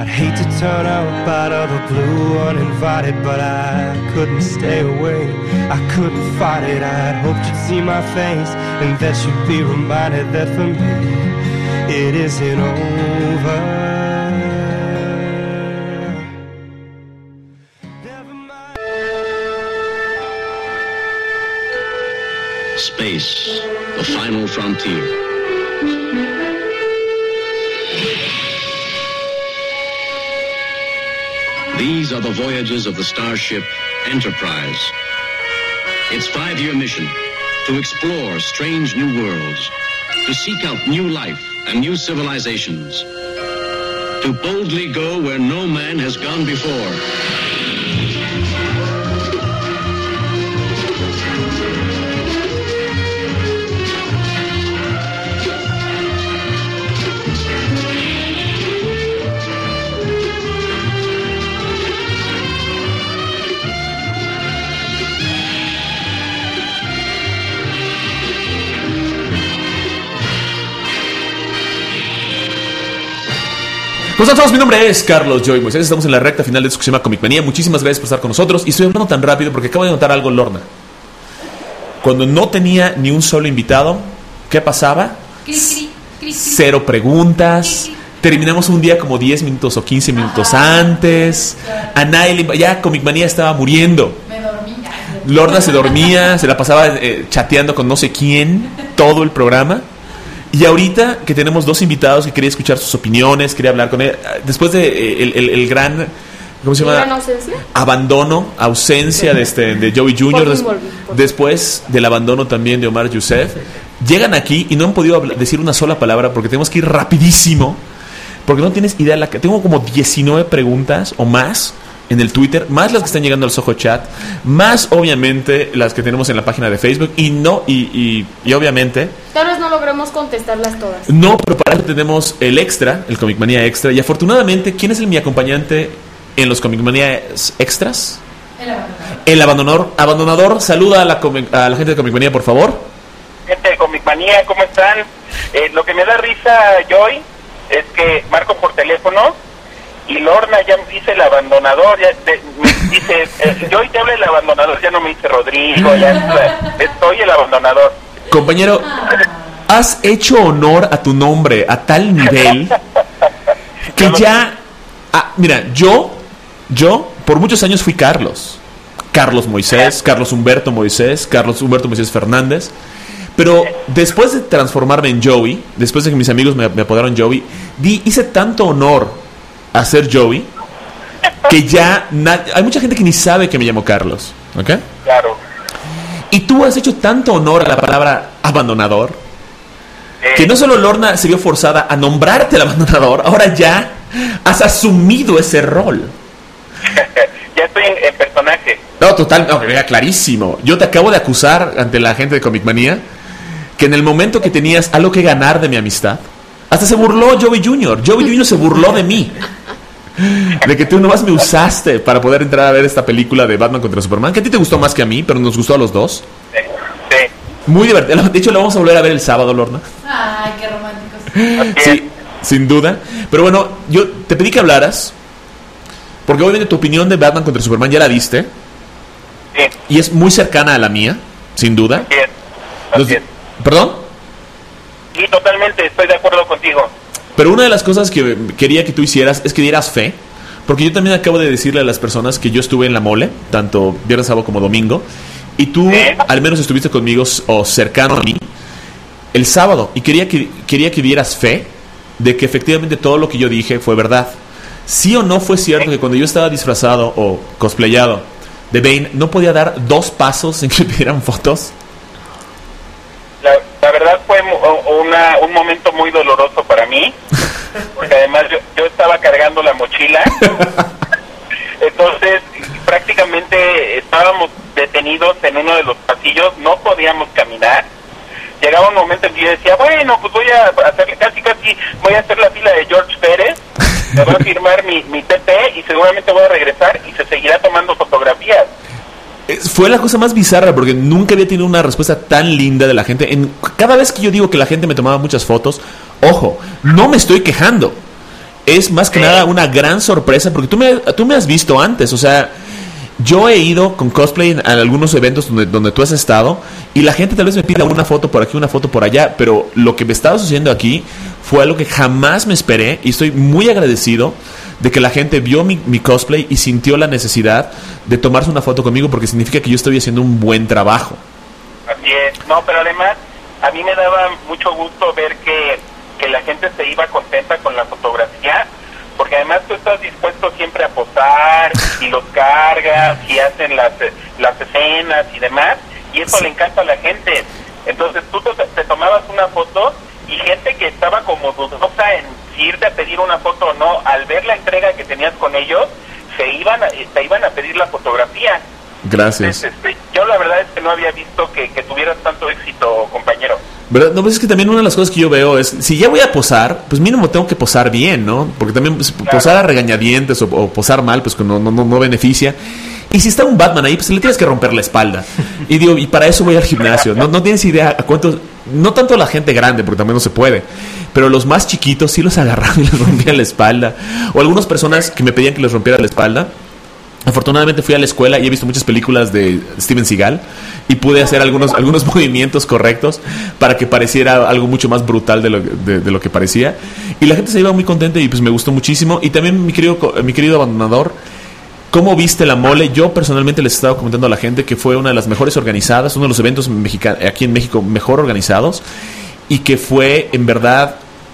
hate to turn up out of the blue uninvited, but I couldn't stay away, I couldn't fight it. I'd hoped you'd see my face and that you'd be reminded that for me it isn't over. Never mind. Space, the final frontier. These are the voyages of the starship Enterprise. Its five-year mission, to explore strange new worlds, to seek out new life and new civilizations, to boldly go where no man has gone before. ¿Cómo están todos? Mi nombre es Carlos Joy Moisés. Estamos en la recta final de esto que se llama Comic Manía. Muchísimas gracias por estar con nosotros. Y estoy hablando tan rápido porque acabo de notar algo, Lorna. Cuando no tenía ni un solo invitado, ¿qué pasaba? Cri, cri, cri, cri. Cero preguntas. Cri, cri. Terminamos un día como diez minutos o quince minutos Ajá. antes. A nadie le... Ya Comic Manía estaba muriendo. Me dormía. Lorna se dormía, se la pasaba eh, chateando con no sé quién todo el programa. Y ahorita que tenemos dos invitados que quería escuchar sus opiniones, quería hablar con él, después de eh, el, el, el gran, ¿cómo se llama? ¿Gran ausencia? Abandono, ausencia de, este, de Joey junior Por Des, fin volví, por después del abandono también de Omar Youssef, llegan aquí y no han podido hablar, decir una sola palabra porque tenemos que ir rapidísimo, porque no tienes idea, la que tengo como diecinueve preguntas o más en el Twitter, más las que están llegando al Soho Chat, más obviamente las que tenemos en la página de Facebook y no y, y, y obviamente tal vez no logremos contestarlas todas. no, pero para eso tenemos el extra, el Comic Manía Extra. Y afortunadamente, ¿quién es el, mi acompañante en los Comic Manía Extras? El abandonador. El abandonador. Abandonador, saluda a la, a la gente de Comic Manía, por favor. Gente de Comic Manía, ¿cómo están? Eh, lo que me da risa, Joy, es que marco por teléfono y Lorna ya me dice el abandonador, ya te, me dice, eh, Joy te habla el abandonador, ya no me dice Rodrigo, ya estoy el abandonador. Compañero, has hecho honor a tu nombre a tal nivel que ya... Ah, mira, yo, yo por muchos años fui Carlos. Carlos Moisés, Carlos Humberto Moisés, Carlos Humberto Moisés Fernández. Pero después de transformarme en Joey, después de que mis amigos me, me apodaron Joey, di, hice tanto honor a ser Joey que ya... Na- hay mucha gente que ni sabe que me llamo Carlos, ¿ok? Claro. Y tú has hecho tanto honor a la palabra abandonador Eh, que no solo Lorna se vio forzada a nombrarte el abandonador, ahora ya has asumido ese rol. ya estoy en, en personaje. No, total, no, era clarísimo. Yo te acabo de acusar ante la gente de Comic Manía que en el momento que tenías algo que ganar de mi amistad, hasta se burló Joey junior Joey junior se burló de mí. De que tú nomás me usaste para poder entrar a ver esta película de Batman contra Superman, que a ti te gustó más que a mí, pero nos gustó a los dos. Sí, sí. Muy divertido. De hecho, lo vamos a volver a ver el sábado, Lorna. Ay, qué románticos. Sí, sin duda. Pero bueno, yo te pedí que hablaras, porque obviamente tu opinión de Batman contra Superman ya la diste. Sí. Y es muy cercana a la mía, sin duda. Así es. Así Los- es. ¿Perdón? Sí, totalmente, estoy de acuerdo contigo. Pero una de las cosas que quería que tú hicieras es que dieras fe, porque yo también acabo de decirle a las personas que yo estuve en la mole, tanto viernes, sábado como domingo, y tú ¿Sí? al menos estuviste conmigo o cercano a mí el sábado, y quería que, quería que dieras fe de que efectivamente todo lo que yo dije fue verdad. ¿Sí o no fue cierto que cuando yo estaba disfrazado o cosplayado de Bane no podía dar dos pasos sin que me pidieran fotos? La, la verdad fue mu- una, un momento muy doloroso para mí, porque además yo, yo estaba cargando la mochila, entonces prácticamente estábamos detenidos en uno de los pasillos, no podíamos caminar. Llegaba un momento en que yo decía, bueno, pues voy a hacer, casi casi voy a hacer la fila de George Pérez, me voy a firmar mi, mi T P y seguramente voy a regresar y se seguirá tomando fotografías. Es- Fue la cosa más bizarra porque nunca había tenido una respuesta tan linda de la gente. En, cada vez que yo digo que la gente me tomaba muchas fotos, ojo, no me estoy quejando. es más que nada una gran sorpresa, porque tú me, tú me has visto antes, o sea, yo he ido con cosplay a algunos eventos donde, donde tú has estado, y la gente tal vez me pida una foto por aquí, una foto por allá, pero lo que me estaba sucediendo aquí fue algo que jamás me esperé, y estoy muy agradecido de que la gente vio mi, mi cosplay y sintió la necesidad de tomarse una foto conmigo, porque significa que yo estoy haciendo un buen trabajo. Así es, no, pero además a mí me daba mucho gusto ver que, que la gente se iba contenta con la fotografía, porque además tú estás dispuesto siempre a posar y los cargas y hacen las, las escenas y demás, y eso Sí. le encanta a la gente. Entonces tú te, te tomabas una foto y gente que estaba como dudosa en si irte a pedir una foto o no, al ver la entrega que tenías con ellos, se iban a, te iban a pedir la fotografía. Gracias. Entonces, este, yo la verdad es que no había visto que, que tuvieras tanto éxito, compañero. ¿Verdad? No, pues es que también una de las cosas que yo veo es, si ya voy a posar, pues mínimo tengo que posar bien, ¿no? Porque también pues, Claro. posar a regañadientes o, o posar mal, pues no, no, no, no beneficia. Y si está un Batman ahí, pues le tienes que romper la espalda. Y digo, y para eso voy al gimnasio. No, no tienes idea a cuántos, no tanto la gente grande, porque también no se puede, pero los más chiquitos sí los agarraban y les rompían la espalda. O algunas personas que me pedían que les rompiera la espalda. Afortunadamente fui a la escuela y he visto muchas películas de Steven Seagal y pude hacer algunos algunos movimientos correctos para que pareciera algo mucho más brutal de lo, de, de lo que parecía, y la gente se iba muy contenta y pues me gustó muchísimo. Y también mi querido mi querido abandonador, ¿cómo viste la mole? Yo personalmente les estaba comentando a la gente que fue una de las mejores organizadas, uno de los eventos mexica- aquí en México mejor organizados, y que fue en verdad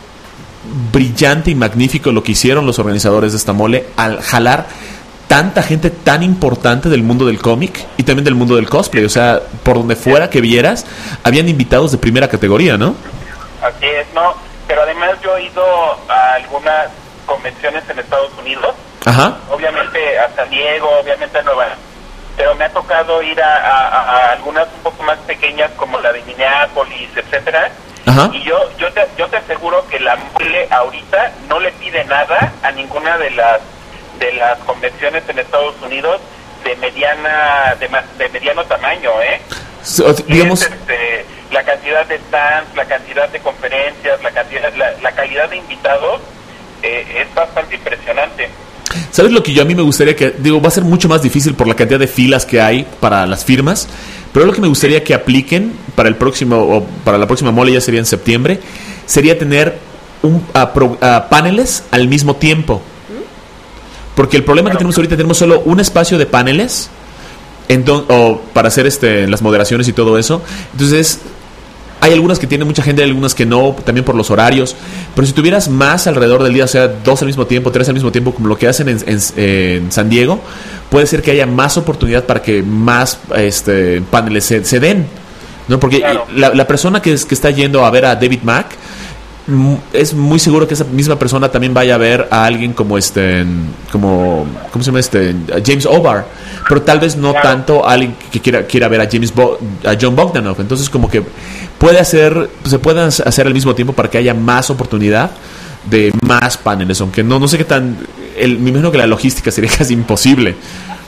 brillante y magnífico lo que hicieron los organizadores de esta mole al jalar tanta gente tan importante del mundo del cómic y también del mundo del cosplay. O sea, por donde fuera que vieras, habían invitados de primera categoría, ¿no? Así es, no, pero además yo he ido a algunas convenciones en Estados Unidos, Ajá. obviamente a San Diego, obviamente a Nueva York, pero me ha tocado ir a, a- a algunas un poco más pequeñas como la de Minneapolis, etcétera. Ajá. Y yo yo te, yo te aseguro que la mole ahorita no le pide nada a ninguna de las de las convenciones en Estados Unidos de mediana de, ma- de mediano tamaño, ¿eh? So, digamos, Es, este, la cantidad de stands, la cantidad de conferencias, la cantidad, la, la calidad de invitados eh, es bastante impresionante. ¿sabes lo que yo a mí me gustaría que, digo, va a ser mucho más difícil por la cantidad de filas que hay para las firmas, pero lo que me gustaría que apliquen para el próximo, o para la próxima mole, ya sería en septiembre, sería tener un, a, pro- a paneles al mismo tiempo. Porque el problema que tenemos ahorita, tenemos solo un espacio de paneles en don- o para hacer este las moderaciones y todo eso. Entonces, hay algunas que tienen mucha gente, hay algunas que no, también por los horarios. Pero si tuvieras más alrededor del día, o sea, dos al mismo tiempo, tres al mismo tiempo, como lo que hacen en, en, en San Diego, puede ser que haya más oportunidad para que más este paneles se, se den, ¿no? Porque Claro. la, la persona que, es, que está yendo a ver a David Mack, mm, es muy seguro que esa misma persona también vaya a ver a alguien como este como ¿cómo se llama este? A James O'Barr, pero tal vez no Claro. tanto a alguien que quiera quiera ver a James Bo- a John Bogdanov. Entonces como que puede hacer se puedan hacer al mismo tiempo para que haya más oportunidad de más paneles, aunque no no sé qué tan el, me imagino que la logística sería casi imposible,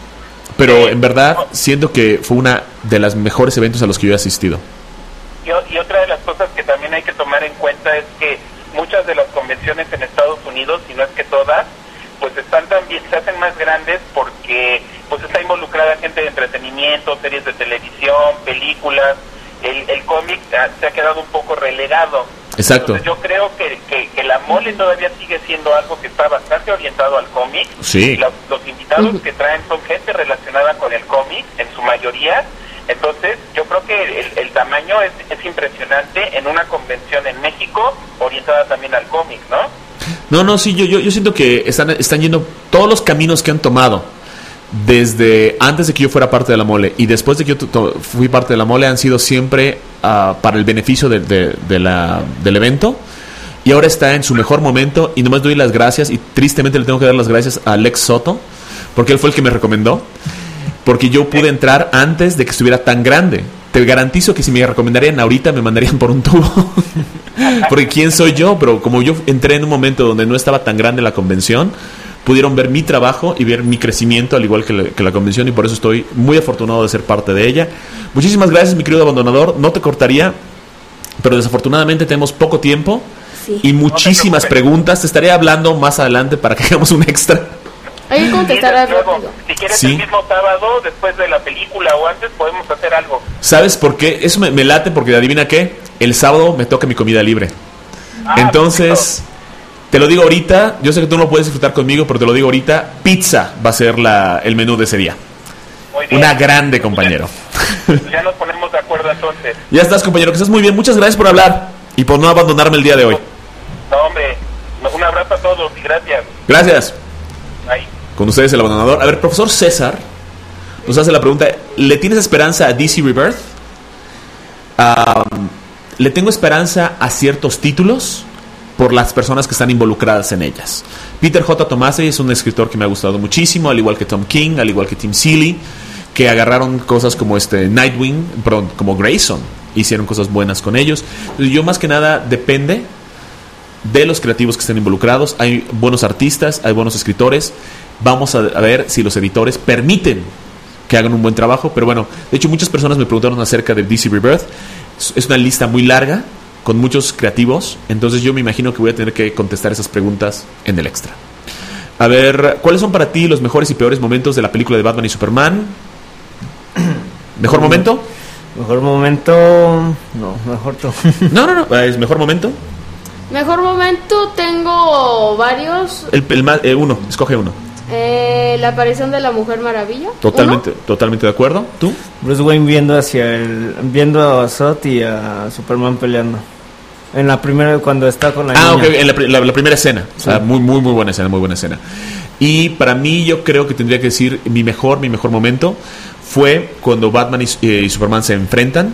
pero en verdad siento que fue una de las mejores eventos a los que yo he asistido. Y, o- y otra de las cosas que también hay que tomar en cuenta es que muchas de las convenciones en Estados Unidos, si no es que todas, pues están también, se hacen más grandes porque pues está involucrada gente de entretenimiento, series de televisión, películas. El, el cómic ah, se ha quedado un poco relegado. Exacto. Entonces yo creo que, que, que la mole todavía sigue siendo algo que está bastante orientado al cómic. Sí. Los, los invitados que traen son gente relacionada con el cómic, en su mayoría. Entonces, yo creo que el, el tamaño es, es impresionante en una convención en México orientada también al cómic, ¿no? No, no, sí, yo, yo, yo siento que están, están yendo todos los caminos que han tomado desde antes de que yo fuera parte de la mole y después de que yo to- to- fui parte de la mole han sido siempre uh, para el beneficio de, de, de la, del evento, y ahora está en su mejor momento, y nomás doy las gracias, y tristemente le tengo que dar las gracias a Alex Soto porque él fue el que me recomendó, porque yo pude entrar antes de que estuviera tan grande. Te garantizo que si me recomendarían ahorita me mandarían por un tubo porque quién soy yo, pero como yo entré en un momento donde no estaba tan grande la convención, pudieron ver mi trabajo y ver mi crecimiento al igual que la, que la convención, y por eso estoy muy afortunado de ser parte de ella. Muchísimas gracias, mi querido abandonador. No te cortaría, pero desafortunadamente tenemos poco tiempo sí. y muchísimas preguntas. Te estaré hablando más adelante para que hagamos un extra. Hay que contestar Luego, rápido. si quieres Sí. el mismo sábado, después de la película o antes, podemos hacer algo. ¿Sabes por qué? Eso me, me late porque adivina qué, el sábado me toca mi comida libre. Ah, Entonces, te lo digo ahorita, yo sé que tú no lo puedes disfrutar conmigo, pero te lo digo ahorita, pizza va a ser la, el menú de ese día. Muy bien. Una grande, compañero. Ya nos ponemos de acuerdo entonces. Ya estás, compañero, que estás muy bien. Muchas gracias por hablar y por no abandonarme el día de hoy. No, hombre, un abrazo a todos y gracias. Gracias. Bye. Con ustedes el abandonador. A ver, profesor César nos hace la pregunta, ¿le tienes esperanza a D C Rebirth? Um, le tengo esperanza a ciertos títulos por las personas que están involucradas en ellas. Peter J. Tomasi es un escritor que me ha gustado muchísimo, al igual que Tom King, al igual que Tim Seeley, que agarraron cosas como este Nightwing, perdón, como Grayson, hicieron cosas buenas con ellos. Entonces, yo más que nada depende de los creativos que estén involucrados. Hay buenos artistas, hay buenos escritores. Vamos a, a ver si los editores permiten que hagan un buen trabajo. Pero bueno, de hecho muchas personas me preguntaron acerca de D C Rebirth. Es, es una lista muy larga con muchos creativos. Entonces yo me imagino que voy a tener que contestar esas preguntas en el extra. A ver, ¿cuáles son para ti los mejores y peores momentos de la película de Batman y Superman? ¿Mejor momento? Mejor momento... No, mejor tú. No, no, no, es mejor momento. Mejor momento tengo varios. El, el más, eh, uno, escoge uno. Eh, la aparición de la Mujer Maravilla. Totalmente, totalmente de acuerdo. ¿Tú? Bruce Wayne viendo hacia el... Viendo a Zod y a Superman peleando. En la primera, cuando está con la Ah, niña. ok, en la, la, la primera escena. O sea, Sí. muy, muy, muy buena escena, muy buena escena. Y para mí, yo creo que tendría que decir mi mejor, mi mejor momento fue cuando Batman y, eh, y Superman se enfrentan.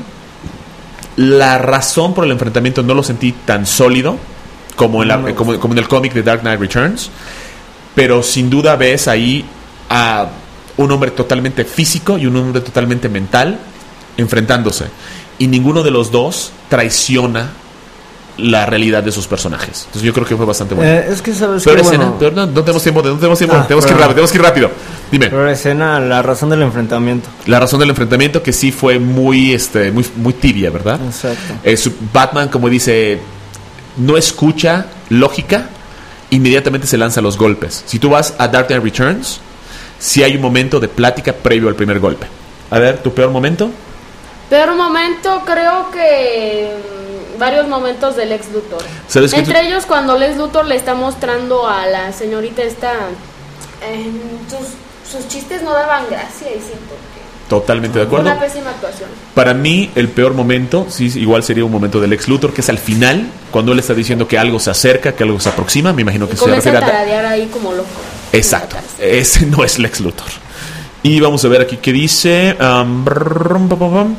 La razón por el enfrentamiento no lo sentí tan sólido como en, la, No me como, como en el cómic de Dark Knight Returns, pero sin duda ves ahí a un hombre totalmente físico y un hombre totalmente mental enfrentándose, y ninguno de los dos traiciona la realidad de sus personajes. Entonces yo creo que fue bastante bueno. Eh, es que sabes Peor que escena, bueno, peor, no, no tenemos tiempo, no tenemos tiempo, Ah, tenemos que ir pero- rápido, tenemos que ir rápido. Dime. peor escena, la razón del enfrentamiento. La razón del enfrentamiento, que sí fue muy este muy muy tibia, ¿verdad? Exacto. Eh, su- Batman, como dice, no escucha lógica, inmediatamente se lanza a los golpes. Si tú vas a Dark Knight Returns, sí hay un momento de plática previo al primer golpe. A ver, ¿tu peor momento? Peor momento, creo que mm, varios momentos del Lex Luthor. ¿Sabes qué? Entre ellos cuando Lex Luthor le está mostrando a la señorita esta eh, sus, sus chistes no daban gracia y siento que Totalmente de fue acuerdo. una pésima actuación. Para mí, el peor momento, sí, igual sería un momento del Lex Luthor, que es al final, cuando él está diciendo que algo se acerca, que algo se aproxima. Me imagino que Y se comienza a refiere a... taradear ahí como loco. Exacto, ese no es Lex Luthor. Y vamos a ver aquí qué dice. Um, brrrrum, pam, pam, pam.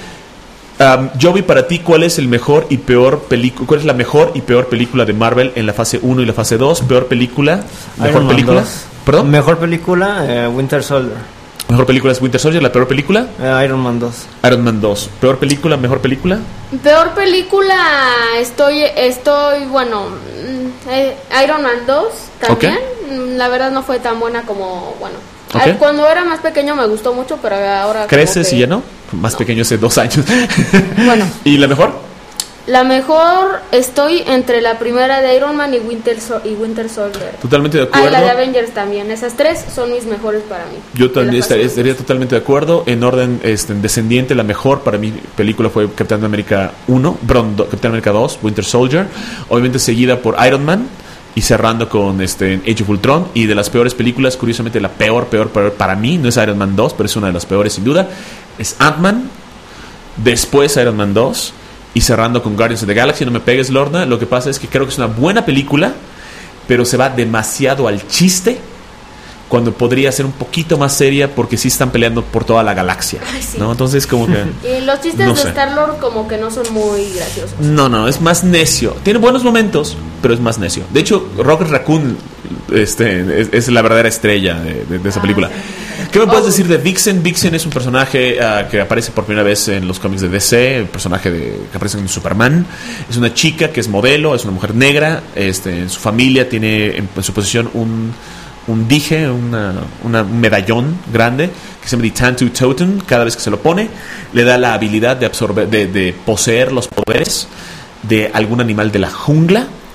Um, Joey, para ti, ¿cuál es el mejor y peor película? ¿Cuál es la mejor y peor película de Marvel en la fase uno y la fase dos? Peor película, mejor Iron Man película. dos. ¿Perdón? Mejor película, eh, Winter Soldier. Mejor película es Winter Soldier, la peor película, Eh, Iron Man dos. Iron Man dos. Peor película, mejor película. Peor película, estoy, estoy, bueno, mm, eh, Iron Man dos también. Mm, La verdad no fue tan buena como, bueno. Ok. ah, Cuando era más pequeño me gustó mucho, pero ahora... como ¿Creces que- y ya no? Más pequeño hace dos años. Bueno. ¿Y la mejor? La mejor, estoy entre la primera de Iron Man y Winter, So- y Winter Soldier. Totalmente de Ah, y acuerdo. la de Avengers también. Esas tres son mis mejores para mí. Yo De también la estaría, fase estaría totalmente de acuerdo. En orden este, descendiente, la mejor para mi película fue Capitán América uno, perdón, do- Capitán América dos, Winter Soldier. Obviamente seguida por Iron Man y cerrando con este, Age of Ultron. Y de las peores películas, curiosamente la peor, peor, peor para mí, no es Iron Man dos, pero es una de las peores sin duda, es Ant-Man, después Iron Man dos y cerrando con Guardians of the Galaxy. No me pegues, Lorna. Lo que pasa es que creo que es una buena película, pero se va demasiado al chiste cuando podría ser un poquito más seria, porque sí están peleando por toda la galaxia, Ay, sí. ¿no? Entonces como que Y los chistes No de sé. Star-Lord como que no son muy graciosos. no, no, es más necio. Tiene buenos momentos, pero es más necio. De hecho, Rocket Raccoon este, es, es la verdadera estrella de, de- de esa película. ¿Qué me puedes decir de Vixen? Vixen es un personaje ah, que aparece por primera vez en los cómics de D C, el personaje de, que aparece en Superman. Es una chica que es modelo, es una mujer negra. Este, en su familia tiene en, en su posesión un, un dije, una, una- un medallón grande que se llama The Tantu Totem. Cada vez que se lo pone, le da la habilidad de absorber, de, de poseer los poderes de algún animal de la jungla.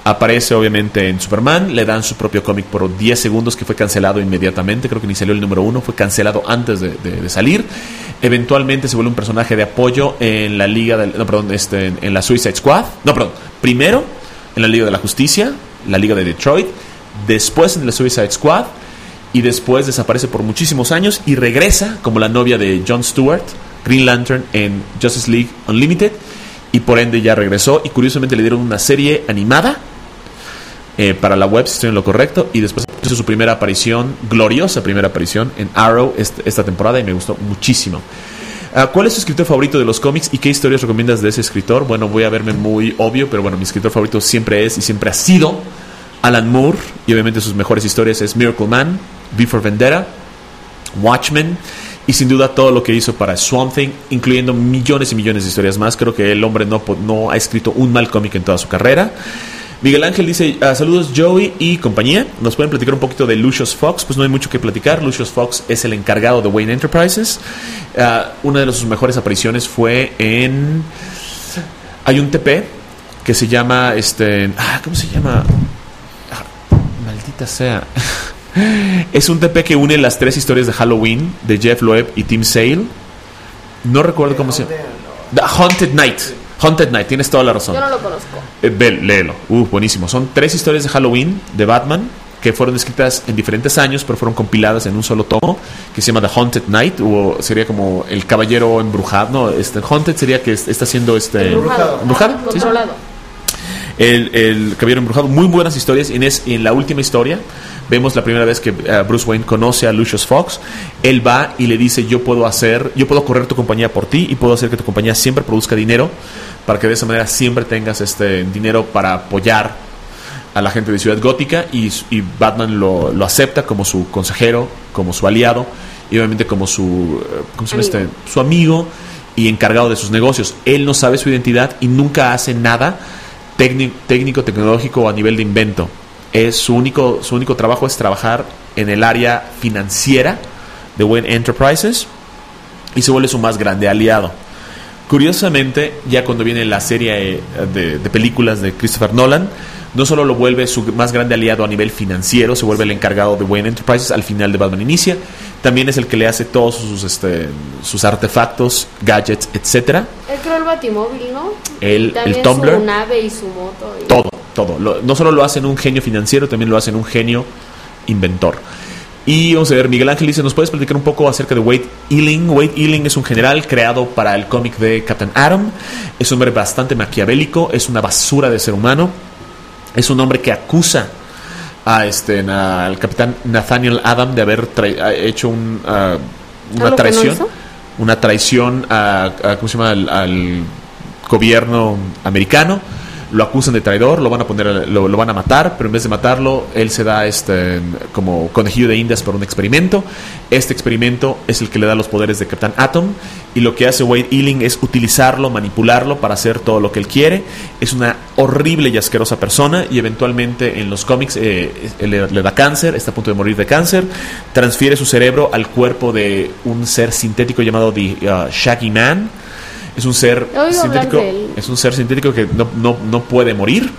Aparece obviamente en Superman, le dan su propio cómic por diez segundos que fue cancelado inmediatamente, creo que ni salió el número uno, fue cancelado antes de, de, de salir. Eventualmente se vuelve un personaje de apoyo en la Liga del, no, perdón, este, en, en la Suicide Squad, no, perdón, primero en la Liga de la Justicia, la Liga de Detroit, después en la Suicide Squad y después desaparece por muchísimos años y regresa como la novia de Jon Stewart, Green Lantern, en Justice League Unlimited, y por ende ya regresó y curiosamente le dieron una serie animada Eh, para la web, si estoy en lo correcto, y después hizo su primera aparición, gloriosa primera aparición en Arrow este, esta temporada, y me gustó muchísimo. Uh, ¿Cuál es tu escritor favorito de los cómics y qué historias recomiendas de ese escritor? Bueno, voy a verme muy obvio, pero bueno, mi escritor favorito siempre es y siempre ha sido Alan Moore, y obviamente sus mejores historias es Miracle Man, V for Vendetta, Watchmen, y sin duda todo lo que hizo para Swamp Thing, incluyendo millones y millones de historias más. Creo que el hombre no, no ha escrito un mal cómic en toda su carrera. Miguel Ángel dice, uh, saludos Joey y compañía, ¿nos pueden platicar un poquito de Lucius Fox? Pues no hay mucho que platicar. Lucius Fox es el encargado de Wayne Enterprises. Uh, una de sus mejores apariciones fue en... Hay un T P que se llama, este, ah, ¿cómo se llama? Ah, maldita sea. Es un T P que une las tres historias de Halloween de Jeff Loeb y Tim Sale. No recuerdo cómo se llama. The Haunted Night. Haunted Night, tienes toda la razón. Yo no lo conozco. Eh, ve, léelo. Uh, buenísimo. Son tres historias de Halloween de Batman que fueron escritas en diferentes años, pero fueron compiladas en un solo tomo, que se llama The Haunted Night, o sería como el caballero embrujado. No, este Haunted sería que está siendo este embrujado. ¿Embrujado? Ah, controlado. ¿Sí? El, el caballero embrujado, muy buenas historias. Y en, es, en la última historia vemos la primera vez que uh, Bruce Wayne conoce a Lucius Fox. Él va y le dice, yo puedo hacer, yo puedo correr tu compañía por ti y puedo hacer que tu compañía siempre produzca dinero, para que de esa manera siempre tengas este dinero para apoyar a la gente de Ciudad Gótica. Y, y Batman lo, lo acepta como su consejero, como su aliado y obviamente como su, ¿cómo se llama este? Su amigo y encargado de sus negocios. Él no sabe su identidad y nunca hace nada técnico, técnico tecnológico o a nivel de invento. Es su único, su único trabajo es trabajar en el área financiera de Wayne Enterprises y se vuelve su más grande aliado. Curiosamente, ya cuando viene la serie de, de películas de Christopher Nolan, no solo lo vuelve su más grande aliado a nivel financiero, se vuelve el encargado de Wayne Enterprises al final de Batman Inicia, también es el que le hace todos sus, este, sus artefactos, gadgets, etcétera. Él creó el Batimóvil, ¿no? El, también el Tumblr. Su nave y su moto. Y... Todo, todo. Lo, no solo lo hacen un genio financiero, también lo hacen un genio inventor. Y vamos a ver, Miguel Ángel dice, ¿nos puedes platicar un poco acerca de Wade Ealing? Wade Ealing es un general creado para el cómic de Captain Atom. Es un hombre bastante maquiavélico, es una basura de ser humano. Es un hombre que acusa a este a, al capitán Nathaniel Adam de haber tra- hecho un, uh, una traición. No una traición a, a, ¿cómo se llama? Al, al gobierno americano. Lo acusan de traidor, lo van a poner, lo, lo van a matar, pero en vez de matarlo, él se da este como conejillo de indias por un experimento. Este experimento es el que le da los poderes de Capitán Atom, y lo que hace Wade Ealing es utilizarlo, manipularlo para hacer todo lo que él quiere. Es una horrible y asquerosa persona, y eventualmente en los cómics eh, le, le da cáncer, está a punto de morir de cáncer, transfiere su cerebro al cuerpo de un ser sintético llamado The uh, Shaggy Man. Es un ser sintético, es un ser sintético que no, no, no puede morir,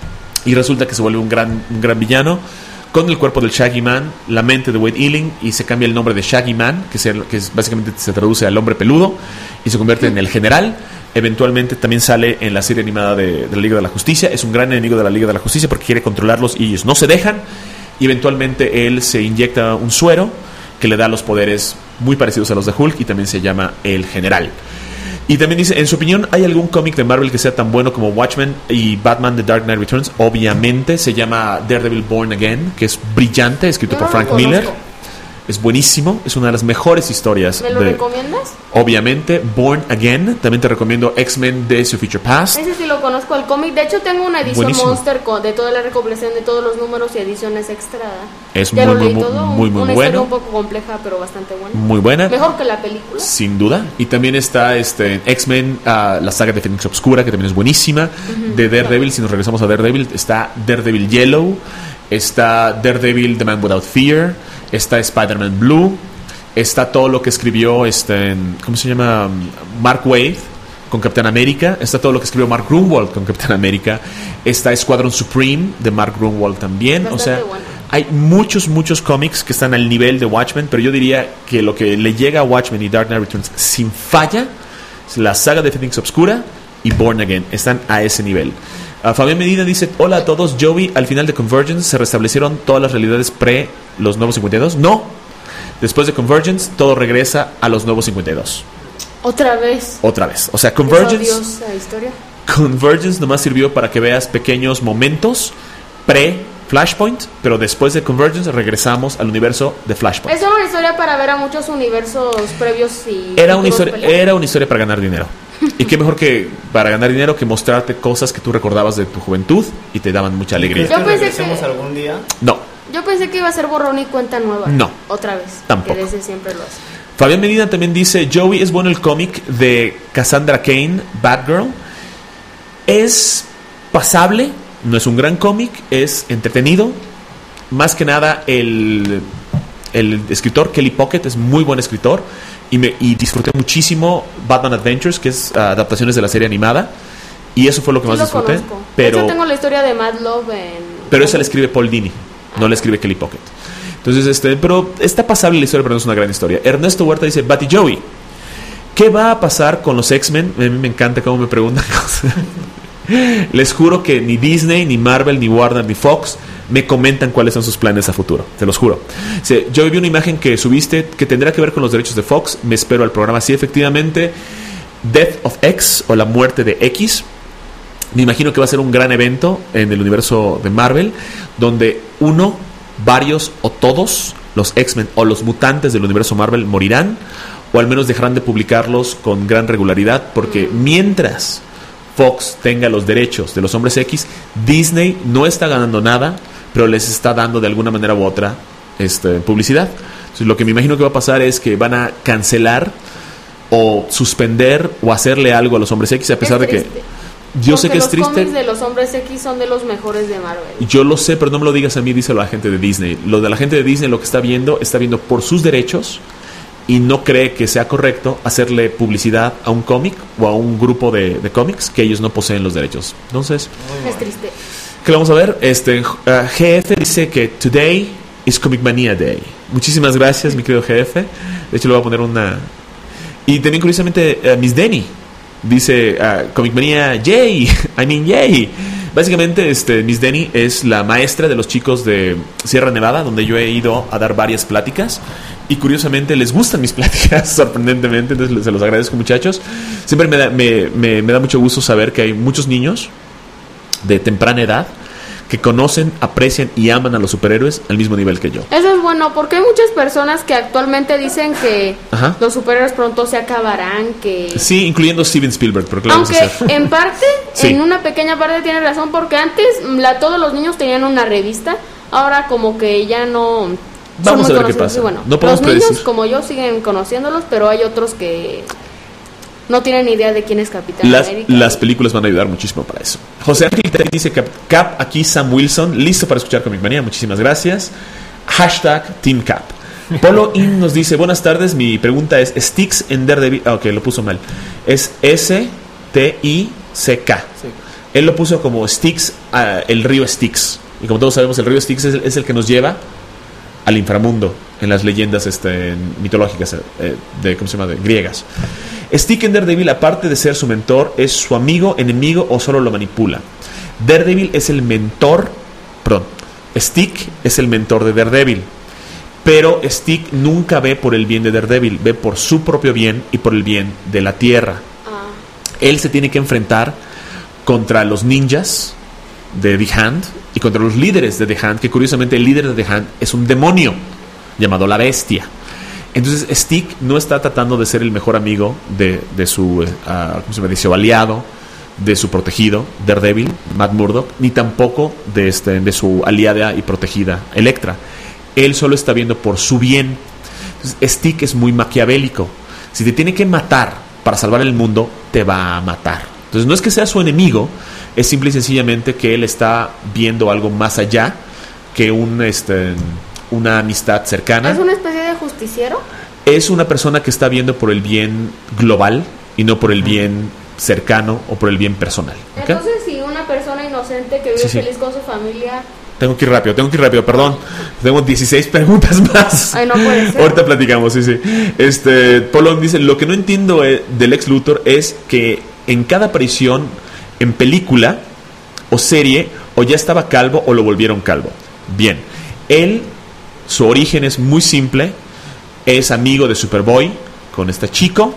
y resulta que se vuelve un gran, un gran villano con el cuerpo del Shaggy Man, la mente de Wade Ealing, y se cambia el nombre de Shaggy Man, que, se, que es, básicamente se traduce al hombre peludo, y se convierte en el general. Eventualmente también sale en la serie animada de, de la Liga de la Justicia. Es un gran enemigo de la Liga de la Justicia porque quiere controlarlos y ellos no se dejan, y eventualmente él se inyecta un suero que le da los poderes muy parecidos a los de Hulk, y también se llama el general. Y también dice, en su opinión, ¿hay algún cómic de Marvel que sea tan bueno como Watchmen y Batman The Dark Knight Returns? Obviamente, se llama Daredevil Born Again, que es brillante, escrito Yo por no Frank Miller. Es buenísimo, es una de las mejores historias. ¿Me lo de, recomiendas? Obviamente, Born Again. También te recomiendo X-Men Days of Future Past. Ese sí lo conozco, el cómic. De hecho, tengo una edición Buenísimo. Monster con, de toda la recopilación de todos los números y ediciones extra. Es ya muy, lo leí muy, todo. muy, muy una bueno. historia un poco compleja, pero bastante buena. Muy buena. Mejor que la película. Sin duda. Y también está este X-Men, uh, la saga de Phoenix Obscura, que también es buenísima. Uh-huh. De Daredevil, si nos regresamos a Daredevil, está Daredevil Yellow, está Daredevil The Man Without Fear, está Spider-Man Blue, está todo lo que escribió este, ¿cómo se llama? Mark Waid, con Capitán América, está todo lo que escribió Mark Gruenwald con Capitán América, está Squadron Supreme de Mark Gruenwald también. Bastante, o sea, bueno. Hay muchos, muchos cómics que están al nivel de Watchmen, pero yo diría que lo que le llega a Watchmen y Dark Knight Returns sin falla es la saga de Phoenix Obscura y Born Again, están a ese nivel. Uh, Fabián Medina dice: hola a todos, Joey, al final de Convergence se restablecieron todas las realidades pre los nuevos cincuenta y dos. No, después de Convergence todo regresa a los nuevos cincuenta y dos. Otra vez. Otra vez. O sea, Convergence. Dios, la historia. Convergence nomás sirvió para que veas pequeños momentos pre Flashpoint, pero después de Convergence regresamos al universo de Flashpoint. Es una historia para ver a muchos universos previos y era una historia, era una historia para ganar dinero. Y qué mejor que para ganar dinero que mostrarte cosas que tú recordabas de tu juventud y te daban mucha alegría. ¿Yo pensé que algún día? No. Yo pensé que iba a ser borrón y cuenta nueva. No. Otra vez. Tampoco. Que desde siempre lo hace. Fabián Medina también dice: Joey, es bueno el cómic de Cassandra Cain, Batgirl. Es pasable, no es un gran cómic, es entretenido. Más que nada el, el escritor Kelly Pocket es muy buen escritor. Y, me, y disfruté muchísimo Batman Adventures, que es uh, adaptaciones de la serie animada. Y eso fue lo que sí más lo disfruté. Conozco. Pero, de hecho, tengo la historia de Mad Love en... Pero esa la escribe Paul Dini, ah. no la escribe Kelly Pocket. Entonces, este, pero está pasable la historia, pero no es una gran historia. Ernesto Huerta dice: Batty Joey, ¿qué va a pasar con los X-Men? A mí me encanta cómo me preguntan cosas. Les juro que ni Disney, ni Marvel, ni Warner, ni Fox me comentan cuáles son sus planes a futuro. Te los juro. O sea, yo vi una imagen que subiste que tendrá que ver con los derechos de Fox. Me espero al programa. Sí, efectivamente, Death of X, o la muerte de X. Me imagino que va a ser un gran evento en el universo de Marvel, donde uno, varios o todos los X-Men o los mutantes del universo Marvel morirán, o al menos dejarán de publicarlos con gran regularidad, porque mientras Fox tenga los derechos de los Hombres X, Disney no está ganando nada, pero les está dando de alguna manera u otra este, publicidad. Entonces, lo que me imagino que va a pasar es que van a cancelar o suspender o hacerle algo a los Hombres X, a pesar de que yo Porque sé que es triste. Los cómics de los Hombres X son de los mejores de Marvel. Yo lo sé, pero no me lo digas a mí, díselo a la gente de Disney. Lo de la gente de Disney, lo que está viendo, está viendo por sus derechos y no cree que sea correcto hacerle publicidad a un cómic o a un grupo de, de cómics que ellos no poseen los derechos. Entonces, es triste. ¿qué le vamos a ver? Este, uh, G F dice que today is Comic Mania Day. Muchísimas gracias, mi querido G F. De hecho, le voy a poner una... Y también, curiosamente, uh, Miss Denny dice uh, Comic Mania Yay. I mean, yay. Básicamente, este, Miss Denny es la maestra de los chicos de Sierra Nevada, donde yo he ido a dar varias pláticas. Y curiosamente les gustan mis pláticas, sorprendentemente. Entonces se los agradezco, muchachos. Siempre me da, me, me, me da mucho gusto saber que hay muchos niños de temprana edad que conocen, aprecian y aman a los superhéroes al mismo nivel que yo. Eso es bueno, porque hay muchas personas que actualmente dicen que Ajá. los superhéroes pronto se acabarán, que... Sí, incluyendo Steven Spielberg, pero ¿qué le Aunque vamos a hacer? en parte, Sí. en una pequeña parte tiene razón, porque antes la, todos los niños tenían una revista, ahora como que ya no... Vamos son muy a ver qué conocidos. pasa. Y bueno, No podemos los niños predecir. como yo siguen conociéndolos, pero hay otros que no tienen ni idea de quién es Capitán Las, América. las películas van a ayudar muchísimo para eso. José Ángel también dice Cap, Cap, aquí Sam Wilson, listo para escuchar Comic Manía, muchísimas gracias. Hashtag Team Cap. Polo In nos dice: buenas tardes, mi pregunta es Styx en Daredevil. Ah, ok, lo puso mal. Es S T I C K. Sí. Él lo puso como Styx, uh, el río Styx. Y como todos sabemos, el río Styx es el, es el que nos lleva al inframundo en las leyendas este, mitológicas eh, de, ¿cómo se llama? De griegas. Stick en Daredevil, aparte de ser su mentor, es su amigo, enemigo o solo lo manipula. Daredevil es el mentor, perdón, Stick es el mentor de Daredevil, pero Stick nunca ve por el bien de Daredevil, ve por su propio bien y por el bien de la Tierra. Ah. Él se tiene que enfrentar contra los ninjas de The Hand y contra los líderes de The Hand, que curiosamente el líder de The Hand es un demonio llamado la Bestia. Entonces Stick no está tratando de ser el mejor amigo de, de su uh, ¿cómo se me dice? aliado, de su protegido Daredevil, Matt Murdock, ni tampoco de, este, de su aliada y protegida Elektra. Él solo está viendo por su bien. Entonces Stick es muy maquiavélico. Si te tiene que matar para salvar el mundo, te va a matar. Entonces no es que sea su enemigo, es simple y sencillamente que él está viendo algo más allá que un, este, una amistad cercana. ¿Es una especie de justiciero? Es una persona que está viendo por el bien global y no por el bien cercano o por el bien personal. ¿Okay? Entonces, si una persona inocente que vive Sí, sí. feliz con su familia... Tengo que ir rápido, tengo que ir rápido, perdón. Tengo dieciséis preguntas más. Ay, no puede ser. Ahorita platicamos, sí, sí. Este, Polón dice, lo que no entiendo eh, del Lex Luthor es que en cada aparición en película o serie, o ya estaba calvo o lo volvieron calvo. Bien, él, su origen es muy simple, es amigo de Superboy con este chico.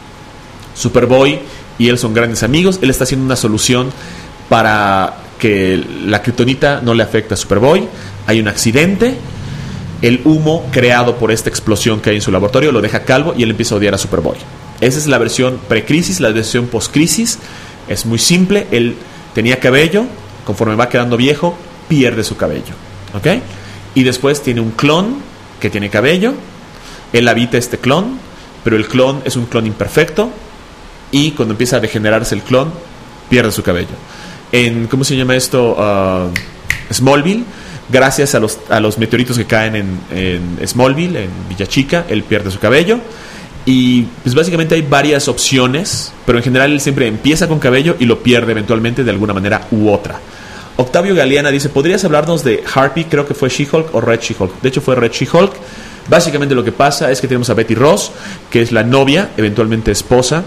Superboy y él son grandes amigos, él está haciendo una solución para que la kriptonita no le afecte a Superboy. Hay un accidente, el humo creado por esta explosión que hay en su laboratorio lo deja calvo y él empieza a odiar a Superboy. Esa es la versión pre-crisis. La versión post-crisis es muy simple. Él tenía cabello, conforme va quedando viejo pierde su cabello, ¿ok? Y después tiene un clon que tiene cabello. Él habita este clon, pero el clon es un clon imperfecto y cuando empieza a degenerarse el clon pierde su cabello. En, ¿cómo se llama esto? Uh, Smallville, gracias a los, a los meteoritos que caen en, en Smallville, en Villa Chica, él pierde su cabello. Y pues básicamente hay varias opciones, pero en general él siempre empieza con cabello y lo pierde eventualmente de alguna manera u otra. Octavio Galeana dice, ¿podrías hablarnos de Harpy? Creo que fue She-Hulk o Red She-Hulk. De hecho fue Red She-Hulk. Básicamente lo que pasa es que tenemos a Betty Ross, que es la novia, eventualmente esposa,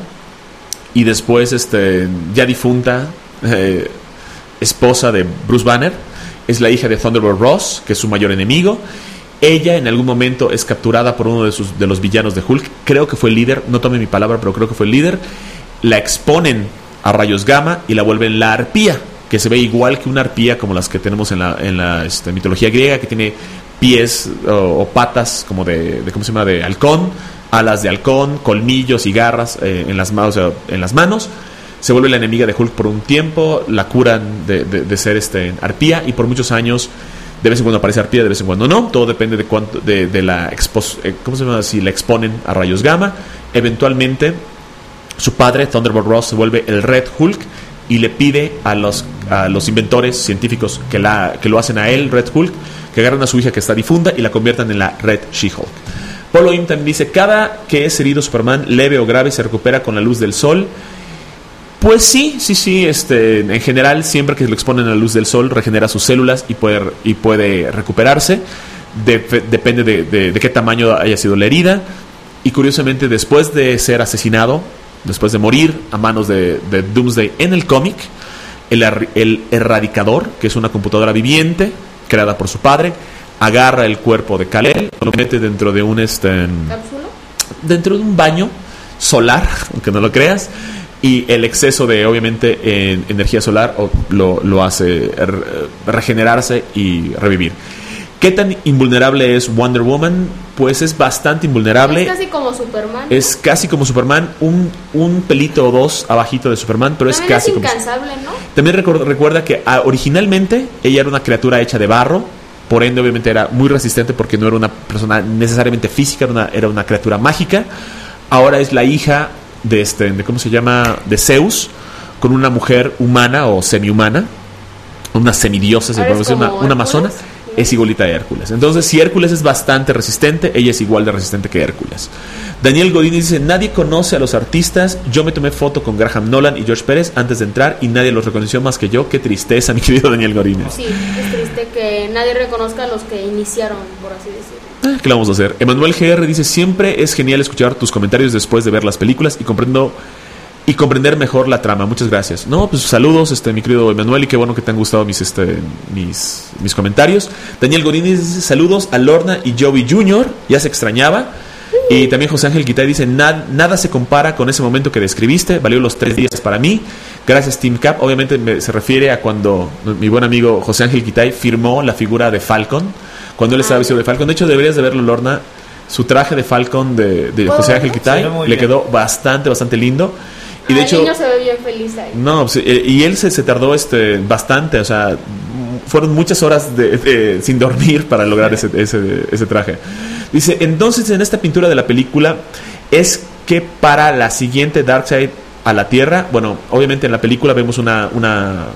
y después este, ya difunta eh, esposa de Bruce Banner. Es la hija de Thunderbolt Ross, que es su mayor enemigo. Ella en algún momento es capturada por uno de, sus, de los villanos de Hulk. Creo que fue el líder, no tome mi palabra, pero creo que fue el líder. La exponen a rayos gamma y la vuelven la arpía, que se ve igual que una arpía como las que tenemos en la, en la este, mitología griega, que tiene pies o, o patas como de, de, ¿cómo se llama?, de halcón, alas de halcón, colmillos y garras eh, en, las manos, o sea, en las manos. Se vuelve la enemiga de Hulk por un tiempo, la curan de, de, de ser este, arpía y por muchos años de vez en cuando aparece arpía, de vez en cuando no. Todo depende de cuánto de, de la expos, eh, ¿cómo se llama? Si la exponen a rayos gamma. Eventualmente su padre, Thunderbolt Ross, se vuelve el Red Hulk y le pide a los, a los inventores científicos que, la, que lo hacen a él, Red Hulk, que agarran a su hija que está difunta y la conviertan en la Red She-Hulk. Polo Im también dice, cada que es herido Superman, leve o grave, se recupera con la luz del sol. Pues sí, sí, sí, este, en general siempre que lo exponen a la luz del sol regenera sus células y puede, y puede recuperarse. De, depende de, de, de qué tamaño haya sido la herida. Y curiosamente, después de ser asesinado, después de morir a manos de, de Doomsday en el cómic, el, el Erradicador, que es una computadora viviente creada por su padre, agarra el cuerpo de Kal-El, lo mete dentro de un este, ¿Cápsula? dentro de un baño solar, aunque no lo creas. Y el exceso de, obviamente, en energía solar lo, lo hace regenerarse y revivir. ¿Qué tan invulnerable es Wonder Woman? Pues es bastante invulnerable. Es casi como Superman. Es casi como Superman, un, un pelito o dos abajito de Superman, pero También es casi es como... incansable, ¿no? También recuerda, recuerda que ah, originalmente ella era una criatura hecha de barro, por ende obviamente era muy resistente porque no era una persona necesariamente física, era una, era una criatura mágica. Ahora es la hija de este, de cómo se llama, de Zeus, con una mujer humana o semi-humana, una semidiosa, se puede decir, una, una amazona, es igualita a Hércules. Entonces, si Hércules es bastante resistente, ella es igual de resistente que Hércules. Daniel Godín dice, nadie conoce a los artistas, yo me tomé foto con Graham Nolan y George Pérez antes de entrar y nadie los reconoció más que yo. Qué tristeza, mi querido Daniel Godín. Sí, es triste que nadie reconozca a los que iniciaron, por así decirlo. ¿Qué le vamos a hacer? Emanuel G R dice, siempre es genial escuchar tus comentarios después de ver las películas y comprendo y comprender mejor la trama. Muchas gracias. No, pues saludos, este, mi querido Emanuel, y qué bueno que te han gustado mis, este, mis, mis comentarios. Daniel Godínez dice, saludos a Lorna y Joey junior, ya se extrañaba. Y también José Ángel Quitay dice, nada, nada se compara con ese momento que describiste, valió los tres días para mí. Gracias Team Cap. Obviamente me, se refiere a cuando mi buen amigo José Ángel Quitay firmó la figura de Falcon, cuando él estaba vestido de Falcon. De hecho, deberías de verlo, Lorna. Su traje de Falcon de, de José Ángel Quitay le bien. quedó bastante, bastante lindo. Y de el hecho, niño se ve bien feliz ahí. No, pues, eh, y él se, se tardó este bastante, o sea, fueron muchas horas de, de, sin dormir para lograr ese, ese, ese traje. Dice, entonces en esta pintura de la película es que para la siguiente Darkseid a la Tierra, bueno, obviamente en la película vemos una, una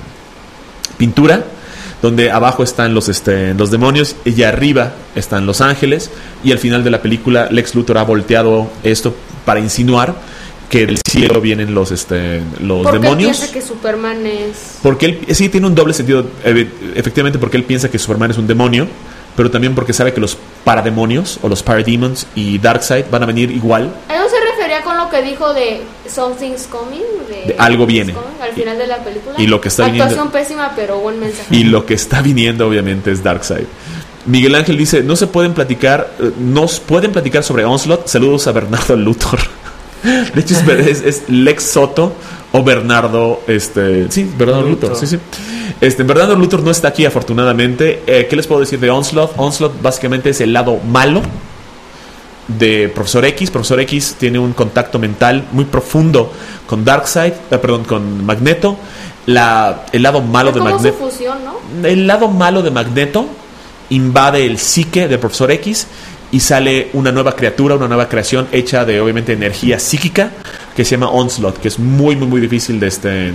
pintura donde abajo están los, este, los demonios y arriba están los ángeles, y al final de la película Lex Luthor ha volteado esto para insinuar que del cielo vienen los este los ¿Por qué demonios. piensa que Superman es...? Porque él sí tiene un doble sentido, efectivamente, porque él piensa que Superman es un demonio, pero también porque sabe que los parademonios o los parademons y Darkseid van a venir igual. ¿A eso se refería con lo que dijo de Something's Coming? De, de algo viene. Coming, al final de la película. Y lo que está Actuación viniendo, pésima, pero buen mensaje. Y lo que está viniendo, obviamente, es Darkseid. Miguel Ángel dice, no se pueden platicar, nos pueden platicar sobre Onslaught. Saludos a Bernardo Luthor. De hecho es, es, es Lex Soto o Bernardo, este, sí, Bernardo Luthor, sí, sí. Este, Bernardo Luthor no está aquí, afortunadamente. Eh, ¿Qué les puedo decir de Onslaught? Onslaught básicamente es el lado malo de Profesor X. Profesor X tiene un contacto mental muy profundo con Darkseid, eh, perdón, con Magneto. La, el lado malo es de como Magneto. Su fusión, ¿no? El lado malo de Magneto invade el psique de Profesor X y sale una nueva criatura, una nueva creación hecha de obviamente energía psíquica que se llama Onslaught, que es muy muy muy difícil de este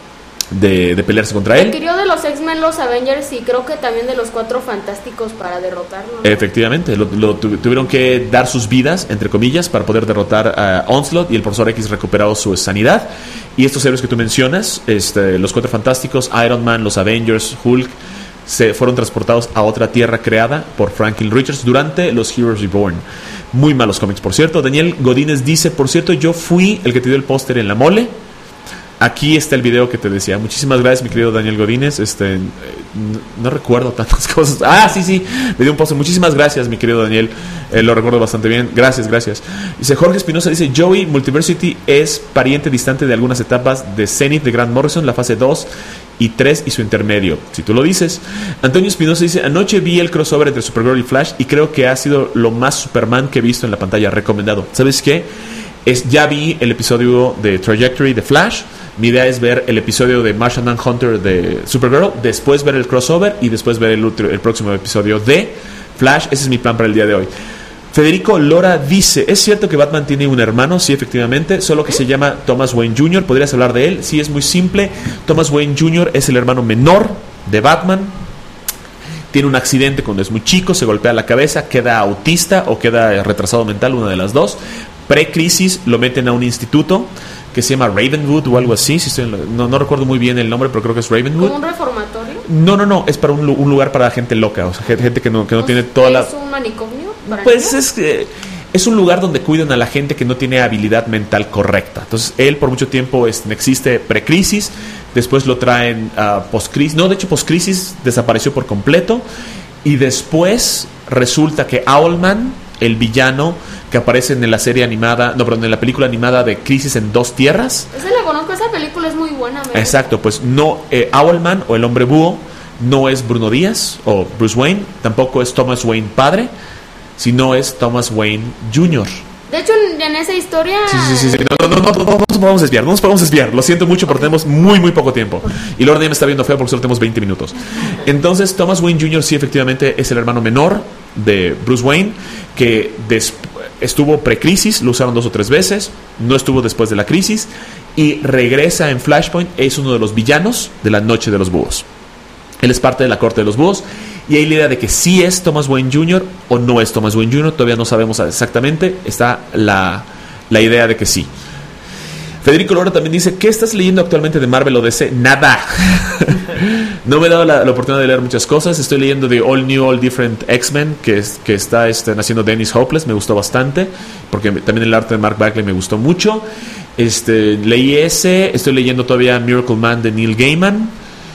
de, de pelearse contra él. Requirió de los X-Men, los Avengers y creo que también de los Cuatro Fantásticos para derrotarlo, ¿no? Efectivamente, lo, lo tu, tuvieron que dar sus vidas, entre comillas, para poder derrotar a Onslaught, y el Profesor X recuperó su sanidad. Y estos héroes que tú mencionas, este, los Cuatro Fantásticos, Iron Man, los Avengers, Hulk, se fueron transportados a otra tierra creada por Franklin Richards durante los Heroes Reborn. Muy malos cómics, por cierto. Daniel Godínez dice, por cierto, yo fui el que te dio el póster en la mole. Aquí está el video que te decía. Muchísimas gracias, mi querido Daniel Godínez. Este, no, no recuerdo tantas cosas. Ah, sí, sí, me dio un póster. Muchísimas gracias, mi querido Daniel. Eh, lo recuerdo bastante bien. Gracias, gracias. Dice Jorge Espinosa, dice, Joey Multiversity es pariente distante de algunas etapas de Zenith de Grant Morrison, la fase dos y tres y su intermedio, si tú lo dices. Antonio Espinosa dice, anoche vi el crossover entre Supergirl y Flash y creo que ha sido lo más Superman que he visto en la pantalla. Recomendado. ¿Sabes qué? Es, ya vi el episodio de Trajectory de Flash. Mi idea es ver el episodio de Martian Manhunter de Supergirl, después ver el crossover y después ver el, el próximo episodio de Flash. Ese es mi plan para el día de hoy. Federico Lora dice, ¿es cierto que Batman tiene un hermano? Sí, efectivamente, solo que se llama Thomas Wayne junior ¿Podrías hablar de él? Sí, es muy simple. Thomas Wayne junior es el hermano menor de Batman. Tiene un accidente cuando es muy chico, se golpea la cabeza, queda autista o queda retrasado mental, una de las dos. Pre-crisis lo meten a un instituto que se llama Ravenwood o algo así. Si estoy en lo, no, no recuerdo muy bien el nombre, pero creo que es Ravenwood. ¿Como un reformatorio? No, no, no, es para un, un lugar para gente loca, o sea, gente que no, que no tiene toda la... ¿Es un manicomio para Pues niños? es eh, es un lugar donde cuidan a la gente que no tiene habilidad mental correcta. Entonces él por mucho tiempo este, existe precrisis, después lo traen a uh, postcrisis. No, de hecho postcrisis desapareció por completo y después resulta que Owlman, el villano que aparece en la serie animada, no, perdón, en la película animada de Crisis en Dos Tierras. Esa la conozco, esa película es muy buena. Me Exacto, pues no, eh, Owlman o el hombre búho no es Bruno Díaz o Bruce Wayne, tampoco es Thomas Wayne padre, sino es Thomas Wayne junior De hecho, en, en esa historia... Sí, sí, sí, sí. No, no, no, no, no nos podemos desviar, no nos podemos desviar. Lo siento mucho porque tenemos muy, muy poco tiempo. Y Lord ya me está viendo feo porque solo tenemos veinte minutos. Entonces, Thomas Wayne junior sí, efectivamente, es el hermano menor de Bruce Wayne, que des- estuvo pre-crisis, lo usaron dos o tres veces, no estuvo después de la crisis, y regresa en Flashpoint, es uno de los villanos de la Noche de los Búhos. Él es parte de la Corte de los Búhos, y hay la idea de que sí es Thomas Wayne junior o no es Thomas Wayne junior, todavía no sabemos exactamente, está la, la idea de que sí. Federico Lora también dice, ¿qué estás leyendo actualmente de Marvel o D C? Nada. No me he dado la, la oportunidad de leer muchas cosas. Estoy leyendo de All New, All Different X-Men, que, es, que está este, haciendo Dennis Hopeless, me gustó bastante, porque también el arte de Mark Bagley me gustó mucho. Este, leí ese, estoy leyendo todavía Miracle Man de Neil Gaiman.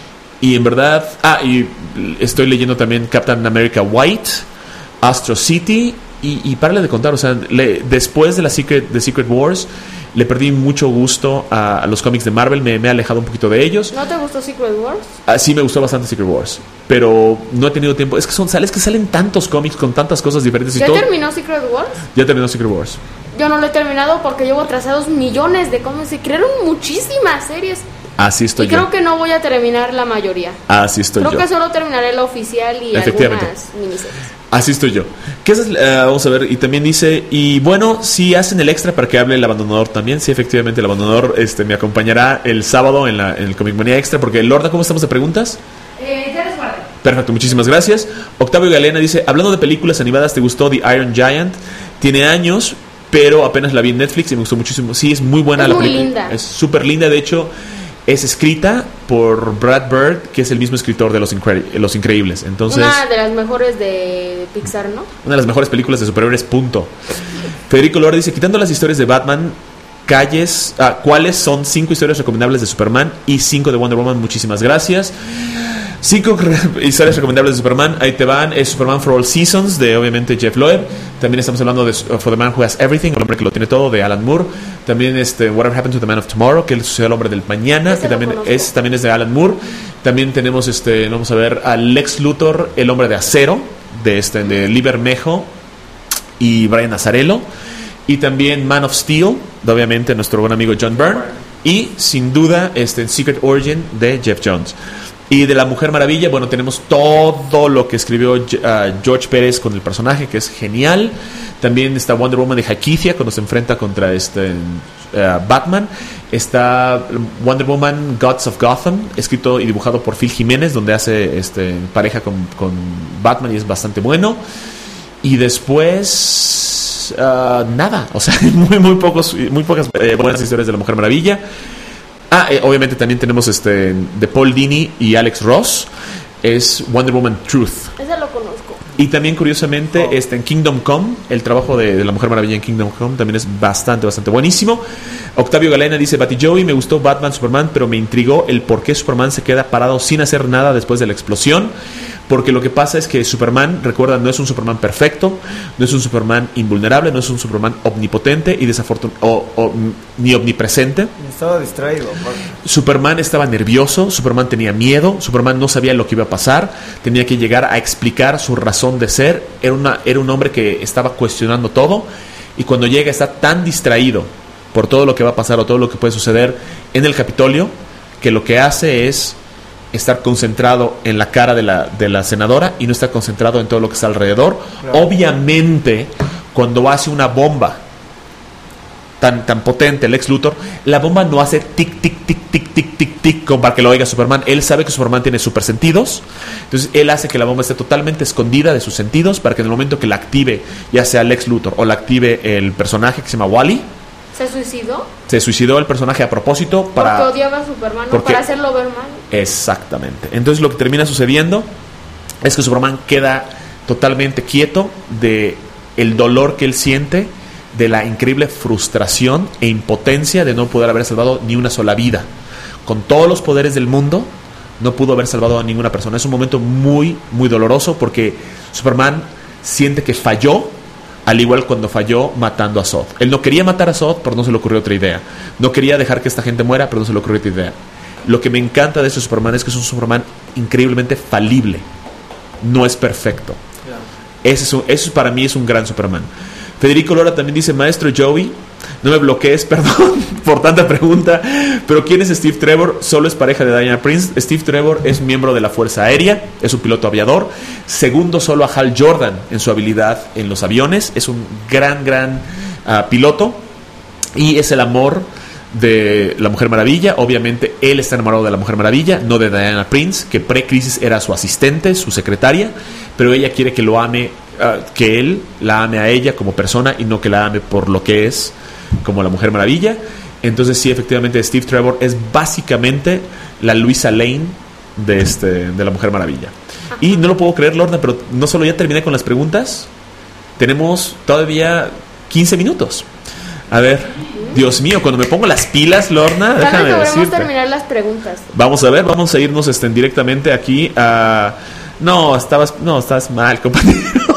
Y en verdad, ah, y estoy leyendo también Captain America White, Astro City, y, y párale de contar, o sea, le, después de la Secret, de Secret Wars, le perdí mucho gusto a, a los cómics de Marvel, me, me he alejado un poquito de ellos. ¿No te gustó Secret Wars? Ah, sí, me gustó bastante Secret Wars, pero no he tenido tiempo. Es que son, ¿sabes? Que salen tantos cómics con tantas cosas diferentes y ¿Ya todo. terminó Secret Wars? Ya terminó Secret Wars. Yo no lo he terminado porque llevo atrasados millones de cómics. Se crearon muchísimas series. Así estoy y yo. creo que no voy a terminar la mayoría. Así estoy creo yo. que solo terminaré la oficial y Efectivamente. algunas miniseries. Así estoy yo. ¿Qué es, uh, vamos a ver, y también dice, y bueno, si hacen el extra para que hable el abandonador también. Sí, efectivamente, el abandonador este, me acompañará el sábado en, la, en el Comic Manía Extra, porque Lorda, ¿cómo estamos de preguntas? Eh, ya les guardé. Perfecto, muchísimas gracias. Octavio Galena dice, hablando de películas animadas, ¿te gustó The Iron Giant? Tiene años, pero apenas la vi en Netflix y me gustó muchísimo. Sí, es muy buena Es la muy película. linda. Es súper linda, de hecho, es escrita por Brad Bird, que es el mismo escritor de Los, Incre- Los Increíbles. Entonces, Una de las mejores de Pixar, ¿no? una de las mejores películas de superhéroes, punto. Federico Lora dice, quitando las historias de Batman, calles, ah, ¿cuáles son cinco historias recomendables de Superman y cinco de Wonder Woman? Muchísimas gracias. Cinco re- historias recomendables de Superman, ahí te van. Es Superman for All Seasons, de obviamente Jeff Loeb. También estamos hablando de uh, For the Man Who Has Everything, el hombre que lo tiene todo, de Alan Moore. También este Whatever Happened to the Man of Tomorrow, que le sucedió al hombre del mañana, Ese que lo también conozco. es, también es de Alan Moore. También tenemos este, vamos a ver, a Lex Luthor, el hombre de acero, de este, de Lee Bermejo y Brian Azzarello. Y también Man of Steel, de obviamente nuestro buen amigo John Byrne. Y sin duda este Secret Origin de Jeff Jones. Y de la Mujer Maravilla, bueno, tenemos todo lo que escribió uh, George Pérez con el personaje, que es genial. También está Wonder Woman de Hakitia, cuando se enfrenta contra este uh, Batman. Está Wonder Woman Gods of Gotham, escrito y dibujado por Phil Jiménez, donde hace este, pareja con, con Batman y es bastante bueno. Y después uh, nada, o sea, muy muy pocos muy pocas eh, buenas historias de la Mujer Maravilla. Ah, eh, obviamente también tenemos este de Paul Dini y Alex Ross, es Wonder Woman Truth. Ese lo conozco. Y también curiosamente este en Kingdom Come, el trabajo de, de la Mujer Maravilla en Kingdom Come también es bastante bastante buenísimo. Octavio Galena dice, Batty Joey, me gustó Batman Superman, pero me intrigó el por qué Superman se queda parado sin hacer nada después de la explosión. Porque lo que pasa es que Superman, recuerda, no es un Superman perfecto, no es un Superman invulnerable, no es un Superman omnipotente y desafortunado o, o, ni omnipresente. Estaba distraído, aparte. Superman estaba nervioso, Superman tenía miedo, Superman no sabía lo que iba a pasar, tenía que llegar a explicar su razón de ser. Era, una, era un hombre que estaba cuestionando todo, y cuando llega está tan distraído por todo lo que va a pasar o todo lo que puede suceder en el Capitolio, que lo que hace es estar concentrado en la cara de la, de la senadora y no está concentrado en todo lo que está alrededor. Claro. Obviamente, cuando hace una bomba tan, tan potente, el Lex Luthor, la bomba no hace tic, tic, tic, tic, tic, tic, tic, como para que lo oiga Superman. Él sabe que Superman tiene super sentidos, entonces él hace que la bomba esté totalmente escondida de sus sentidos para que en el momento que la active, ya sea Lex Luthor o la active el personaje que se llama Wally. ¿Se suicidó? Se suicidó el personaje a propósito para... Porque odiaba a Superman, ¿no? Porque... Para hacerlo ver mal. Exactamente. Entonces lo que termina sucediendo es que Superman queda totalmente quieto de el dolor que él siente, de la increíble frustración e impotencia de no poder haber salvado ni una sola vida. Con todos los poderes del mundo, no pudo haber salvado a ninguna persona. Es un momento muy, muy doloroso porque Superman siente que falló, al igual cuando falló matando a Zod. Él no quería matar a Zod, pero no se le ocurrió otra idea. No quería dejar que esta gente muera, pero no se le ocurrió otra idea. Lo que me encanta de ese Superman es que es un Superman increíblemente falible. No es perfecto. Yeah. Ese es un, eso para mí es un gran Superman. Federico Lora también dice, Maestro Joey, no me bloquees, perdón por tanta pregunta, pero ¿quién es Steve Trevor? Solo es pareja de Diana Prince. Steve Trevor es miembro de la Fuerza Aérea, es un piloto aviador, segundo solo a Hal Jordan en su habilidad en los aviones, es un gran, gran uh, piloto y es el amor de la Mujer Maravilla. Obviamente él está enamorado de la Mujer Maravilla, no de Diana Prince, que pre-crisis era su asistente, su secretaria, pero ella quiere que lo ame, uh, que él la ame a ella como persona y no que la ame por lo que es como la Mujer Maravilla. Entonces sí, efectivamente Steve Trevor es básicamente la Luisa Lane de, este, de la Mujer Maravilla. Y no lo puedo creer, Lorna, pero no solo ya terminé con las preguntas, tenemos todavía quince minutos. A ver, Dios mío, cuando me pongo las pilas, Lorna, déjame decirte. decirte. terminar las preguntas. Vamos a ver, vamos a irnos este, directamente aquí a... No, estabas, no, estás mal, compañero.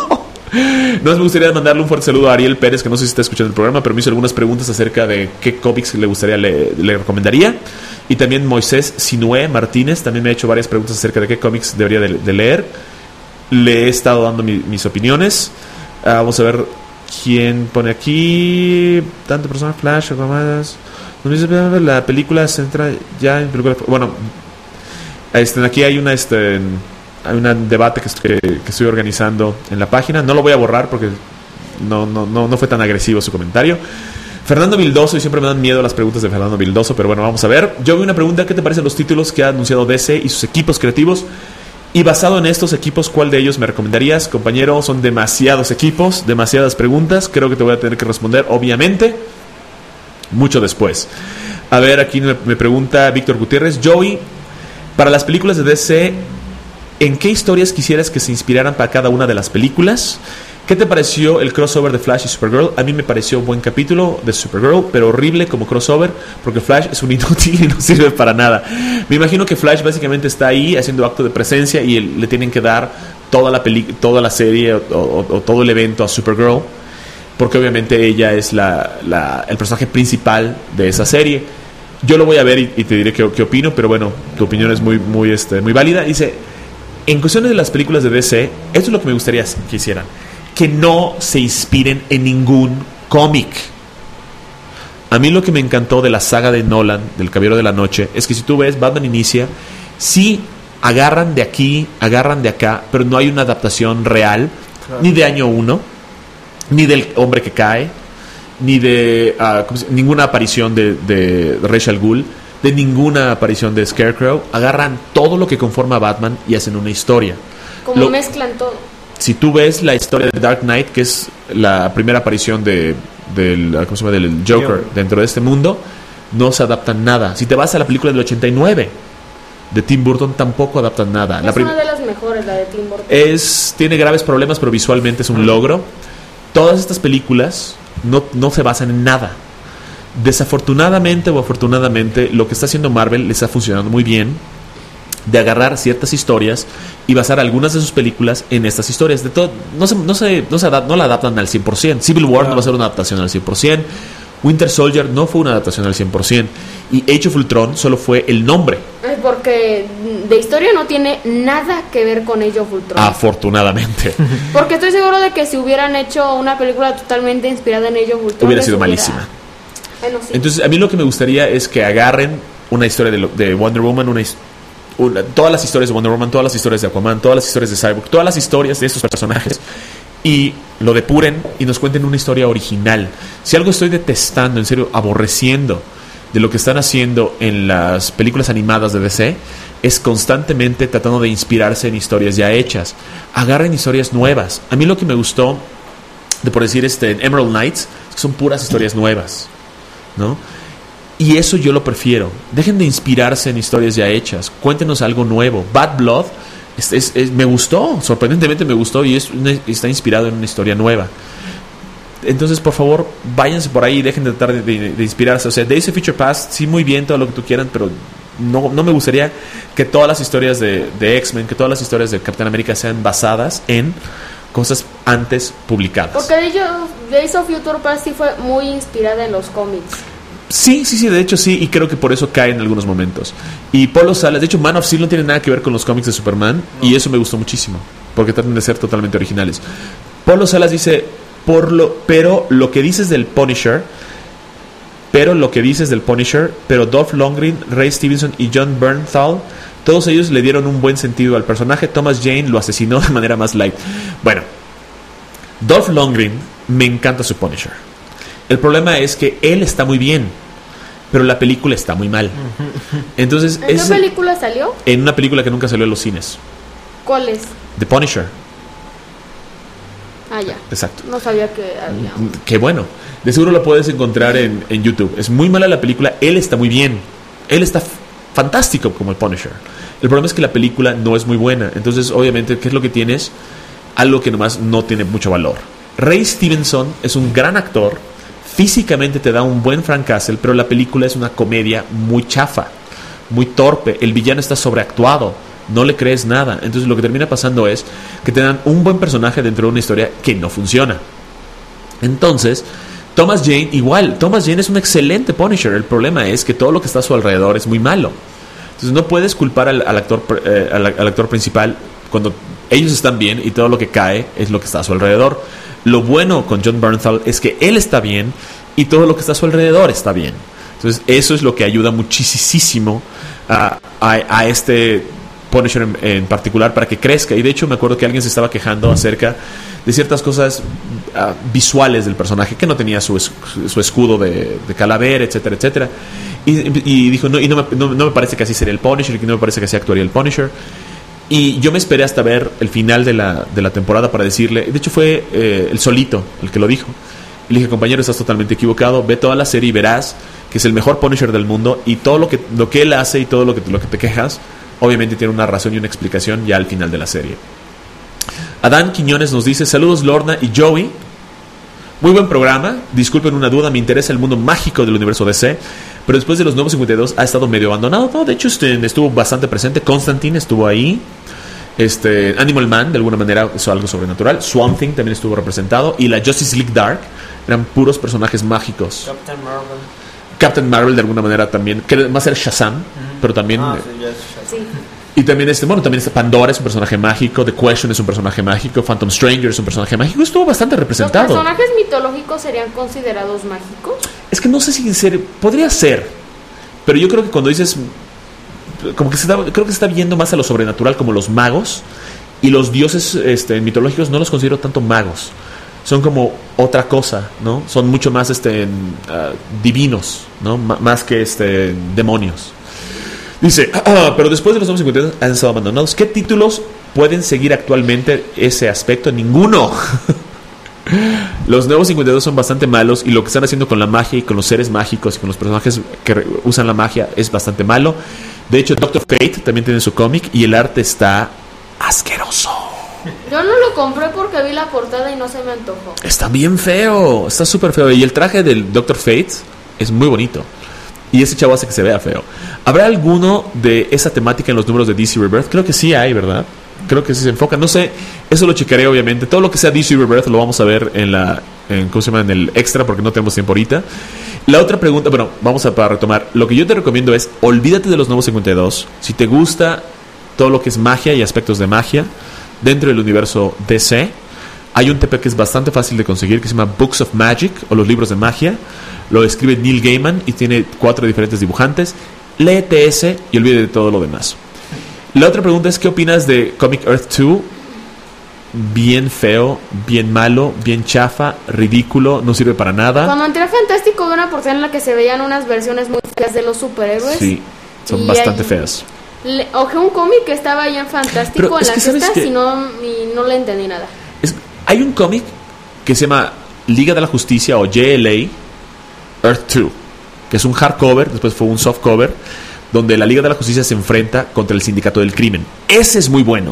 No, me gustaría mandarle un fuerte saludo a Ariel Pérez, que no sé si está escuchando el programa, pero me hizo algunas preguntas acerca de qué cómics le gustaría, le, le recomendaría. Y también Moisés Sinué Martínez también me ha hecho varias preguntas acerca de qué cómics debería de, de leer. Le he estado dando mi, mis opiniones. Uh, vamos a ver quién pone aquí. Tanto persona Flash, llamadas. La película se entra ya en película. Bueno, este, aquí hay una este. Hay un debate que, que, que estoy organizando en la página. No lo voy a borrar porque no, no, no, no fue tan agresivo su comentario. Fernando Vildoso, y siempre me dan miedo las preguntas de Fernando Vildoso, pero bueno, vamos a ver. Yo vi una pregunta, ¿qué te parecen los títulos que ha anunciado D C y sus equipos creativos? Y basado en estos equipos, ¿cuál de ellos me recomendarías, compañero? Son demasiados equipos, demasiadas preguntas. Creo que te voy a tener que responder, obviamente, mucho después. A ver, aquí me, me pregunta Víctor Gutiérrez. Joey, para las películas de D C, ¿en qué historias quisieras que se inspiraran para cada una de las películas? ¿Qué te pareció el crossover de Flash y Supergirl? A mí me pareció un buen capítulo de Supergirl, pero horrible como crossover, porque Flash es un inútil y no sirve para nada. Me imagino que Flash básicamente está ahí haciendo acto de presencia y el, le tienen que dar toda la peli, toda la serie o, o, o todo el evento a Supergirl, porque obviamente ella es la, la, el personaje principal de esa serie. Yo lo voy a ver y, y te diré qué, qué opino, pero bueno, tu opinión es muy, muy, este, muy válida. Dice, en cuestiones de las películas de D C, esto es lo que me gustaría que hicieran. Que no se inspiren en ningún cómic. A mí lo que me encantó de la saga de Nolan, del Caballero de la Noche, es que si tú ves, Batman inicia, sí agarran de aquí, agarran de acá, pero no hay una adaptación real, claro, ni de año uno, ni del hombre que cae, ni de uh, ninguna aparición de, de Ra's al Ghul, de ninguna aparición de Scarecrow. Agarran todo lo que conforma a Batman y hacen una historia. Como lo, mezclan todo. Si tú ves la historia de Dark Knight, que es la primera aparición de, del, ¿cómo se llama? del Joker Yo. dentro de este mundo, no se adaptan nada. Si te vas a la película del ochenta y nueve de Tim Burton, tampoco adaptan nada. Es la prim- una de las mejores, la de Tim Burton. Es, tiene graves problemas, pero visualmente es un logro. Todas estas películas no, no se basan en nada. Desafortunadamente o afortunadamente, lo que está haciendo Marvel les está funcionando muy bien, de agarrar ciertas historias y basar algunas de sus películas en estas historias. De todo, no se, no se, no se adap- no la adaptan al cien por ciento. Civil War claro. no va a ser una adaptación al cien por ciento. Winter Soldier no fue una adaptación al cien por ciento. Y Age of Ultron solo fue el nombre. Porque de historia no tiene nada que ver con Age of Ultron. Afortunadamente. Porque estoy seguro de que si hubieran hecho una película totalmente inspirada en Age of Ultron, hubiera sido malísima. Bueno, sí. Entonces, a mí lo que me gustaría es que agarren una historia de, lo, de Wonder Woman, una historia, Una, todas las historias de Wonder Woman, todas las historias de Aquaman, todas las historias de Cyborg, todas las historias de esos personajes, y lo depuren y nos cuenten una historia original. Si algo estoy detestando, en serio, aborreciendo de lo que están haciendo en las películas animadas de D C, es constantemente tratando de inspirarse en historias ya hechas. Agarren historias nuevas. A mí lo que me gustó de, por decir, este, en Emerald Knights, es que son puras historias nuevas, ¿no? Y eso yo lo prefiero. Dejen de inspirarse en historias ya hechas. Cuéntenos algo nuevo. Bad Blood es, es, es, me gustó, sorprendentemente me gustó, y es una, está inspirado en una historia nueva. Entonces, por favor, váyanse por ahí y dejen de tratar de, de, de inspirarse. O sea, Days of Future Past, sí, muy bien, todo lo que tú quieran, pero no, no me gustaría que todas las historias de, de X-Men, que todas las historias de Capitán América sean basadas en cosas antes publicadas. Porque de hecho, Days of Future Past sí fue muy inspirada en los cómics. Sí, sí, sí, de hecho sí, y creo que por eso cae en algunos momentos. Y Polo Salas, de hecho Man of Steel no tiene nada que ver con los cómics de Superman, no. Y eso me gustó muchísimo, porque tratan de ser totalmente originales. Polo Salas dice, por lo, pero lo que dices del Punisher, pero lo que dices del Punisher, pero Dolph Lundgren, Ray Stevenson y John Bernthal, todos ellos le dieron un buen sentido al personaje. Thomas Jane lo asesinó de manera más light. Bueno, Dolph Lundgren, me encanta su Punisher. El problema es que él está muy bien, pero la película está muy mal. Entonces, ¿en qué película salió? En una película que nunca salió en los cines. ¿Cuál es? The Punisher. Ah, ya. Exacto. No sabía que había. Qué bueno. De seguro lo puedes encontrar en, en YouTube. Es muy mala la película. Él está muy bien. Él está f- fantástico como el Punisher. El problema es que la película no es muy buena. Entonces, obviamente, ¿qué es lo que tienes? Algo que nomás no tiene mucho valor. Ray Stevenson es un gran actor. Físicamente te da un buen Frank Castle, pero la película es una comedia muy chafa, muy torpe. El villano está sobreactuado, no le crees nada. Entonces lo que termina pasando es que te dan un buen personaje dentro de una historia que no funciona. Entonces, Thomas Jane igual. Thomas Jane es un excelente Punisher. El problema es que todo lo que está a su alrededor es muy malo. Entonces no puedes culpar al, al, actor, eh, al, al actor principal cuando ellos están bien y todo lo que cae es lo que está a su alrededor. Lo bueno con John Bernthal es que él está bien y todo lo que está a su alrededor está bien. Entonces eso es lo que ayuda muchísimo a, a, a este Punisher en, en particular para que crezca. Y de hecho me acuerdo que alguien se estaba quejando acerca de ciertas cosas uh, visuales del personaje, que no tenía su, es, su escudo de, de calavera, etcétera, etcétera. Y, y dijo, no, y no me, no, no me parece que así sería el Punisher, que no me parece que así actuaría el Punisher. Y yo me esperé hasta ver el final de la, de la temporada para decirle, de hecho fue eh, el solito el que lo dijo. Y le dije, compañero, estás totalmente equivocado, ve toda la serie y verás que es el mejor Punisher del mundo y todo lo que, lo que él hace y todo lo que, lo que te quejas, obviamente tiene una razón y una explicación ya al final de la serie. Adán Quiñones nos dice, saludos Lorna y Joey. Muy buen programa, disculpen una duda, me interesa el mundo mágico del universo D C, pero después de los Nuevos cincuenta y dos ha estado medio abandonado. No, de hecho este, estuvo bastante presente, Constantine estuvo ahí, este, Animal Man de alguna manera hizo algo sobrenatural, Swamp Thing también estuvo representado, y la Justice League Dark eran puros personajes mágicos. Captain Marvel. Captain Marvel de alguna manera también, que más era Shazam, mm-hmm. pero también... Ah, sí, ya es Shazam. Sí. Y también este, bueno, también está Pandora, es un personaje mágico, The Question es un personaje mágico, Phantom Stranger es un personaje mágico, estuvo bastante representado. ¿Los personajes mitológicos serían considerados mágicos? Es que no sé si en serio, podría ser, pero yo creo que cuando dices, como que se está, creo que se está viendo más a lo sobrenatural como los magos, y los dioses este, mitológicos no los considero tanto magos, son como otra cosa, ¿no? Son mucho más este, uh, divinos, ¿no? M- más que este, demonios. Dice, ah, pero después de los Nuevos cincuenta y dos han estado abandonados. ¿Qué títulos pueden seguir actualmente ese aspecto? Ninguno. Los Nuevos cincuenta y dos son bastante malos y lo que están haciendo con la magia y con los seres mágicos y con los personajes que re- usan la magia es bastante malo. De hecho, Doctor Fate también tiene su cómic y el arte está asqueroso. Yo no lo compré porque vi la portada y no se me antojó. Está bien feo, está súper feo. Y el traje del Doctor Fate es muy bonito. Y ese chavo hace que se vea feo. ¿Habrá alguno de esa temática en los números de D C Rebirth? Creo que sí hay, ¿verdad? Creo que sí se enfoca. No sé, eso lo checaré obviamente. Todo lo que sea D C Rebirth lo vamos a ver en la en, ¿cómo se llama? En el extra, porque no tenemos tiempo ahorita. La otra pregunta, bueno, vamos a para retomar. Lo que yo te recomiendo es, olvídate de los Nuevos cincuenta y dos. Si te gusta todo lo que es magia y aspectos de magia dentro del universo D C, hay un T P que es bastante fácil de conseguir que se llama Books of Magic o los libros de magia. Lo escribe Neil Gaiman y tiene cuatro diferentes dibujantes. Léete ese y olvídate de todo lo demás. La otra pregunta es, ¿qué opinas de Comic Earth dos? Bien feo, bien malo, bien chafa, ridículo, no sirve para nada. Cuando entré a Fantástico vi una portada en la que se veían unas versiones muy feas de los superhéroes. Sí, son y bastante ahí, feas. Le, ojé un cómic que estaba ahí en Fantástico Pero en es las que ¿sabes estas qué? y no, y no le entendí nada. Es, hay un cómic que se llama Liga de la Justicia o J L A Earth dos, que es un hardcover, después fue un softcover, donde la Liga de la Justicia se enfrenta contra el Sindicato del Crimen. Ese es muy bueno,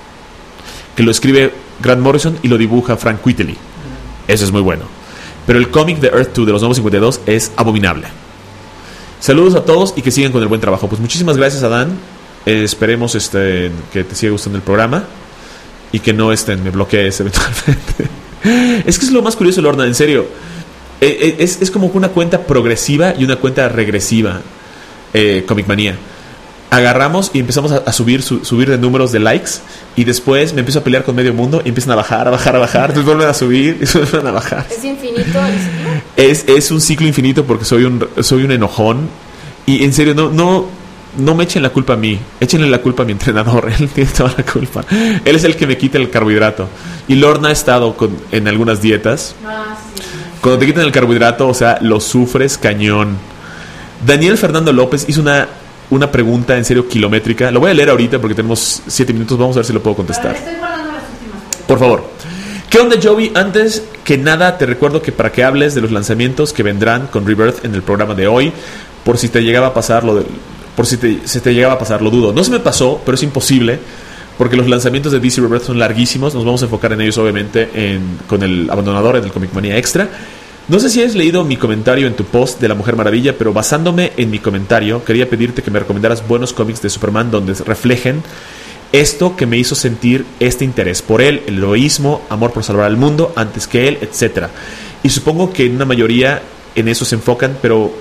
que lo escribe Grant Morrison y lo dibuja Frank Quitely. Ese es muy bueno. Pero el cómic de Earth dos de los Nuevos cincuenta y dos es abominable. Saludos a todos y que sigan con el buen trabajo. Pues muchísimas gracias, Adán. Eh, esperemos este, que te siga gustando el programa y que no este, me bloquees eventualmente. Es que es lo más curioso, Lorna, en serio. Eh, es, es como una cuenta progresiva y una cuenta regresiva, eh, Comic Manía. Agarramos y empezamos a, a subir su, subir de números de likes y después me empiezo a pelear con medio mundo y empiezan a bajar, a bajar, a bajar, entonces vuelven a subir y vuelven a bajar. Es infinito el ciclo. Es, es un ciclo infinito porque soy un, soy un enojón y en serio no, no, no me echen la culpa a mí, échenle la culpa a mi entrenador, él tiene toda la culpa. Él es el que me quita el carbohidrato. Y Lorna ha estado con, en algunas dietas. Ah, sí. Cuando te quitan el carbohidrato, o sea, lo sufres cañón. Daniel Fernando López hizo una, una pregunta en serio kilométrica. Lo voy a leer ahorita porque tenemos siete minutos. Vamos a ver si lo puedo contestar. Estoy guardando las últimas preguntas. Por favor. ¿Qué onda, Joey? Antes que nada, te recuerdo que para que hables de los lanzamientos que vendrán con Rebirth en el programa de hoy, por si te llegaba a pasar lo de, por si te, se te llegaba a pasar, lo dudo. No se me pasó, pero es imposible. Porque los lanzamientos de D C Rebirth son larguísimos. Nos vamos a enfocar en ellos, obviamente, en, con el abandonador en el Comic Manía Extra. No sé si has leído mi comentario en tu post de La Mujer Maravilla, pero basándome en mi comentario, quería pedirte que me recomendaras buenos cómics de Superman donde reflejen esto que me hizo sentir este interés por él, el heroísmo, amor por salvar al mundo antes que él, etcétera. Y supongo que en una mayoría en eso se enfocan, pero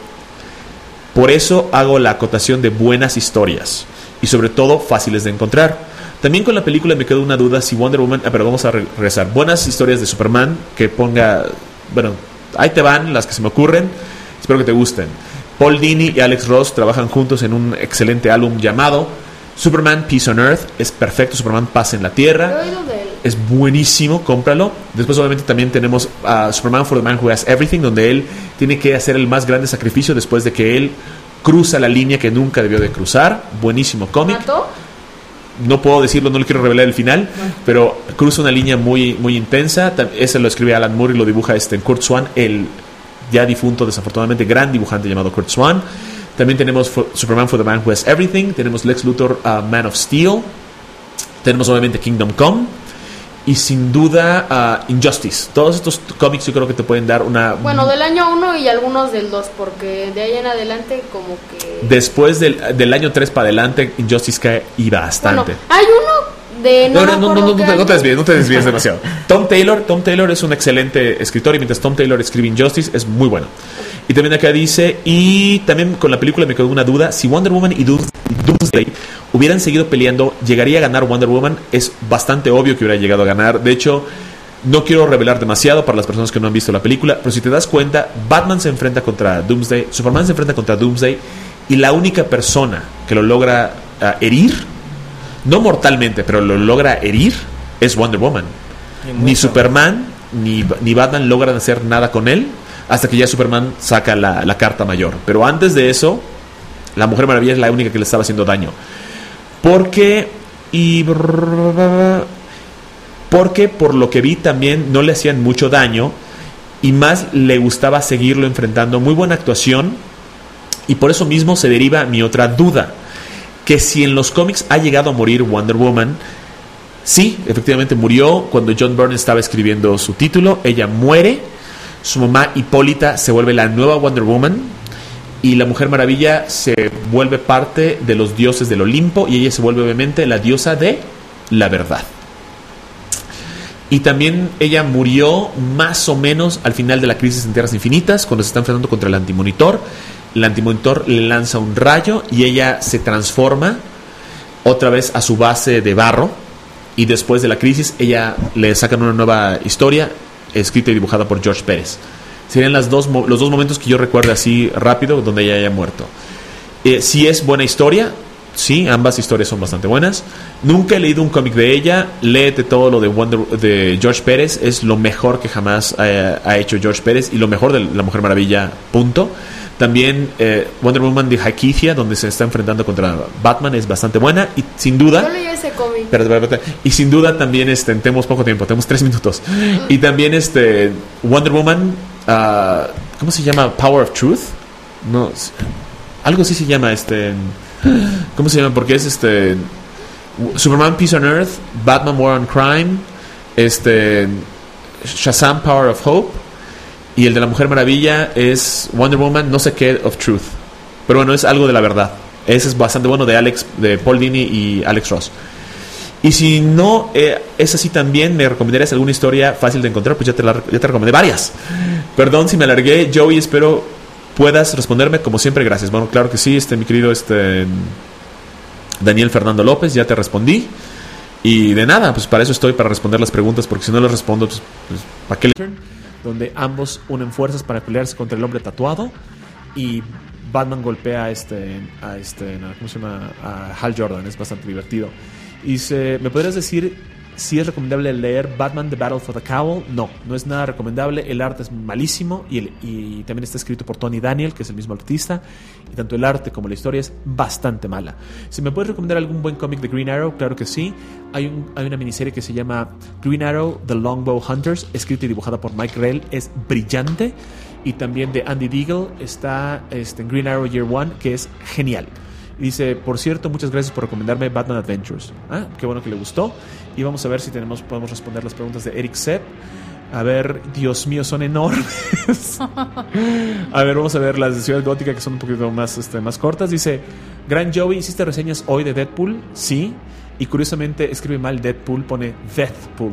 por eso hago la acotación de buenas historias y sobre todo fáciles de encontrar. También con la película me quedó una duda si Wonder Woman... Ah, pero vamos a regresar. Buenas historias de Superman que ponga... Bueno, ahí te van las que se me ocurren. Espero que te gusten. Paul Dini y Alex Ross trabajan juntos en un excelente álbum llamado Superman Peace on Earth. Es perfecto. Superman Paz en la Tierra. He oído de él. Es buenísimo, cómpralo. Después obviamente también tenemos a uh, Superman for the Man Who Has Everything, donde él tiene que hacer el más grande sacrificio después de que él cruza la línea que nunca debió de cruzar. Buenísimo cómic. ¿Mató? no puedo decirlo, no le quiero revelar el final, pero cruza una línea muy, muy intensa. Ese lo escribe Alan Moore y lo dibuja este Kurt Swan, el ya difunto, desafortunadamente, gran dibujante llamado Kurt Swan. También tenemos for, Superman for the Man Who Has Everything. Tenemos Lex Luthor, uh, Man of Steel. Tenemos obviamente Kingdom Come. Y sin duda uh, Injustice. Todos estos cómics yo creo que te pueden dar una... Bueno, del año uno y algunos del dos, porque de ahí en adelante como que... Después del, del año tres para adelante, Injustice cae y bastante. Bueno, hay uno de... No, no, no, no, no, no, te, no te desvíes, no te desvíes demasiado. Tom Taylor, Tom Taylor es un excelente escritor y mientras Tom Taylor escribe Injustice es muy bueno. Y también acá dice, y también con la película me quedó una duda, si Wonder Woman y Doomsday hubieran seguido peleando, ¿llegaría a ganar Wonder Woman? Es bastante obvio que hubiera llegado a ganar. De hecho, no quiero revelar demasiado para las personas que no han visto la película, pero si te das cuenta, Batman se enfrenta contra Doomsday, Superman se enfrenta contra Doomsday, y la única persona que lo logra uh, herir, no mortalmente, pero lo logra herir, es Wonder Woman. Ni Superman ni, ni Batman logran hacer nada con él hasta que ya Superman saca la, la carta mayor. Pero antes de eso, la Mujer Maravilla es la única que le estaba haciendo daño. Porque y porque por lo que vi también no le hacían mucho daño y más le gustaba seguirlo enfrentando. Muy buena actuación, y por eso mismo se deriva mi otra duda, que si en los cómics ha llegado a morir Wonder Woman. Sí, efectivamente murió cuando John Byrne estaba escribiendo su título. Ella muere, su mamá Hipólita se vuelve la nueva Wonder Woman y la Mujer Maravilla se vuelve parte de los dioses del Olimpo y ella se vuelve obviamente la diosa de la verdad. Y también ella murió más o menos al final de la Crisis en Tierras Infinitas, cuando se está enfrentando contra el Antimonitor. El Antimonitor le lanza un rayo y ella se transforma otra vez a su base de barro, y después de la crisis ella le sacan una nueva historia escrita y dibujada por George Pérez. Serían las dos, los dos momentos que yo recuerdo así rápido donde ella haya muerto. Eh, si es buena historia, sí, ambas historias son bastante buenas. Nunca he leído un cómic de ella. Léete todo lo de, Wonder, de George Pérez. Es lo mejor que jamás ha, ha hecho George Pérez y lo mejor de La Mujer Maravilla, punto. También eh, Wonder Woman de Hakitia, donde se está enfrentando contra Batman, es bastante buena. Y sin duda... Yo leí ese cómic. Espérate, espérate. Y sin duda también este, tenemos poco tiempo, tenemos tres minutos. Y también este Wonder Woman, uh, ¿cómo se llama? Power of Truth. No, algo así se llama. este ¿Cómo se llama? Porque es este Superman Peace on Earth, Batman War on Crime, este Shazam Power of Hope, y el de la Mujer Maravilla es Wonder Woman no sé qué of Truth. Pero bueno, es algo de la verdad. Ese es bastante bueno, de Alex, de Paul Dini y Alex Ross. Y si no eh, es así también, me recomendarías alguna historia fácil de encontrar, pues ya te, la, ya te recomendé varias. Perdón si me alargué, Joey, espero puedas responderme como siempre, gracias. Bueno, claro que sí, este mi querido este Daniel Fernando López, ya te respondí. Y de nada, pues para eso estoy, para responder las preguntas, porque si no les respondo, pues, pues ¿para qué le... Donde ambos unen fuerzas para pelearse contra el hombre tatuado y Batman golpea a este, a este, ¿cómo se llama? A Hal Jordan. Es bastante divertido. Y se, ¿me podrías decir si es recomendable leer Batman The Battle for the Cowl? No, no es nada recomendable. El arte es malísimo y, el, y también está escrito por Tony Daniel, que es el mismo artista, y tanto el arte como la historia es bastante mala. Si me puedes recomendar algún buen cómic de Green Arrow, claro que sí. Hay, un, hay una miniserie que se llama Green Arrow The Longbow Hunters, escrita y dibujada por Mike Grell, es brillante. Y también de Andy Deagle está este, en Green Arrow Year One, que es genial. Dice, por cierto, muchas gracias por recomendarme Batman Adventures. Ah, qué bueno que le gustó. Y vamos a ver si tenemos podemos responder las preguntas de Eric Sepp. A ver, Dios mío, son enormes. A ver, vamos a ver las de Ciudad Gótica, que son un poquito más, este, más cortas. Dice, Gran Joey, ¿hiciste reseñas hoy de Deadpool? Sí. Y curiosamente escribe mal Deadpool, pone Deathpool.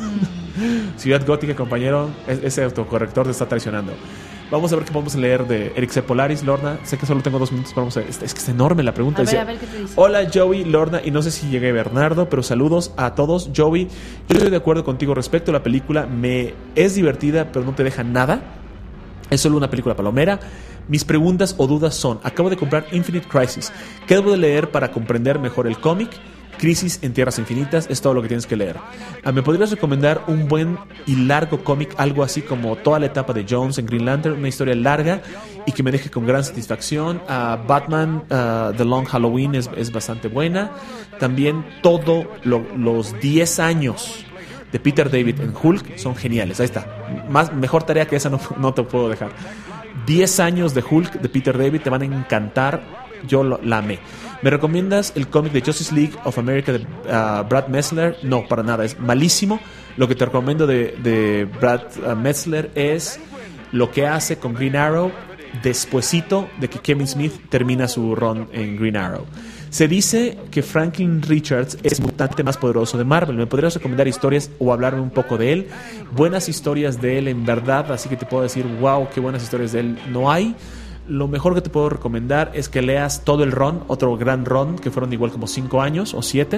Ciudad Gótica, compañero, ese autocorrector te está traicionando. Vamos a ver qué podemos leer de Eric C. Polaris, Lorna. Sé que solo tengo dos minutos, pero vamos a ver. Es que es enorme la pregunta. A Dice, ver, a ver qué te dice. Hola Joey, Lorna, y no sé si llegué Bernardo, pero saludos a todos. Joey, yo estoy de acuerdo contigo respecto a la película. Me es divertida, pero no te deja nada. Es solo una película palomera. Mis preguntas o dudas son: acabo de comprar Infinite Crisis. ¿Qué debo de leer para comprender mejor el cómic? Crisis en Tierras Infinitas es todo lo que tienes que leer. ¿Me podrías recomendar un buen y largo cómic, algo así como toda la etapa de Jones en Green Lantern, una historia larga y que me deje con gran satisfacción. Uh, Batman, uh, The Long Halloween es, es bastante buena. También todos lo, los diez años de Peter David en Hulk son geniales. Ahí está. Más, mejor tarea que esa no, no te puedo dejar. diez años de Hulk de Peter David te van a encantar. Yo lo, la amé. ¿Me recomiendas el cómic de Justice League of America de uh, Brad Metzler? No, para nada, es malísimo. Lo que te recomiendo de, de Brad uh, Metzler es lo que hace con Green Arrow despuesito de que Kevin Smith termina su run en Green Arrow. Se dice que Franklin Richards es el mutante más poderoso de Marvel. ¿Me podrías recomendar historias o hablarme un poco de él? Buenas historias de él, en verdad, así que te puedo decir, wow, qué buenas historias de él no hay. Lo mejor que te puedo recomendar es que leas todo el run, otro gran run, que fueron igual como cinco años o siete.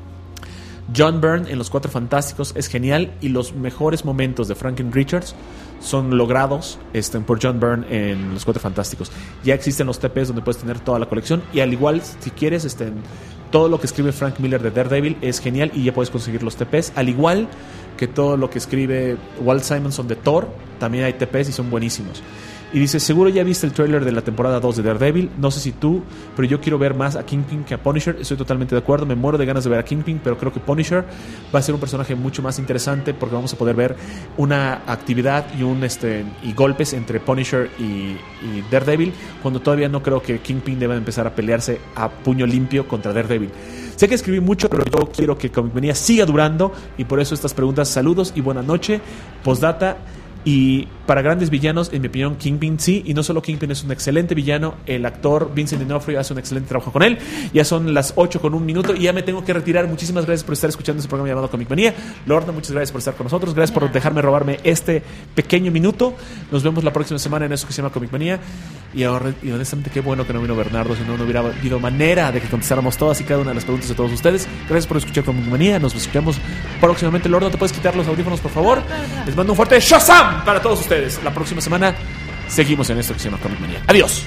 John Byrne en Los Cuatro Fantásticos es genial, y los mejores momentos de Franklin Richards son logrados este, por John Byrne en Los Cuatro Fantásticos. Ya existen los T Pes donde puedes tener toda la colección, y al igual, si quieres, este, todo lo que escribe Frank Miller de Daredevil es genial, y ya puedes conseguir los T Pes, al igual que todo lo que escribe Walt Simonson de Thor. También hay T Pes y son buenísimos. Y dice, seguro ya viste el tráiler de la temporada dos de Daredevil. No sé si tú, pero yo quiero ver más a Kingpin que a Punisher. Estoy totalmente de acuerdo, me muero de ganas de ver a Kingpin, pero creo que Punisher va a ser un personaje mucho más interesante, porque vamos a poder ver una actividad y un este y golpes entre Punisher y, y Daredevil, cuando todavía no creo que Kingpin deba empezar a pelearse a puño limpio contra Daredevil. Sé que escribí mucho, pero yo quiero que Comic Manía siga durando, y por eso estas preguntas. Saludos y buena noche. Postdata. Y para grandes villanos, en mi opinión, Kingpin sí, y no solo Kingpin es un excelente villano, el actor Vincent D'Onofrio hace un excelente trabajo con él. Ya son las ocho con un minuto y ya me tengo que retirar. Muchísimas gracias por estar escuchando este programa llamado Comic Manía. Lorna, muchas gracias por estar con nosotros, gracias por dejarme robarme este pequeño minuto. Nos vemos la próxima semana en eso que se llama Comic Manía. Y, ahora, y honestamente qué bueno que no vino Bernardo, si no, no hubiera habido manera de que contestáramos todas y cada una de las preguntas de todos ustedes. Gracias por escuchar Comic Manía, nos escuchamos próximamente. Lorna, ¿te puedes quitar los audífonos, por favor? Les mando un fuerte Shazam para todos ustedes. La próxima semana seguimos en esto que se llama Comic Manía. Adiós.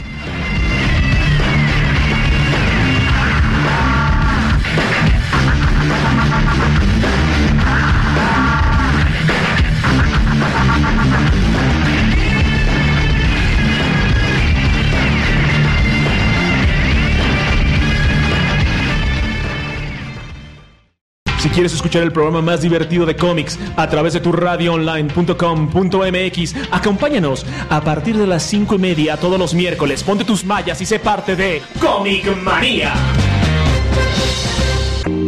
Si quieres escuchar el programa más divertido de cómics a través de tu radio online punto com punto m x, acompáñanos a partir de las cinco y media todos los miércoles. Ponte tus mallas y sé parte de Comic Manía.